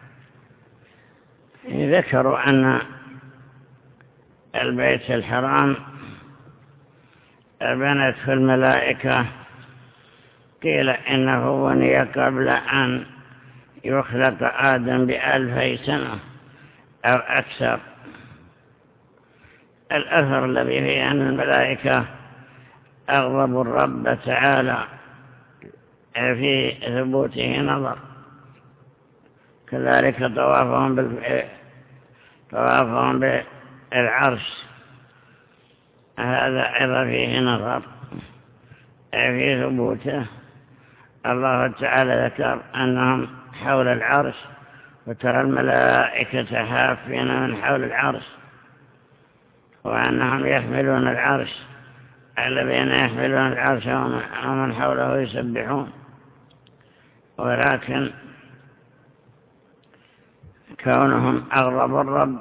ذكروا أن البيت الحرام بنته الملائكة، قيل إنه بني قبل أن يخلق آدم بألفي سنة أو أكثر. الأثر الذي فيه أن الملائكة أغضبوا الرب تعالى في ثبوته نظر، كذلك طوافهم بال... طوافهم بالعرش هذا أيضا فيه نظر في ثبوته. الله تعالى ذكر أنهم حول العرش، وترى الملائكة حافين من حول العرش، وأنهم يحملون العرش، الذين يحملون العرش ومن حوله يسبحون. ولكن كونهم أغضبوا الرب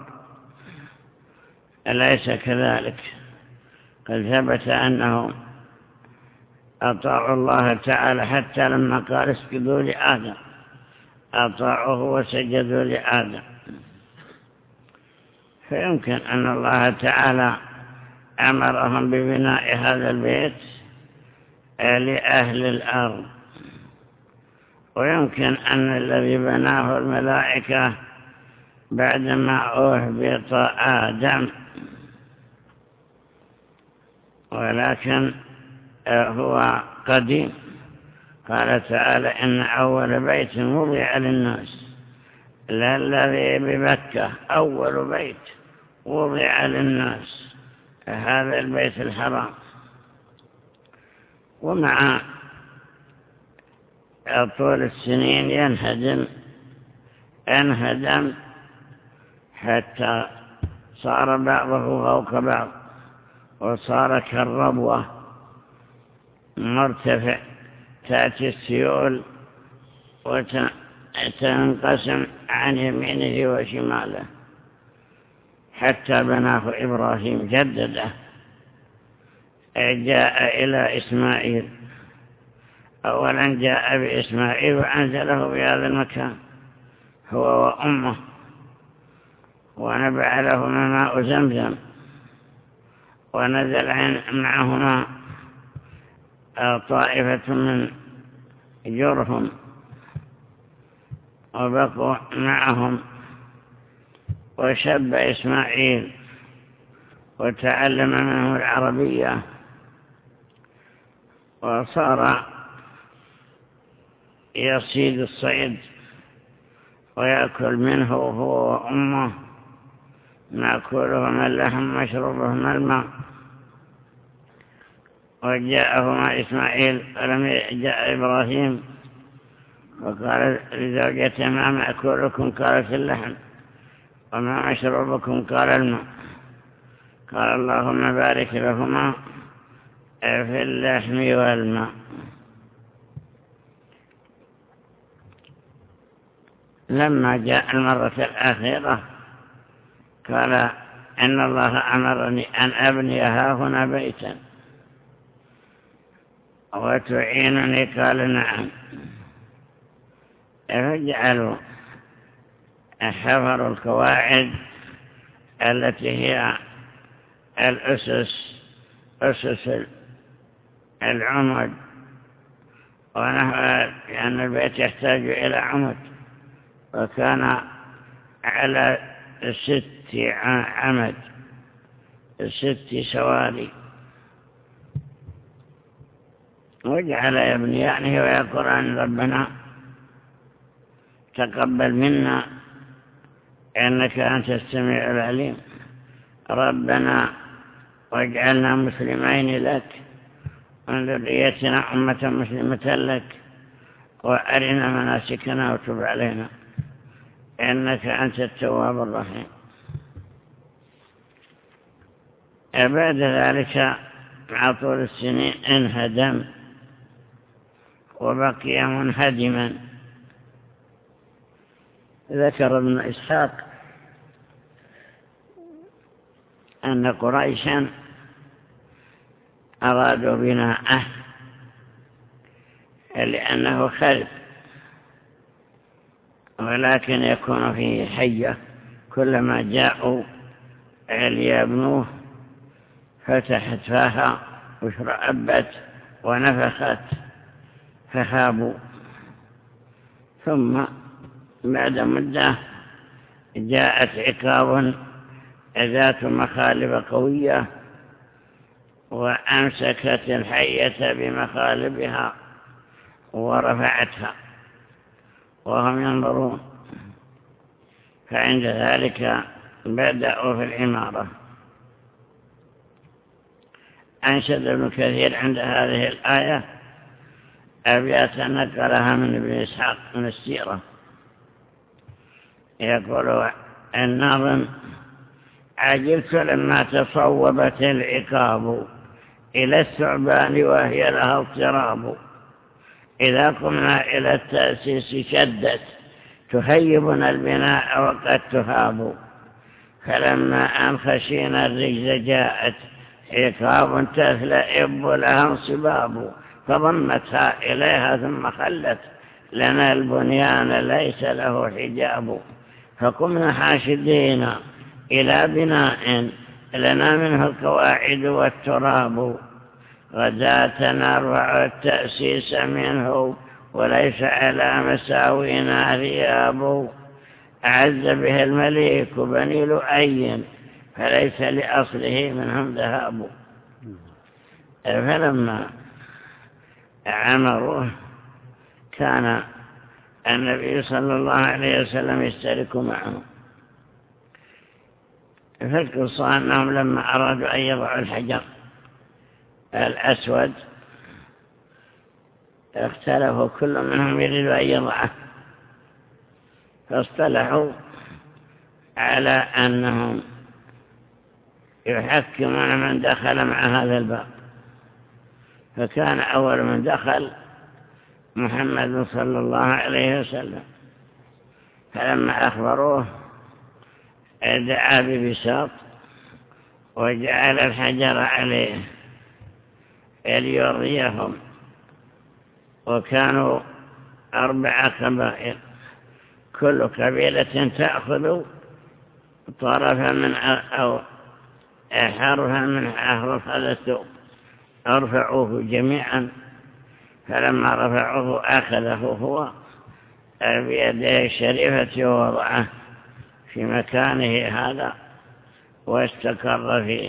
ليس كذلك، قد ثبت أنهم أطاعوا الله تعالى حتى لما قال اسجدوا لآدم أطاعوه وسجدوا لآدم. فيمكن أن الله تعالى أمرهم ببناء هذا البيت لأهل الأرض، ويمكن أن الذي بناه الملائكة بعدما أهبط آدم، ولكن هو قديم. قال تعالى إن أول بيت وضع للناس للذي بمكة أول بيت وضع للناس هذا البيت الحرام. ومع طول السنين ينهدم انهدم حتى صار بعضه فوق بعض، وصار كالربوة مرتفع تأتي السيول وتنقسم عن يمينه وشماله، حتى بناه إبراهيم جدده جاء إلى إسماعيل. أولا جاء بإسماعيل وأنزله بهذا المكان هو وأمه، ونبع لهما ماء زمزم، ونزل معهما طائفة من جرهم وبقوا معهم. وشب إسماعيل وتعلم منه العربية، وصار يصيد الصيد ويأكل منه هو وأمه، مأكولهما اللحم مشروبهما الماء. وجاءهما إسماعيل ولم جاء إبراهيم، وقال لزوجته ما مأكولكم؟ قالت اللحم. وما مشروبكم؟ قال الماء. قال اللهم بارك لهما في اللحم والماء. لما جاء المرة الأخيرة قال إن الله أمرني أن أبني هاهنا بيتا وتعينني. قال نعم. فجعلوا حفروا القواعد التي هي الأسس أسس العمد، ونحو لأن البيت يحتاج إلى عمد، وكان على ست عمد ست سواري. وجعل يبنيانه ويقولان ربنا تقبل منا إنك أنت السميع العليم، ربنا واجعلنا مسلمين لك ومن ذريتنا أمة مسلمة لك وأرنا مناسكنا وتب علينا إنك أنت التواب الرحيم. بعد ذلك مع طول السنين انهدم وبقي منهدما. ذكر ابن إسحاق أن قريشا أرادوا بناءه لأنه خرب، ولكن يكون فيه حية، كلما جاءوا ليبنوه فتحت فاها وشرأبت ونفخت فخابوا. ثم بعد مدة جاءت عقاب ذات مخالب قوية وأمسكت الحية بمخالبها ورفعتها وهم ينظرون، فعند ذلك بدأوا في العمارة. أنشد ابن كثير عند هذه الآية أبيات نقلها من ابن إسحاق من السيرة، يقول الناظم: عجلت لما تصوبت العقاب إلى الثعبان وهي لها اضطراب، إذا قمنا إلى التأسيس شدت تهيبنا البناء وقد تهاب، فلما أن خشينا الرجز جاءت عقاب تثلئب لها انصباب، فضمتها إليها ثم خلت لنا البنيان ليس له حجاب، فقمنا حاشدين إلى بناء لنا منه القواعد والتراب، غداة نرفع التأسيس منه وليس على مساوينا ثياب، أعز به المليك بني لؤي فليس لأصله منهم ذهاب. فلما عمروه كان النبي صلى الله عليه وسلم يشترك معه، فالقصة أنهم لما أرادوا أن يضعوا الحجر الأسود اختلفوا، كل منهم يريد أن يضعه، فاصطلحوا على أنهم يحكمون من دخل مع هذا الباب. فكان أول من دخل محمد صلى الله عليه وسلم، فلما أخبروه دعا ببساط وجعل الحجر عليه ليرضيهم، وكانوا أربع قبائل كل قبيلة تأخذ طرفا من أو حرفا من أحرف هذا الثوب، أرفعوه جميعا، فلما رفعوه أخذه هو بيده الشريفة ووضعه في مكانه هذا واستقر فيه.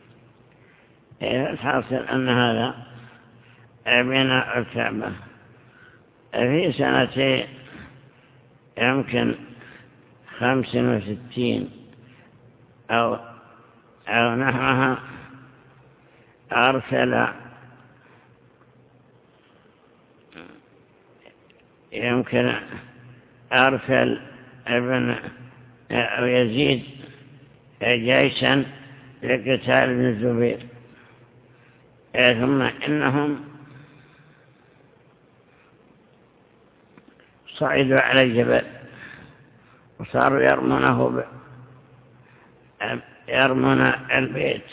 الحاصل أن هذا بناء الكعبة في سنة يمكن خمس وستين أو, أو نحوها أرسل يمكن أرسل ابن أو يزيد جيشا لقتال ابن الزبير، ثم إنهم صعدوا على الجبل وصاروا يرمونه ب... يرمون البيت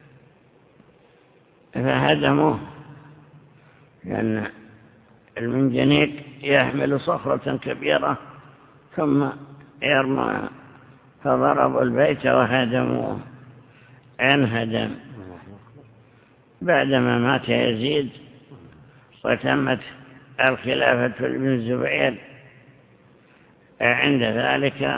فهدموه، لأن المنجنيق يحمل صخرة كبيرة ثم يرمون، فضربوا البيت وهدموه انهدم. بعدما مات يزيد وتمت الخلافة لابن الزبير، عند ذلك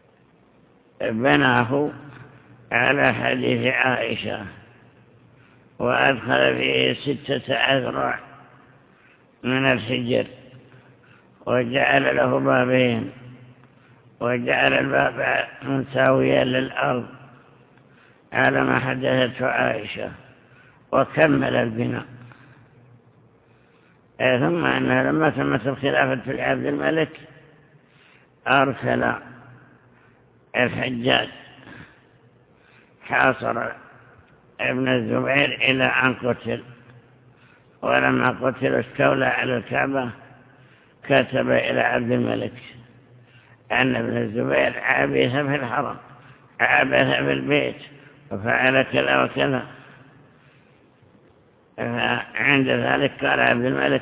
بناه على حديث عائشة وأدخل فيه ستة أذرع من الحجر، وجعل له بابين، وجعل الباب مساويا للأرض على ما حدثته عائشة، وكمل البناء. ثم أنه لما تمت الخلافة لعبد الملك أرسل الحجاج حاصر ابن الزبير إلى أن قتل، ولما قتل استولى على الكعبة، كتب إلى عبد الملك أن ابن الزبير عبث في الحرم، عبث في البيت، وفعل كذا وكذا. عند ذلك قال عبد الملك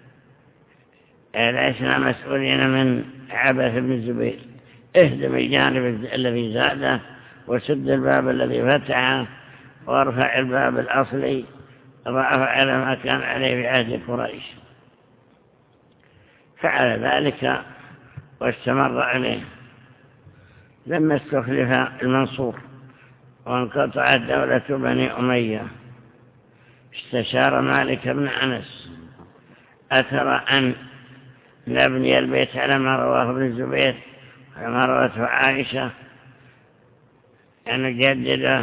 لسنا مسؤولين من عبث ابن الزبير، اهدم الجانب الذي زاده، وسد الباب الذي فتحه، وارفع الباب الأصلي رفع على ما كان عليه في عهد قريش. فعل ذلك واستمر عليه. لما استخلف المنصور وانقطعت دولة بني أمية، استشار مالك بن أنس: أترى أن نبني البيت على ما رواه ابن الزبير وما روته عائشة أن نجدده؟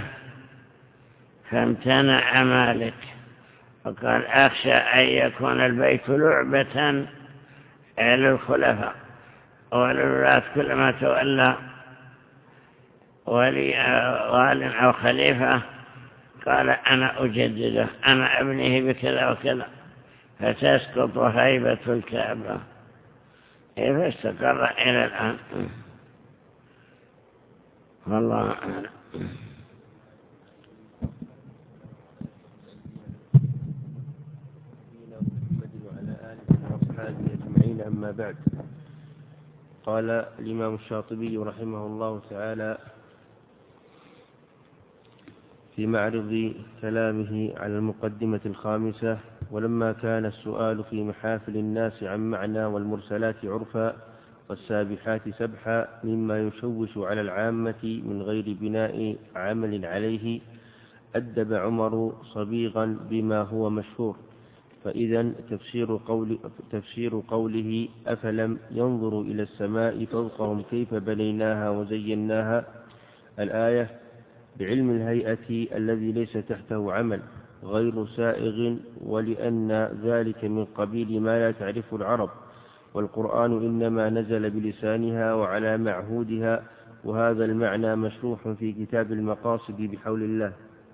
فامتنع مالك وقال: أخشى أن يكون البيت لعبة للخلفاء وللولاة، كلما تولى ولي وال أو خليفة قال: أنا أجدده، أنا أبنيه بكذا وكذا، فتسقط هيبة الكعبة. فاستقر إلى الآن، والله أعلم. أما بعد، قال الإمام الشاطبي رحمه الله تعالى في معرض كلامه على المقدمة الخامسة: ولما كان السؤال في محافل الناس عن معنى والمرسلات عرفا والسابحات سبحا مما يشوش على العامة من غير بناء عمل عليه، أدب عمر صبيغا بما هو مشهور. فإذا تفسير, قول تفسير قوله: أفلم ينظروا إلى السماء فوقهم كيف بنيناها وزيناها، الآية بعلم الهيئة الذي ليس تحته عمل غير سائغ، ولأن ذلك من قبيل ما لا تعرف العرب، والقرآن إنما نزل بلسانها وعلى معهودها، وهذا المعنى مشروح في كتاب المقاصد بحول الله.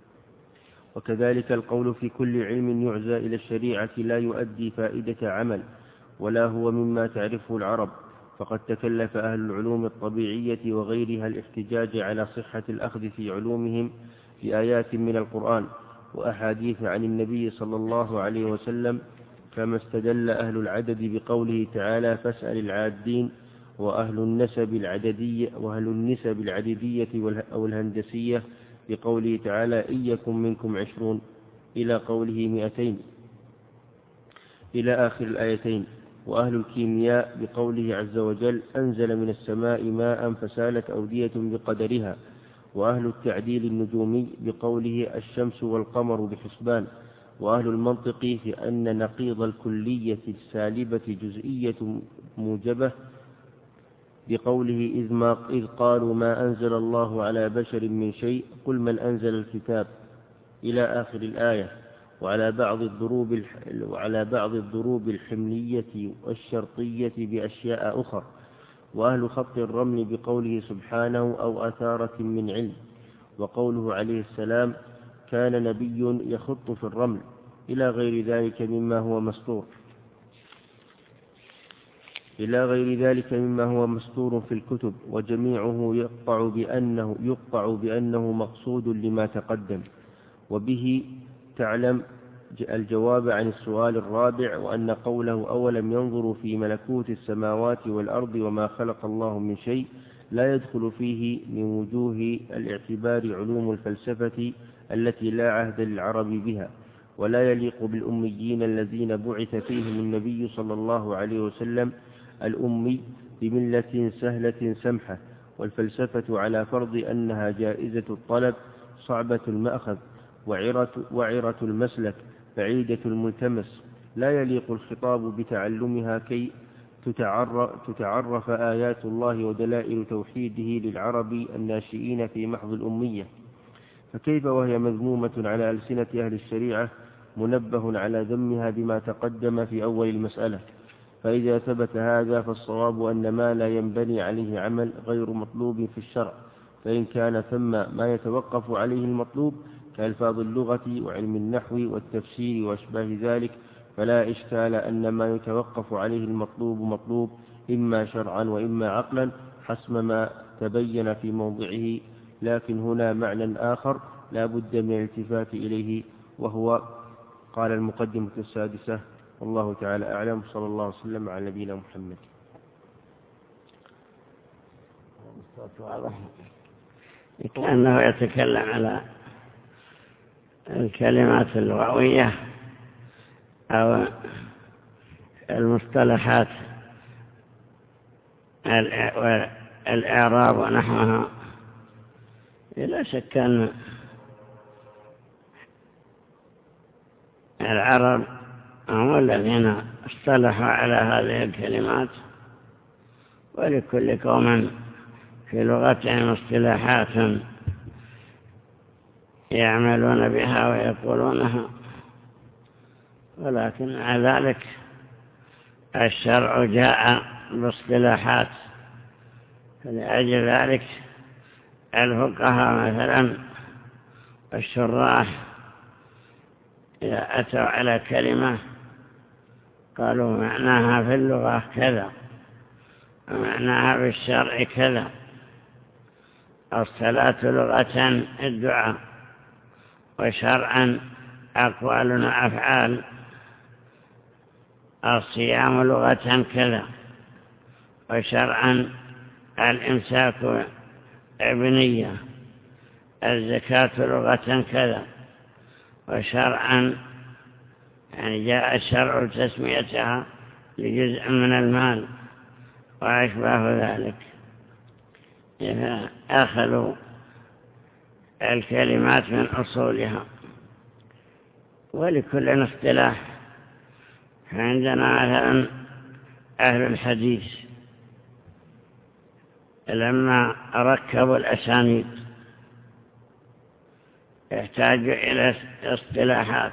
وكذلك القول في كل علم يعزى إلى الشريعة لا يؤدي فائدة عمل ولا هو مما تعرفه العرب، فقد تكلف أهل العلوم الطبيعية وغيرها الاحتجاج على صحة الأخذ في علومهم بآيات من القرآن وأحاديث عن النبي صلى الله عليه وسلم، كما استدل أهل العدد بقوله تعالى: فاسأل العادين، وأهل النسب العددية وأهل النسب العددية أو الهندسية بقوله تعالى: إن يكن منكم عشرون، إلى قوله مئتين إلى آخر الآيتين. وأهل الكيمياء بقوله عز وجل: أنزل من السماء ماء فسالت أودية بقدرها. وأهل التعديل النجومي بقوله: الشمس والقمر بحسبان. وأهل المنطق في أن نقيض الكلية السالبة جزئية موجبة بقوله: إذ, ما إذ قالوا ما أنزل الله على بشر من شيء قل من أنزل الكتاب، إلى آخر الآية. وعلى بعض الضروب الح... وعلى بعض الضروب الحملية والشرطية بأشياء أخرى. وأهل خط الرمل بقوله سبحانه: أو أثارة من علم. وقوله عليه السلام: كان نبي يخط في الرمل، إلى غير ذلك مما هو مسطور إلى غير ذلك مما هو مسطور في الكتب، وجميعه يقطع بأنه, يقطع بأنه مقصود لما تقدم. وبه تعلم الجواب عن السؤال الرابع، وأن قوله: أولم ينظروا في ملكوت السماوات والأرض وما خلق الله من شيء، لا يدخل فيه من وجوه الاعتبار علوم الفلسفة التي لا عهد للعرب بها، ولا يليق بالأميين الذين بعث فيهم النبي صلى الله عليه وسلم، الأمي بملة سهلة سمحة. والفلسفة على فرض أنها جائزة الطلب صعبة المأخذ، وعرة, وعرة المسلك بعيدة الملتمس، لا يليق الخطاب بتعلمها كي تتعرف, تتعرف آيات الله ودلائل توحيده للعرب الناشئين في محض الأمية، فكيف وهي مذمومة على ألسنة أهل الشريعة منبه على ذمها بما تقدم في أول المسألة. فإذا ثبت هذا فالصواب أن ما لا ينبني عليه عمل غير مطلوب في الشرع، فإن كان ثم ما يتوقف عليه المطلوب كألفاظ اللغة وعلم النحو والتفسير وأشباه ذلك فلا إشكال أن ما يتوقف عليه المطلوب مطلوب إما شرعا وإما عقلا حسب ما تبين في موضعه، لكن هنا معنى آخر لا بد من الالتفات إليه، وهو قال المقدمة السادسة. والله تعالى أعلم، صلى الله وسلم على نبينا محمد. كأنه يتكلم على الكلمات اللغوية أو المصطلحات الإعراب ونحوها. لا شك أن العرب هم الذين اصطلحوا على هذه الكلمات، ولكل قوم في لغتهم اصطلاحات يعملون بها ويقولونها، ولكن مع ذلك الشرع جاء باصطلاحات. فلأجل ذلك الفقهاء مثلا الشراح إذا أتوا على كلمة قالوا معناها في اللغة كذا ومعناها في الشرع كذا. الصلاة لغة الدعاء، وشرعا أقوال وأفعال. الصيام لغة كذا، وشرعا الإمساك بنية. الزكاة لغة كذا، وشرعا يعني جاء الشرع تسميتها لجزء من المال وأشباه ذلك. أخذوا الكلمات من أصولها، ولكل اصطلاح. فعندنا مثلا أهل الحديث لما ركبوا الأسانيد يحتاجوا إلى اصطلاحات،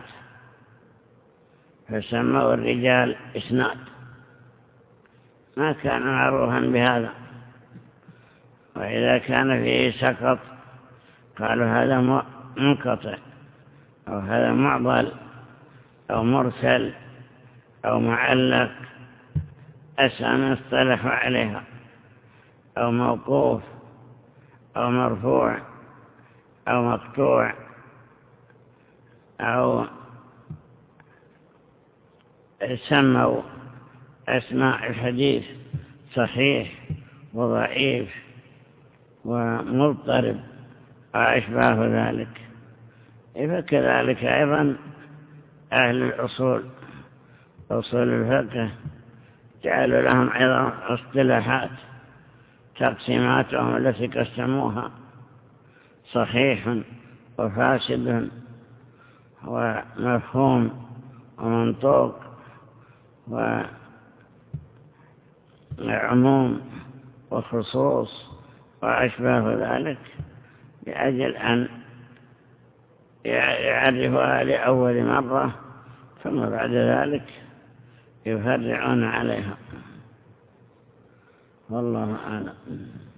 فسموا الرجال إسناد، ما كان معروفا بهذا. وإذا كان فيه سقط قالوا هذا منقطع، أو هذا معضل، أو مرسل، أو معلق، أسامي اصطلحوا عليها، أو موقوف، أو مرفوع، أو مقطوع، أو سموا أسماء الحديث صحيح وضعيف ومضطرب وأشباه ذلك. فكذلك أيضا أهل الأصول أصول الفقه جعلوا لهم أيضا اصطلاحات تقسيماتهم التي قسموها صحيح وفاسد ومفهوم ومنطوق وعموم وخصوص وأشباه ذلك، لأجل أن يعرفها لأول مرة، ثم بعد ذلك يفرعون عليها. والله أعلم.